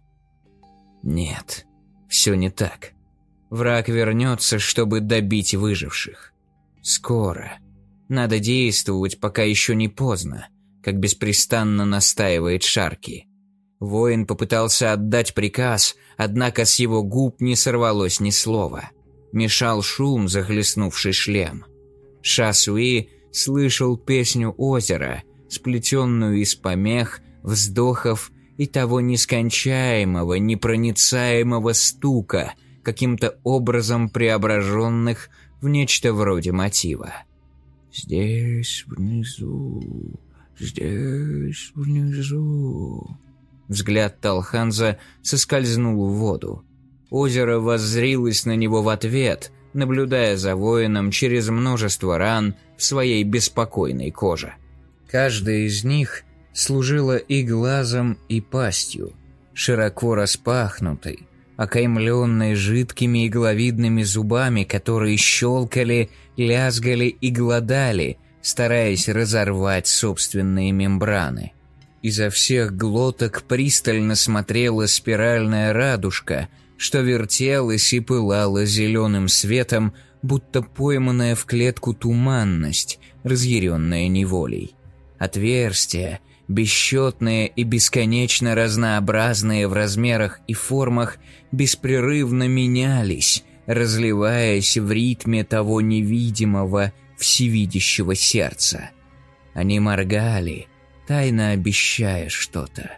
Нет, все не так. Враг вернется, чтобы добить выживших. Скоро. Надо действовать, пока еще не поздно, как беспрестанно настаивает Шарки. Воин попытался отдать приказ, однако с его губ не сорвалось ни слова. Мешал шум, захлестнувший шлем. Ша Сюи слышал песню озера, сплетенную из помех, вздохов и того нескончаемого, непроницаемого стука, каким-то образом преображенных в нечто вроде мотива. «Здесь внизу, здесь внизу...» Взгляд Талханза соскользнул в воду. Озеро воззрилось на него в ответ, наблюдая за воином через множество ран в своей беспокойной коже. Каждая из них служила и глазом, и пастью, широко распахнутой, окаймленной жидкими игловидными зубами, которые щелкали, лязгали и глодали, стараясь разорвать собственные мембраны. Изо всех глоток пристально смотрела спиральная радужка, что вертелась и пылала зеленым светом, будто пойманная в клетку туманность, разъяренная неволей. Отверстия, бесчетные и бесконечно разнообразные в размерах и формах, беспрерывно менялись, разливаясь в ритме того невидимого, всевидящего сердца. Они моргали, тайно обещая что-то.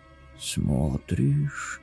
«Смотришь,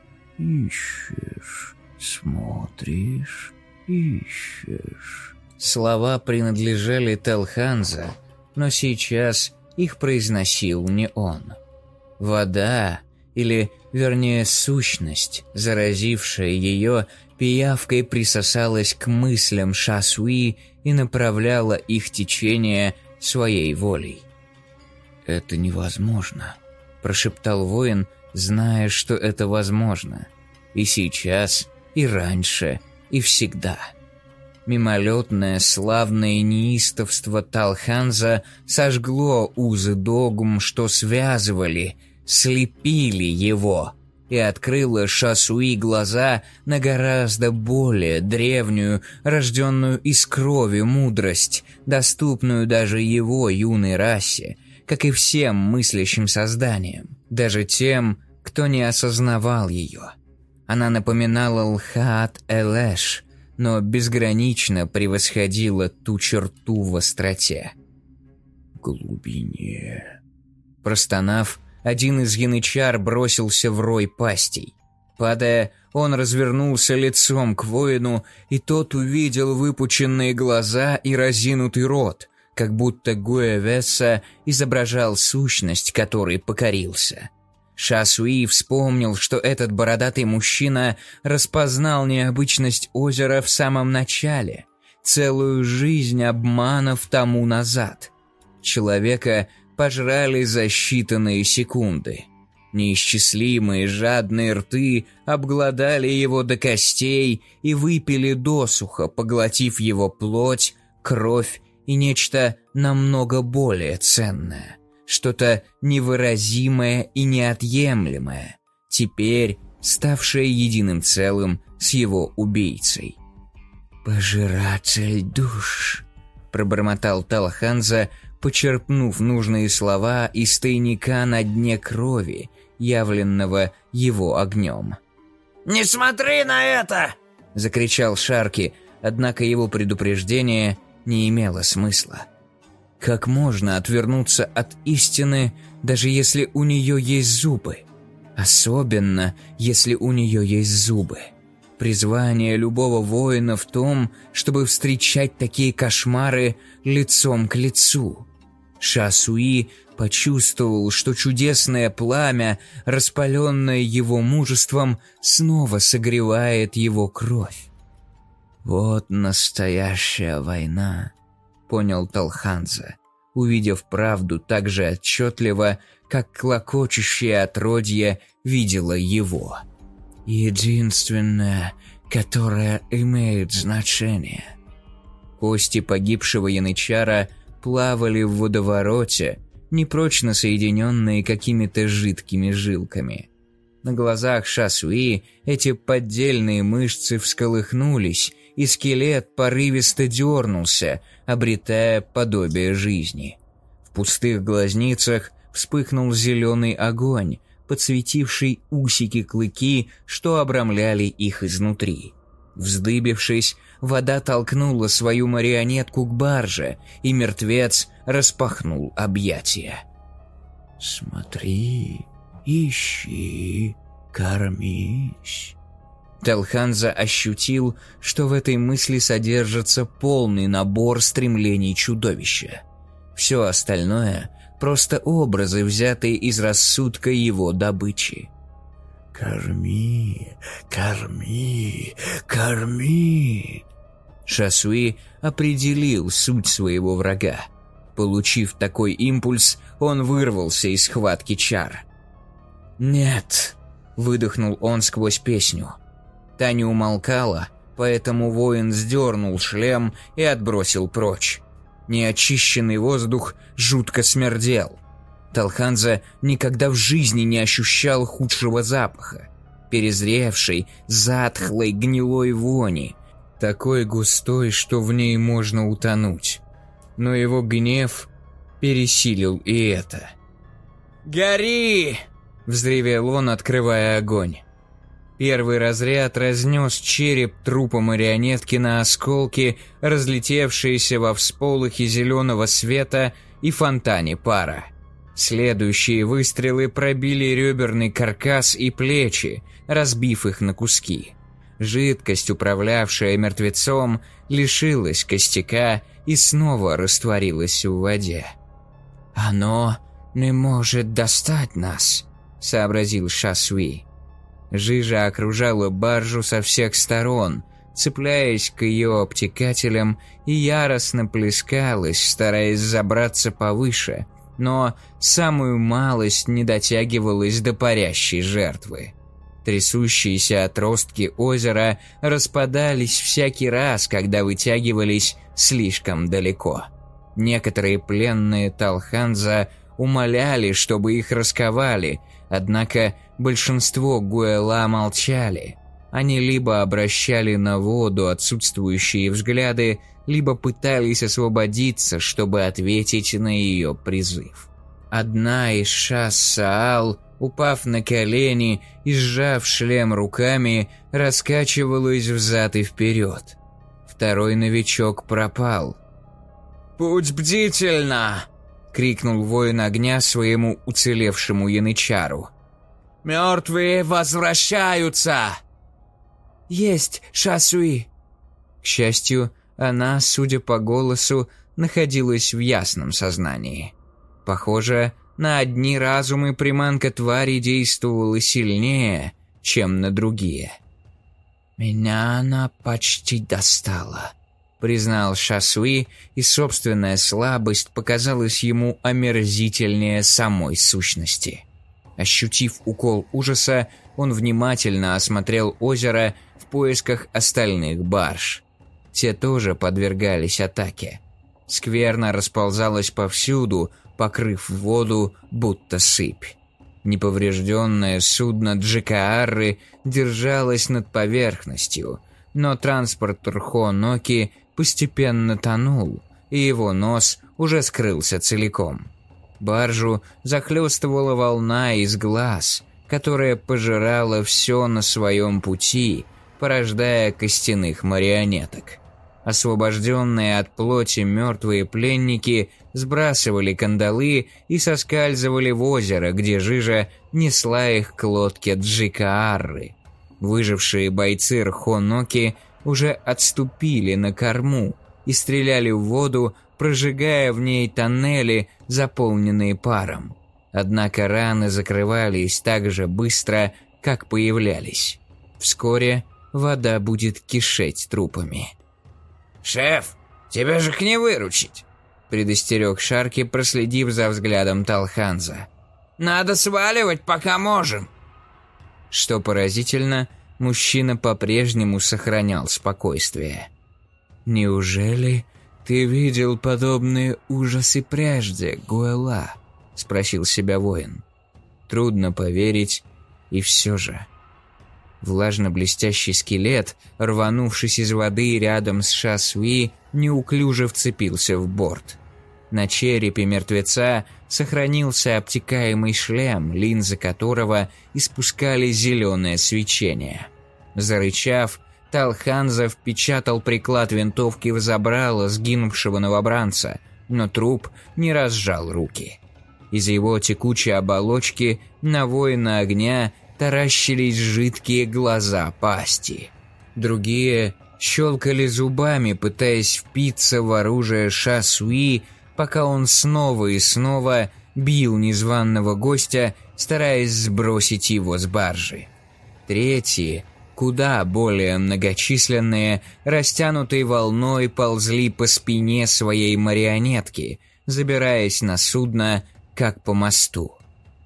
ищешь, смотришь, ищешь...» Слова принадлежали Талханза, но сейчас их произносил не он. Вода, Или, вернее, сущность, заразившая ее, пиявкой присосалась к мыслям Ша-Суи и направляла их течение своей волей. «Это невозможно», – прошептал воин, зная, что это возможно. И сейчас, и раньше, и всегда. Мимолетное славное неистовство Талханза сожгло узы догм, что связывали, слепили его, и открыло Ша-Суи глаза на гораздо более древнюю, рожденную из крови мудрость, доступную даже его юной расе, как и всем мыслящим созданиям, даже тем, кто не осознавал ее. Она напоминала Лхаат-Элеш, но безгранично превосходила ту черту в остроте. «Глубине». Простонав, один из янычар бросился в рой пастей. Падая, он развернулся лицом к воину, и тот увидел выпученные глаза и разинутый рот, как будто Гуэвесса изображал сущность, которой покорился. Ша-Суи вспомнил, что этот бородатый мужчина распознал необычность озера в самом начале, целую жизнь обманов тому назад. Человека пожрали за считанные секунды. Неисчислимые жадные рты обглодали его до костей и выпили досуха, поглотив его плоть, кровь и нечто намного более ценное. Что-то невыразимое и неотъемлемое, теперь ставшее единым целым с его убийцей. «Пожиратель душ», — пробормотал Талханза, почерпнув нужные слова из тайника на дне крови, явленного его огнем. «Не смотри на это!» — закричал Шарки, однако его предупреждение не имело смысла. Как можно отвернуться от истины, даже если у нее есть зубы? Особенно, если у нее есть зубы. Призвание любого воина в том, чтобы встречать такие кошмары лицом к лицу. Ша-Суи почувствовал, что чудесное пламя, распаленное его мужеством, снова согревает его кровь. «Вот настоящая война», — понял Талханза, увидев правду так же отчетливо, как клокочущее отродье видело его. «Единственное, которое имеет значение». Кости погибшего янычара плавали в водовороте, непрочно соединенные какими-то жидкими жилками. На глазах Ша-Суи эти поддельные мышцы всколыхнулись, и скелет порывисто дернулся, обретая подобие жизни. В пустых глазницах вспыхнул зеленый огонь, подсветивший усики-клыки, что обрамляли их изнутри. Вздыбившись, вода толкнула свою марионетку к барже, и мертвец распахнул объятия. «Смотри, ищи, кормись». Талханза ощутил, что в этой мысли содержится полный набор стремлений чудовища. Все остальное — просто образы, взятые из рассудка его добычи. «Корми, корми, корми!» Ша-Суи определил суть своего врага. Получив такой импульс, он вырвался из схватки чар. «Нет!» — выдохнул он сквозь песню. Та не умолкала, поэтому воин сдернул шлем и отбросил прочь. Неочищенный воздух жутко смердел. Талханза никогда в жизни не ощущал худшего запаха. Перезревшей, затхлой, гнилой вони, такой густой, что в ней можно утонуть. Но его гнев пересилил и это. «Гори!» — взревел он, открывая огонь. Первый разряд разнес череп трупа марионетки на осколки, разлетевшиеся во всполохе зеленого света и фонтане пара. Следующие выстрелы пробили реберный каркас и плечи, разбив их на куски. Жидкость, управлявшая мертвецом, лишилась костяка и снова растворилась в воде. «Оно не может достать нас», — сообразил Шасуи. Жижа окружала баржу со всех сторон, цепляясь к ее обтекателям, и яростно плескалась, стараясь забраться повыше, но самую малость не дотягивалась до парящей жертвы. Трясущиеся отростки озера распадались всякий раз, когда вытягивались слишком далеко. Некоторые пленные Талханза умоляли, чтобы их расковали, однако большинство Гуэла молчали. Они либо обращали на воду отсутствующие взгляды, либо пытались освободиться, чтобы ответить на ее призыв. Одна из Шас-Саал, упав на колени и сжав шлем руками, раскачивалась взад и вперед. Второй новичок пропал. «Будь бдительна!» — крикнул воин огня своему уцелевшему янычару. «Мертвые возвращаются!» «Есть, Шасуи!» К счастью, она, судя по голосу, находилась в ясном сознании. Похоже, на одни разумы приманка твари действовала сильнее, чем на другие. «Меня она почти достала», — признал Шасуи, и собственная слабость показалась ему омерзительнее самой сущности. Ощутив укол ужаса, он внимательно осмотрел озеро в поисках остальных барж. Те тоже подвергались атаке. Скверна расползалась повсюду, покрыв воду, будто сыпь. Неповрежденное судно Джикаарры держалось над поверхностью, но транспортер Хоноки постепенно тонул, и его нос уже скрылся целиком. Баржу захлестывала волна из глаз, которая пожирала все на своем пути, порождая костяных марионеток. Освобожденные от плоти мертвые пленники сбрасывали кандалы и соскальзывали в озеро, где жижа несла их к лодке Джикаарры. Выжившие бойцы Рхоноки уже отступили на корму и стреляли в воду, прожигая в ней тоннели, заполненные паром. Однако раны закрывались так же быстро, как появлялись. Вскоре вода будет кишеть трупами. «Шеф, тебя же к не выручить!» — предостерег Шарки, проследив за взглядом Талханза. «Надо сваливать, пока можем!» Что поразительно, мужчина по-прежнему сохранял спокойствие. «Неужели ты видел подобные ужасы прежде, Гуэла?» — спросил себя воин. Трудно поверить, и все же. Влажно-блестящий скелет, рванувшись из воды рядом с Шасуи, неуклюже вцепился в борт. На черепе мертвеца сохранился обтекаемый шлем, линзы которого испускали зеленое свечение. Зарычав, Талханза впечатал приклад винтовки в забрало сгинувшего новобранца, но труп не разжал руки. Из его текучей оболочки на воина огня таращились жидкие глаза пасти. Другие щелкали зубами, пытаясь впиться в оружие Шасуи, пока он снова и снова бил незваного гостя, стараясь сбросить его с баржи. Третьи, куда более многочисленные, растянутой волной ползли по спине своей марионетки, забираясь на судно, как по мосту.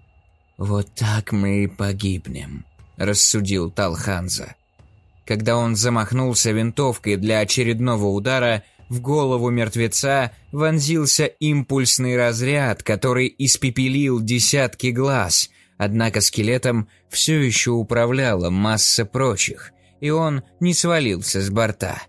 «Вот так мы и погибнем», — рассудил Талханза. Когда он замахнулся винтовкой для очередного удара, в голову мертвеца вонзился импульсный разряд, который испепелил десятки глаз, однако скелетом все еще управляла масса прочих, и он не свалился с борта.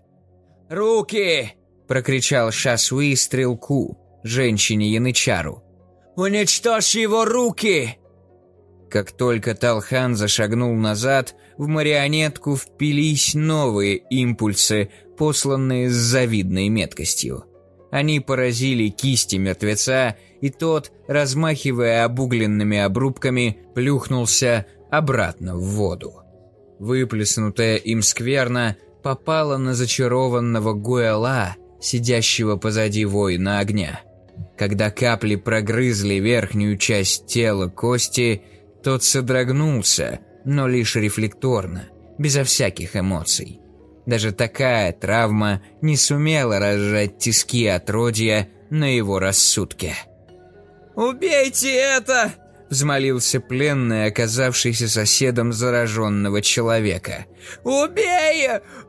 «Руки!» — прокричал Шасуи стрелку, женщине-янычару. «Уничтожь его руки!» Как только Талханза шагнул назад, в марионетку впились новые импульсы, посланные с завидной меткостью. Они поразили кисти мертвеца, и тот, размахивая обугленными обрубками, плюхнулся обратно в воду. Выплеснутая им скверна попала на зачарованного Гуэла, сидящего позади воина огня. Когда капли прогрызли верхнюю часть тела кости, Тот содрогнулся, но лишь рефлекторно, безо всяких эмоций. Даже такая травма не сумела разжать тиски отродья на его рассудке. «Убейте это!» – взмолился пленный, оказавшийся соседом зараженного человека. «Убей!»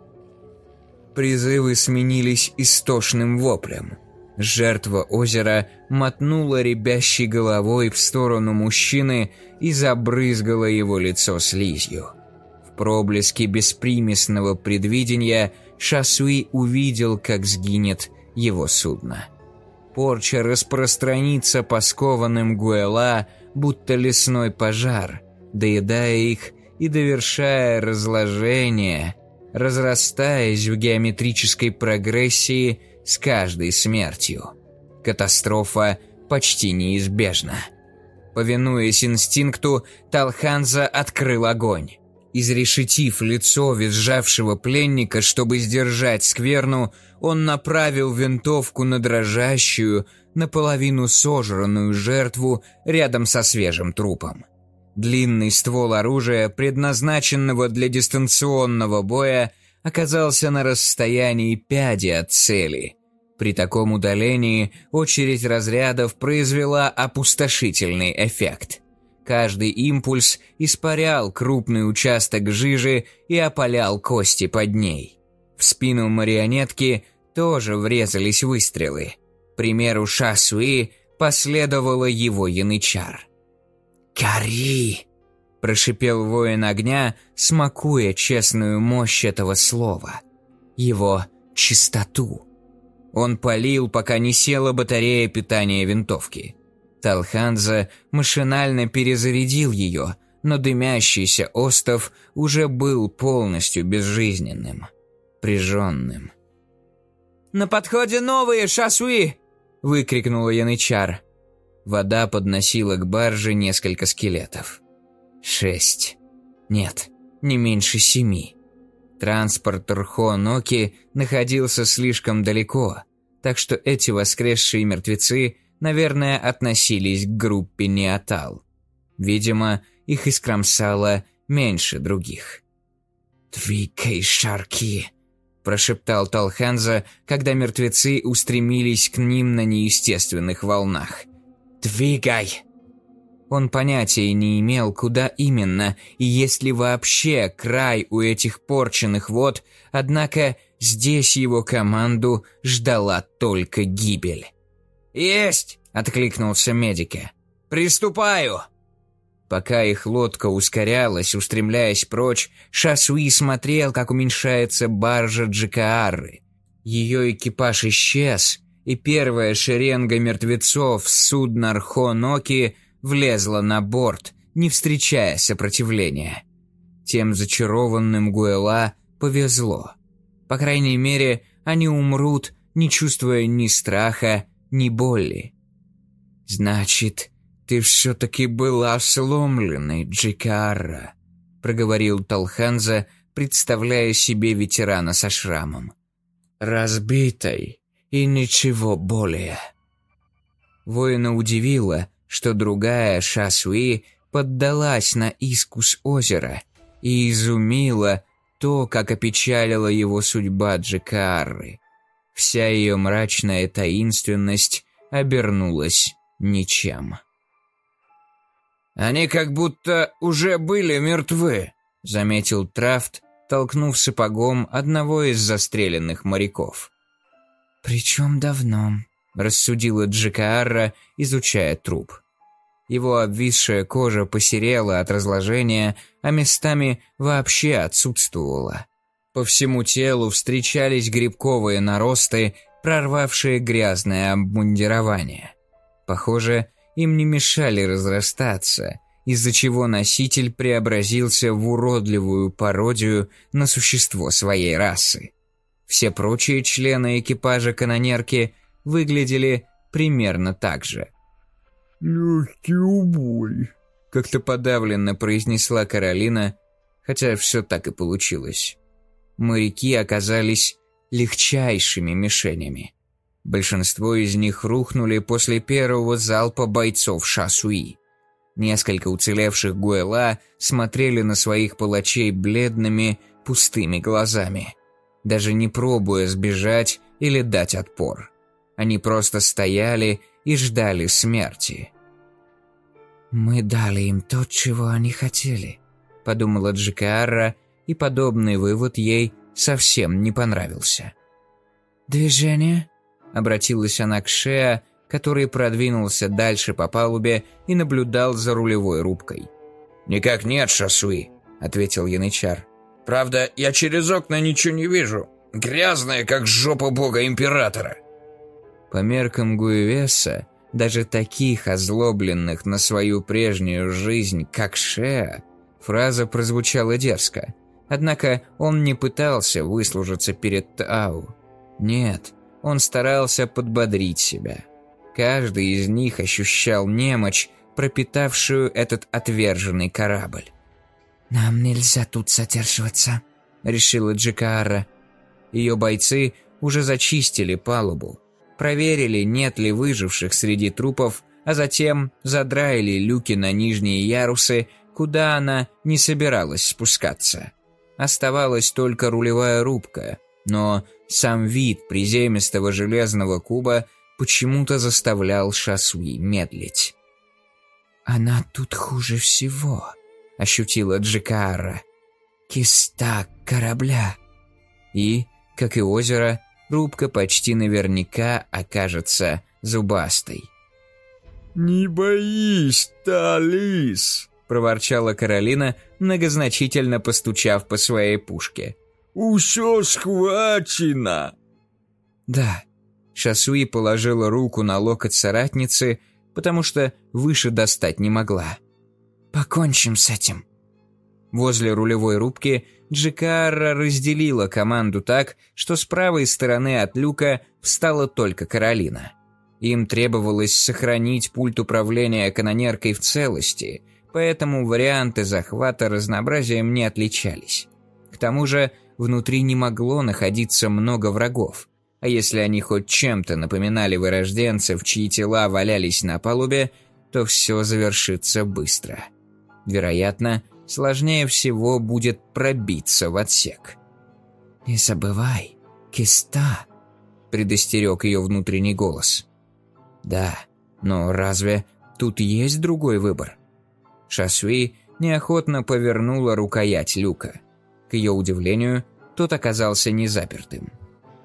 Призывы сменились истошным воплем. Жертва озера мотнула рябящей головой в сторону мужчины и забрызгала его лицо слизью. В проблеске беспримесного предвидения Шасуи увидел, как сгинет его судно. Порча распространится по скованным Гуэла, будто лесной пожар, доедая их и довершая разложение, разрастаясь в геометрической прогрессии с каждой смертью. Катастрофа почти неизбежна. Повинуясь инстинкту, Талханза открыл огонь. Изрешетив лицо визжавшего пленника, чтобы сдержать скверну, он направил винтовку на дрожащую, наполовину сожранную жертву рядом со свежим трупом. Длинный ствол оружия, предназначенного для дистанционного боя, оказался на расстоянии пяди от цели. При таком удалении очередь разрядов произвела опустошительный эффект. Каждый импульс испарял крупный участок жижи и опалял кости под ней. В спину марионетки тоже врезались выстрелы. К примеру Шасуи последовало его янычар. «Кори!» – прошипел воин огня, смакуя честную мощь этого слова. Его чистоту. Он палил, пока не села батарея питания винтовки. Талханза машинально перезарядил ее, но дымящийся остов уже был полностью безжизненным, прижженным. «На подходе новые, Шасуи!» – выкрикнула янычар. Вода подносила к барже несколько скелетов. Шесть. Нет, не меньше семи. Транспорт Рхо-Ноки находился слишком далеко, так что эти воскресшие мертвецы, наверное, относились к группе Неотал. Видимо, их искромсало меньше других. «Двигай, шарки!» – прошептал Талханза, когда мертвецы устремились к ним на неестественных волнах. «Двигай!» Он понятия не имел, куда именно, и есть ли вообще край у этих порченных вод, однако здесь его команду ждала только гибель. «Есть!» – откликнулся медика. «Приступаю!» Пока их лодка ускорялась, устремляясь прочь, Шасуи смотрел, как уменьшается баржа Джикаарры. Ее экипаж исчез, и первая шеренга мертвецов с судна Рхо-Ноки влезла на борт, не встречая сопротивления. Тем зачарованным Гуэла повезло. По крайней мере, они умрут, не чувствуя ни страха, ни боли. «Значит, ты все-таки была сломленной, Джикаарра», — проговорил Талханза, представляя себе ветерана со шрамом. «Разбитой и ничего более». Воина удивило, что другая Шасуи поддалась на искус озера, и изумило то, как опечалила его судьба Джикаарры. Вся ее мрачная таинственность обернулась ничем. «Они как будто уже были мертвы», — заметил Трафт, толкнув сапогом одного из застреленных моряков. «Причем давно», — рассудила Джикаарра, изучая труп. Его обвисшая кожа посерела от разложения, а местами вообще отсутствовала. По всему телу встречались грибковые наросты, прорвавшие грязное обмундирование. Похоже, им не мешали разрастаться, из-за чего носитель преобразился в уродливую пародию на существо своей расы. Все прочие члены экипажа канонерки выглядели примерно так же. «Легкий убой», — как-то подавленно произнесла Каролина, хотя все так и получилось. Моряки оказались легчайшими мишенями. Большинство из них рухнули после первого залпа бойцов Шасуи. Несколько уцелевших Гуэла смотрели на своих палачей бледными, пустыми глазами, даже не пробуя сбежать или дать отпор. Они просто стояли и ждали смерти. «Мы дали им то, чего они хотели», — подумала Джикаарра, и подобный вывод ей совсем не понравился. «Движение?» — обратилась она к Шеа, который продвинулся дальше по палубе и наблюдал за рулевой рубкой. «Никак нет, Шасуи», — ответил янычар. «Правда, я через окна ничего не вижу. Грязная, как жопа бога императора». По меркам Гуэвеса, даже таких озлобленных на свою прежнюю жизнь, как Шеа, фраза прозвучала дерзко. Однако он не пытался выслужиться перед Тау. Нет, он старался подбодрить себя. Каждый из них ощущал немочь, пропитавшую этот отверженный корабль. «Нам нельзя тут задерживаться», — решила Джикаарра. Ее бойцы уже зачистили палубу, проверили, нет ли выживших среди трупов, а затем задраили люки на нижние ярусы, куда она не собиралась спускаться. Оставалась только рулевая рубка, но сам вид приземистого железного куба почему-то заставлял Шасуи медлить. «Она тут хуже всего», — ощутила Джикаарра. «Киста корабля». И, как и озеро, рубка почти наверняка окажется зубастой. «Не боись, Талис!» — проворчала Каролина, многозначительно постучав по своей пушке. «Усё схвачено!» «Да». Шасуи положила руку на локоть соратницы, потому что выше достать не могла. «Покончим с этим». Возле рулевой рубки Джикаарра разделила команду так, что с правой стороны от люка встала только Каролина. Им требовалось сохранить пульт управления канонеркой в целости, поэтому варианты захвата разнообразием не отличались. К тому же внутри не могло находиться много врагов, а если они хоть чем-то напоминали вырожденцев, чьи тела валялись на палубе, то все завершится быстро. Вероятно, сложнее всего будет пробиться в отсек. «Не забывай, киста», — предостерег ее внутренний голос. «Да, но разве тут есть другой выбор?» Шасуи неохотно повернула рукоять люка. К ее удивлению, тот оказался незапертым.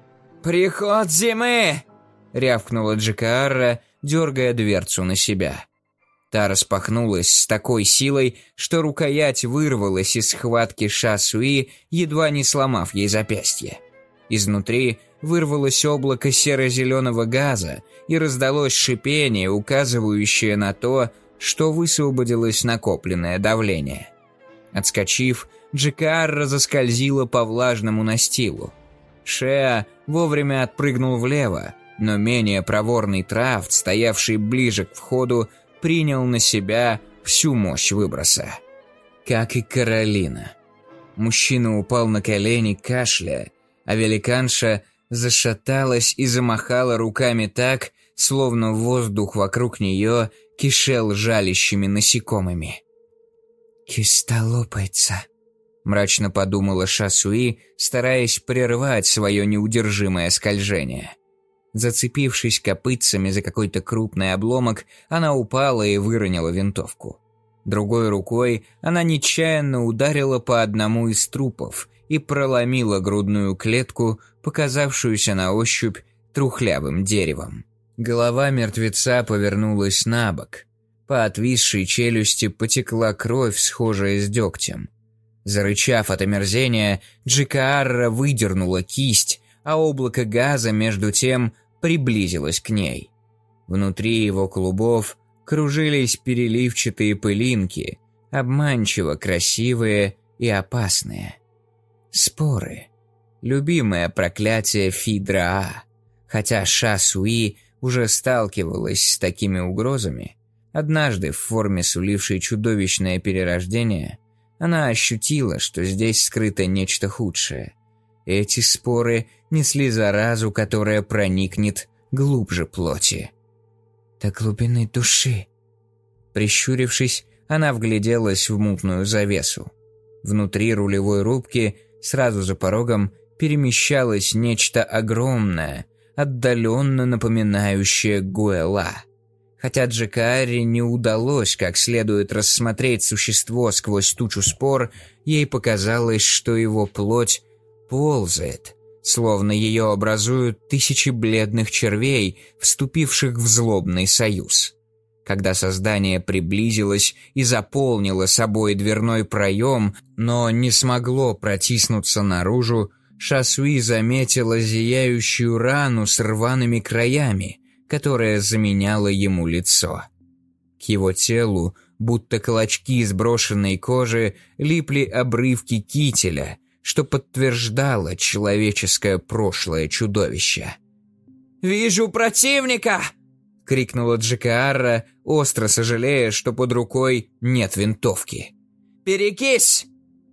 «Приход зимы!» — рявкнула Джикаарра, дергая дверцу на себя. Та распахнулась с такой силой, что рукоять вырвалась из схватки Шасуи, едва не сломав ей запястье. Изнутри вырвалось облако серо-зеленого газа и раздалось шипение, указывающее на то, что высвободилось накопленное давление. Отскочив, Джикаарра заскользила по влажному настилу. Шеа вовремя отпрыгнул влево, но менее проворный Трафт, стоявший ближе к входу, принял на себя всю мощь выброса. Как и Каролина. Мужчина упал на колени, кашляя, а великанша зашаталась и замахала руками так, словно воздух вокруг нее кишел жалящими насекомыми. «Киста лопается», — мрачно подумала Шасуи, стараясь прервать свое неудержимое скольжение. Зацепившись копытцами за какой-то крупный обломок, она упала и выронила винтовку. Другой рукой она нечаянно ударила по одному из трупов и проломила грудную клетку, показавшуюся на ощупь трухлявым деревом. Голова мертвеца повернулась на бок. По отвисшей челюсти потекла кровь, схожая с дегтем. Зарычав от омерзения, Джикаарра выдернула кисть, а облако газа, между тем, приблизилось к ней. Внутри его клубов кружились переливчатые пылинки, обманчиво красивые и опасные. Споры. Любимое проклятие Фи-Драа. Хотя Шасуи уже сталкивалась с такими угрозами, однажды в форме, сулившей чудовищное перерождение, она ощутила, что здесь скрыто нечто худшее. Эти споры несли заразу, которая проникнет глубже плоти. «До глубины души», — Прищурившись, она вгляделась в мутную завесу. Внутри рулевой рубки, сразу за порогом, перемещалось нечто огромное, отдаленно напоминающее Гуэла. Хотя Джекааре не удалось как следует рассмотреть существо сквозь тучу спор, ей показалось, что его плоть ползает, словно ее образуют тысячи бледных червей, вступивших в злобный союз. Когда создание приблизилось и заполнило собой дверной проем, но не смогло протиснуться наружу, Шасуи заметила зияющую рану с рваными краями, которая заменяла ему лицо. К его телу, будто клочки сброшенной кожи, липли обрывки кителя, что подтверждало человеческое прошлое чудовища. «Вижу противника!» — крикнула Джекаара, остро сожалея, что под рукой нет винтовки. «Перекись!»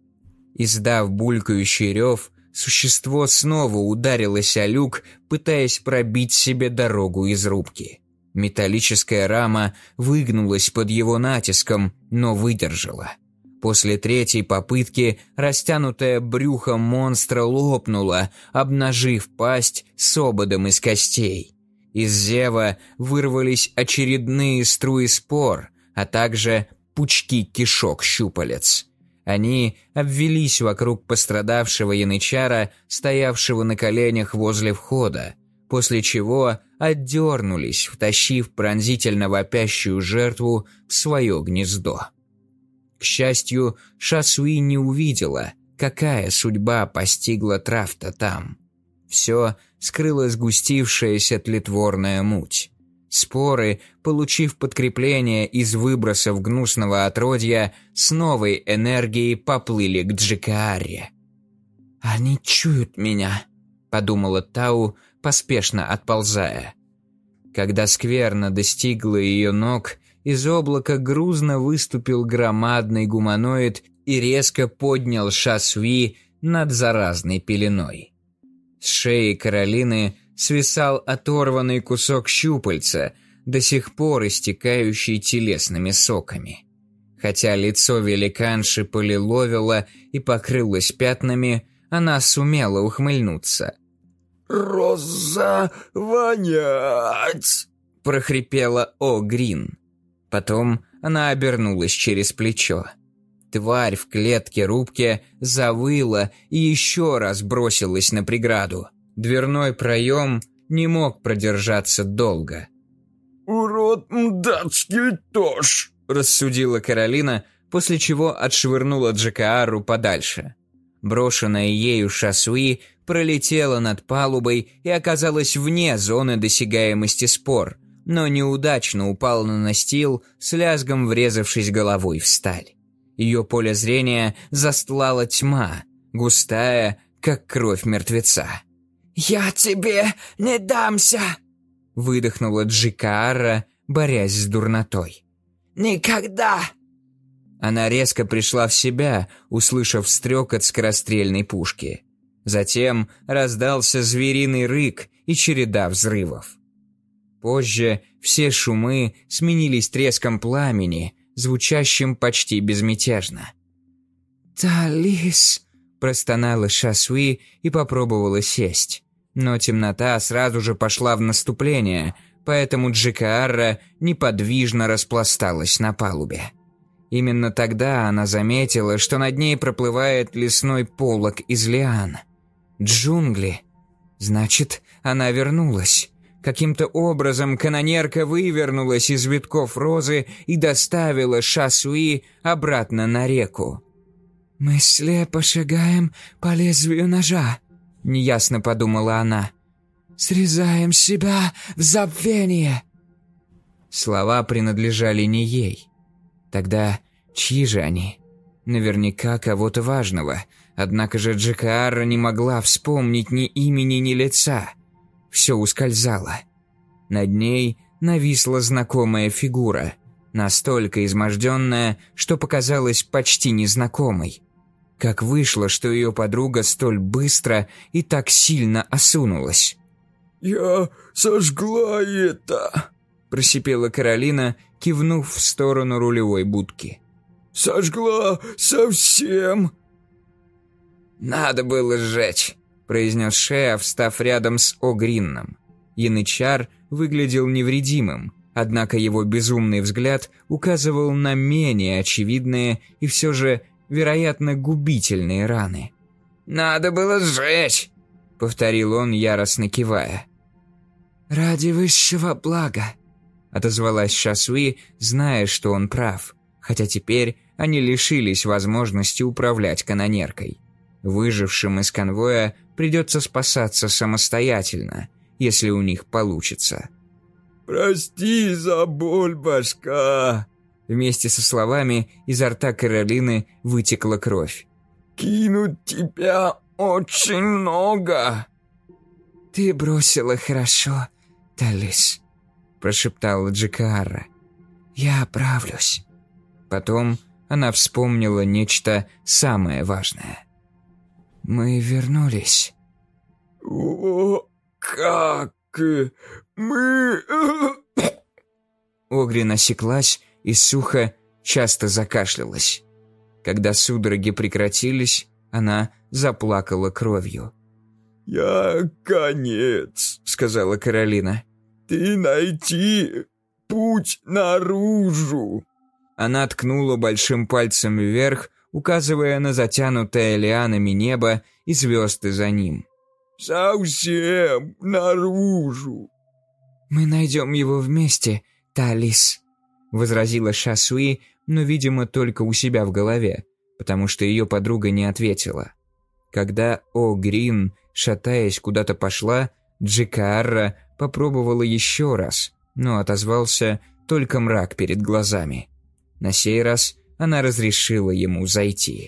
Издав булькающий рев, существо снова ударилось о люк, пытаясь пробить себе дорогу из рубки. Металлическая рама выгнулась под его натиском, но выдержала. После третьей попытки растянутое брюхо монстра лопнуло, обнажив пасть с ободом из костей. Из зева вырвались очередные струи спор, а также пучки кишок-щупалец. Они обвелись вокруг пострадавшего янычара, стоявшего на коленях возле входа, после чего отдернулись, втащив пронзительно вопящую жертву в свое гнездо. К счастью, Шасуи не увидела, какая судьба постигла Трафта там. Все скрыла сгустившаяся тлетворная муть. Споры, получив подкрепление из выбросов гнусного отродья, с новой энергией поплыли к Джекааре. «Они чуют меня», — подумала Тау, поспешно отползая. Когда скверна достигла ее ног, из облака грузно выступил громадный гуманоид и резко поднял Шасуи над заразной пеленой. С шеи Каролины свисал оторванный кусок щупальца, до сих пор истекающий телесными соками. Хотя лицо великанши полиловило и покрылось пятнами, она сумела ухмыльнуться. «Роза вонять!» – прохрипела О. Грин. Потом она обернулась через плечо. Тварь в клетке рубки завыла и еще раз бросилась на преграду. Дверной проем не мог продержаться долго. «Урод мдацкий тоже!» – рассудила Каролина, после чего отшвырнула Джекаару подальше. Брошенная ею Шасуи пролетела над палубой и оказалась вне зоны досягаемости спор, но неудачно упала на настил, с лязгом врезавшись головой в сталь. Ее поле зрения застлала тьма, густая, как кровь мертвеца. «Я тебе не дамся!» — выдохнула Джекаара, борясь с дурнотой. «Никогда!» Она резко пришла в себя, услышав стрекот скорострельной пушки. Затем раздался звериный рык и череда взрывов. Позже все шумы сменились треском пламени, звучащим почти безмятежно. «Талис!» – простонала Шасуи и попробовала сесть. Но темнота сразу же пошла в наступление, поэтому Джекаара неподвижно распласталась на палубе. Именно тогда она заметила, что над ней проплывает лесной полог из лиан. Джунгли. Значит, она вернулась. Каким-то образом канонерка вывернулась из витков розы и доставила Шасуи обратно на реку. «Мы слепо шагаем по лезвию ножа», — неясно подумала она. «Срезаем себя в забвение». Слова принадлежали не ей. Тогда чьи же они? Наверняка кого-то важного. Однако же Джекаара не могла вспомнить ни имени, ни лица. Все ускользало. Над ней нависла знакомая фигура, настолько изможденная, что показалась почти незнакомой. Как вышло, что ее подруга столь быстро и так сильно осунулась? «Я сожгла это!» – просипела Каролина, кивнув в сторону рулевой будки. «Сожгла совсем!» «Надо было сжечь», — произнес Шеа, встав рядом с Огринном. Янычар выглядел невредимым, однако его безумный взгляд указывал на менее очевидные и все же, вероятно, губительные раны. «Надо было сжечь», — повторил он, яростно кивая. «Ради высшего блага», — отозвалась Шасуи, зная, что он прав, хотя теперь они лишились возможности управлять канонеркой. Выжившим из конвоя придется спасаться самостоятельно, если у них получится. «Прости за боль, башка!» Вместе со словами изо рта Каролины вытекла кровь. «Кинуть тебя очень много!» «Ты бросила хорошо, Талис», — прошептала Джикаара. «Я оправлюсь». Потом она вспомнила нечто самое важное. «Мы вернулись». «О, как мы...» Огрин осеклась и сухо, часто закашлялась. Когда судороги прекратились, она заплакала кровью. «Я конец», — сказала Каролина. «Ты найти путь наружу». Она ткнула большим пальцем вверх, указывая на затянутое лианами небо и звезды за ним. «Совсем наружу». «Мы найдем его вместе, Талис», — возразила Шасуи, но, видимо, только у себя в голове, потому что ее подруга не ответила. Когда Огрин, шатаясь, куда-то пошла, Джикаара попробовала еще раз, но отозвался только мрак перед глазами. На сей раз она разрешила ему зайти.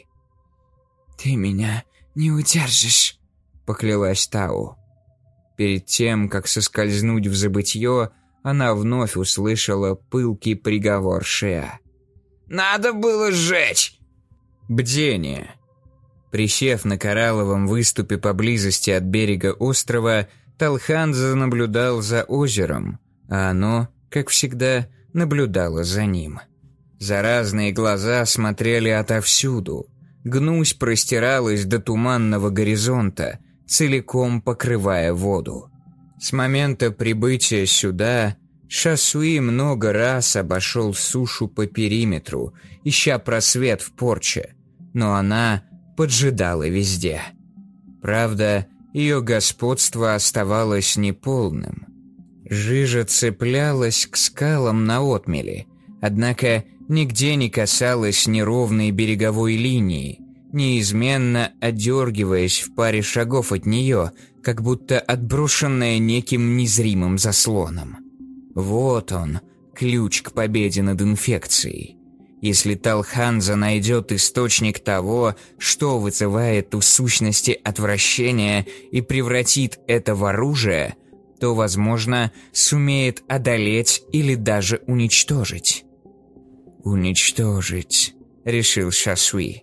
«Ты меня не удержишь», — поклялась Тау. Перед тем, как соскользнуть в забытье, она вновь услышала пылкий приговор Шеа. «Надо было сжечь!» Бдение. Присев на коралловом выступе поблизости от берега острова, Талханза наблюдал за озером, а оно, как всегда, наблюдало за ним. Заразные глаза смотрели отовсюду. Гнусь простиралась до туманного горизонта, целиком покрывая воду. С момента прибытия сюда Шасуи много раз обошел сушу по периметру, ища просвет в порче, но она поджидала везде. Правда, ее господство оставалось неполным. Жижа цеплялась к скалам на отмели, однако нигде не касалась неровной береговой линии, неизменно одергиваясь в паре шагов от нее, как будто отброшенная неким незримым заслоном. Вот он, ключ к победе над инфекцией. Если Талханза найдет источник того, что вызывает у сущности отвращение и превратит это в оружие, то, возможно, сумеет одолеть или даже уничтожить. «Уничтожить», — решил Шасуи.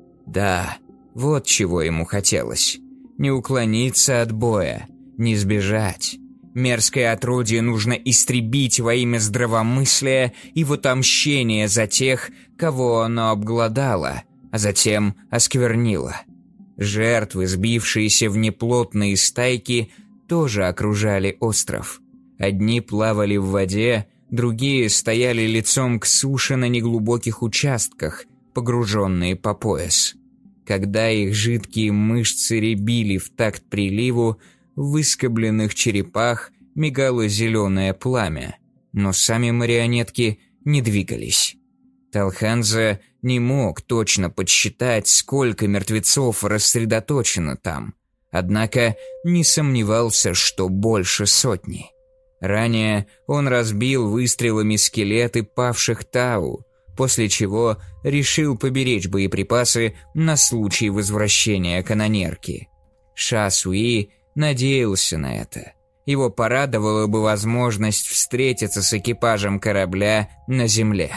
Да, вот чего ему хотелось. Не уклониться от боя, не сбежать. Мерзкое отродье нужно истребить во имя здравомыслия и в отомщение за тех, кого оно обглодало, а затем осквернило. Жертвы, сбившиеся в неплотные стайки, тоже окружали остров. Одни плавали в воде, другие стояли лицом к суше на неглубоких участках, погруженные по пояс. Когда их жидкие мышцы рябили в такт приливу, в выскобленных черепах мигало зеленое пламя, но сами марионетки не двигались. Талханза не мог точно подсчитать, сколько мертвецов рассредоточено там, однако не сомневался, что больше сотни. Ранее он разбил выстрелами скелеты павших Тау, после чего решил поберечь боеприпасы на случай возвращения канонерки. Шасуи надеялся на это. Его порадовала бы возможность встретиться с экипажем корабля на земле.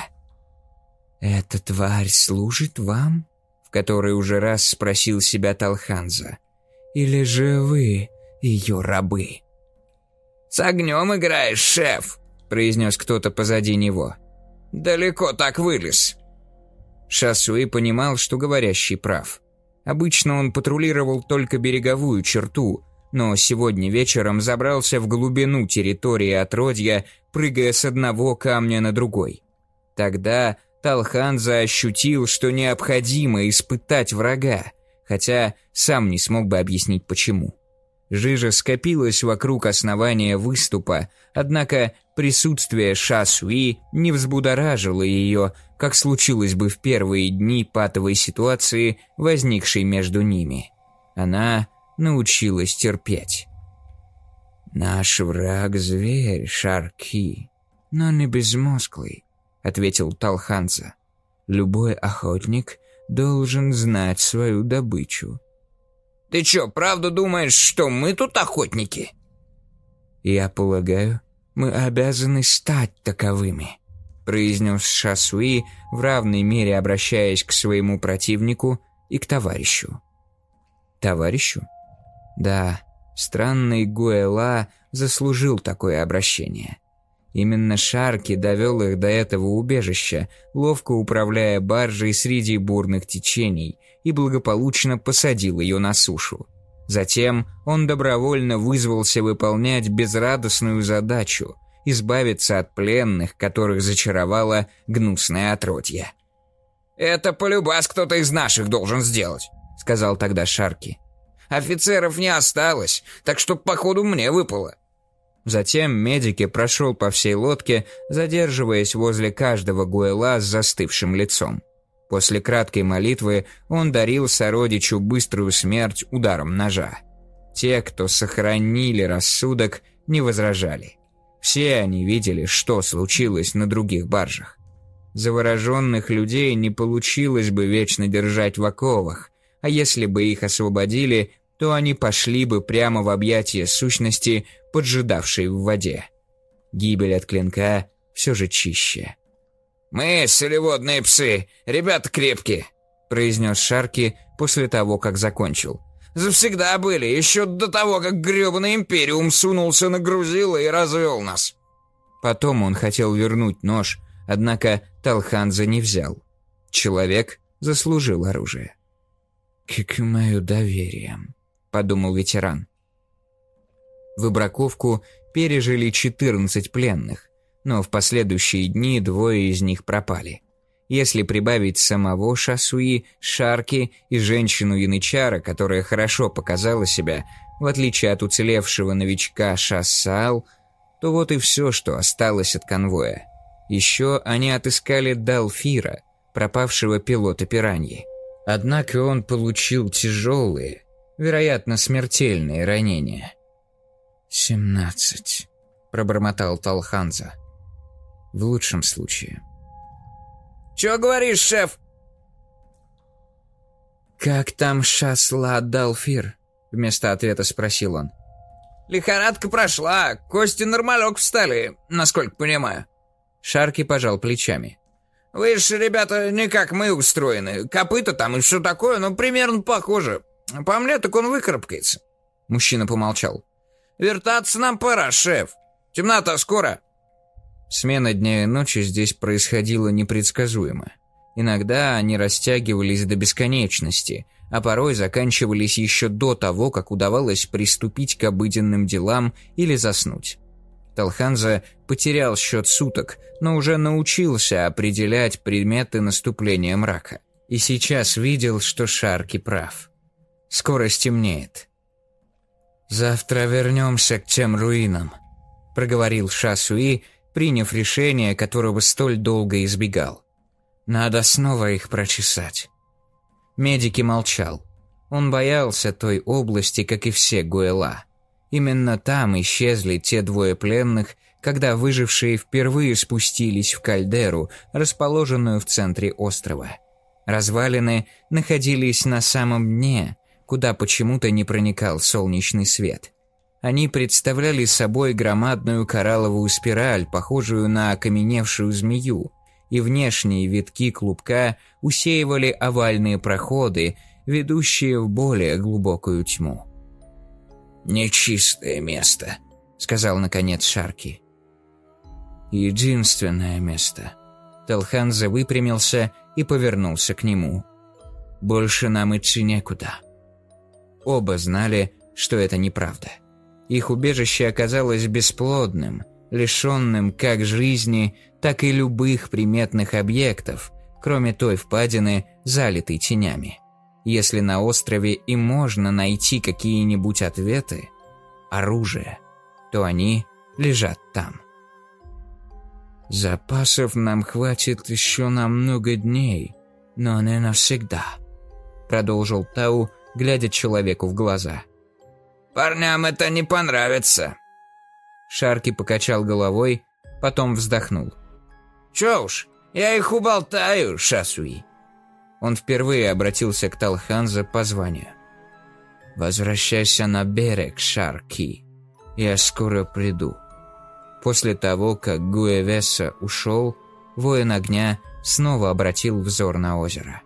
«Эта тварь служит вам?» — в который уже раз спросил себя Талханза. «Или же вы ее рабы?» «С огнем играешь, шеф!» — произнес кто-то позади него. далеко так вылез?» Шасуи понимал, что говорящий прав. Обычно он патрулировал только береговую черту, но сегодня вечером забрался в глубину территории отродья, прыгая с одного камня на другой. Тогда Талханза ощутил, что необходимо испытать врага, хотя сам не смог бы объяснить почему. Жижа скопилась вокруг основания выступа, однако присутствие Шасуи не взбудоражило ее, как случилось бы в первые дни патовой ситуации, возникшей между ними. Она научилась терпеть. «Наш враг — зверь, Шарки, но не безмозглый», — ответил Талханза. «Любой охотник должен знать свою добычу». «Ты чё, правда думаешь, что мы тут охотники?» «Я полагаю, мы обязаны стать таковыми», — произнес Шасуи, в равной мере обращаясь к своему противнику и к товарищу. «Товарищу?» Да, странный Гуэла заслужил такое обращение. Именно Шарки довел их до этого убежища, ловко управляя баржей среди бурных течений, и благополучно посадил ее на сушу. Затем он добровольно вызвался выполнять безрадостную задачу – избавиться от пленных, которых зачаровало гнусное отродье. «Это полюбас кто-то из наших должен сделать», – сказал тогда Шарки. «Офицеров не осталось, так что, походу, мне выпало». Затем Медики прошел по всей лодке, задерживаясь возле каждого Гуэла с застывшим лицом. После краткой молитвы он дарил сородичу быструю смерть ударом ножа. Те, кто сохранили рассудок, не возражали. Все они видели, что случилось на других баржах. Завороженных людей не получилось бы вечно держать в оковах, а если бы их освободили, то они пошли бы прямо в объятия сущности, поджидавшей в воде. Гибель от клинка все же чище. «Мы, солеводные псы, ребята крепкие», — произнес Шарки после того, как закончил. «Завсегда были, еще до того, как гребаный Империум сунулся на грузило и развел нас». Потом он хотел вернуть нож, однако Талханза не взял. Человек заслужил оружие. «Как и мое доверие», — подумал ветеран. Выбраковку пережили четырнадцать пленных, но в последующие дни двое из них пропали. Если прибавить самого Шасуи, Шарки и женщину-янычара, которая хорошо показала себя, в отличие от уцелевшего новичка Шассаал, то вот и все, что осталось от конвоя. Еще они отыскали Далфира, пропавшего пилота пираньи. Однако он получил тяжелые, вероятно, смертельные ранения. «Семнадцать», — пробормотал Талханза. «В лучшем случае». «Чё говоришь, шеф?» «Как там Шасла Далфир?» — вместо ответа спросил он. «Лихорадка прошла, кости нормалек встали, насколько понимаю». Шарки пожал плечами. «Вы ж, ребята, не как мы устроены. Копыта там и все такое, но примерно похоже. По мне, так он выкарабкается». Мужчина помолчал. «Вертаться нам пора, шеф. Темнота скоро». Смена дня и ночи здесь происходила непредсказуемо. Иногда они растягивались до бесконечности, а порой заканчивались еще до того, как удавалось приступить к обыденным делам или заснуть. Талханза потерял счет суток, но уже научился определять приметы наступления мрака. И сейчас видел, что Шарки прав. Скоро стемнеет. «Завтра вернемся к тем руинам», — проговорил Шасуи, приняв решение, которого столь долго избегал. «Надо снова их прочесать». Медики молчал. Он боялся той области, как и все Гуэла. Именно там исчезли те двое пленных, когда выжившие впервые спустились в кальдеру, расположенную в центре острова. Развалины находились на самом дне, куда почему-то не проникал солнечный свет. Они представляли собой громадную коралловую спираль, похожую на окаменевшую змею, и внешние витки клубка усеивали овальные проходы, ведущие в более глубокую тьму. «Нечистое место», — сказал наконец Шарки. «Единственное место». Талханза выпрямился и повернулся к нему. «Больше нам идти некуда». Оба знали, что это неправда. Их убежище оказалось бесплодным, лишенным как жизни, так и любых приметных объектов, кроме той впадины, залитой тенями. Если на острове и можно найти какие-нибудь ответы, оружие, то они лежат там. «Запасов нам хватит еще на много дней, но не навсегда», — продолжил Тау, глядя человеку в глаза. «Парням это не понравится». Шарки покачал головой, потом вздохнул. «Чё уж, я их уболтаю, Шасуи». Он впервые обратился к Талханзе по званию. «Возвращайся на берег, Шарки. Я скоро приду». После того, как Гуэвеса ушел, воин огня снова обратил взор на озеро.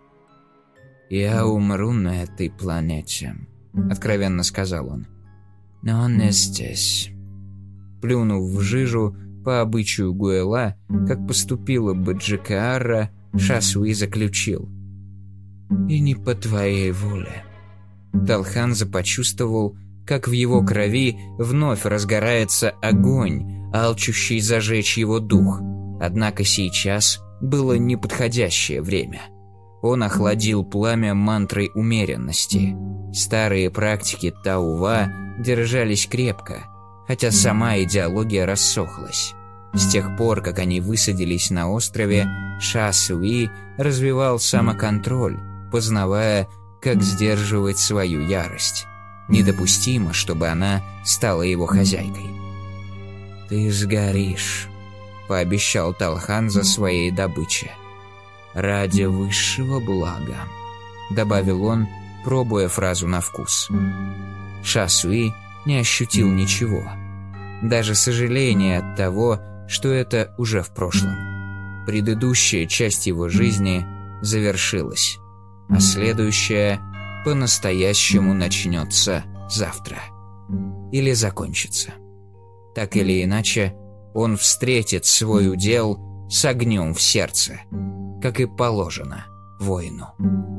«Я умру на этой планете», — откровенно сказал он. «Но не здесь». Плюнув в жижу, по обычаю Гуэла, как поступила бы Джикаарра, Шасуи заключил: «И не по твоей воле». Талханза почувствовал, как в его крови вновь разгорается огонь, алчущий зажечь его дух. Однако сейчас было неподходящее время. Он охладил пламя мантрой умеренности. Старые практики Таува держались крепко, хотя сама идеология рассохлась. С тех пор, как они высадились на острове, Шасуи развивал самоконтроль, познавая, как сдерживать свою ярость. Недопустимо, чтобы она стала его хозяйкой. «Ты сгоришь», — пообещал Талханза своей добыче. «Ради высшего блага», — добавил он, пробуя фразу на вкус. Шасуи не ощутил ничего. Даже сожаление от того, что это уже в прошлом. Предыдущая часть его жизни завершилась, а следующая по-настоящему начнется завтра. Или закончится. Так или иначе, он встретит свой удел с огнем в сердце, как и положено воину.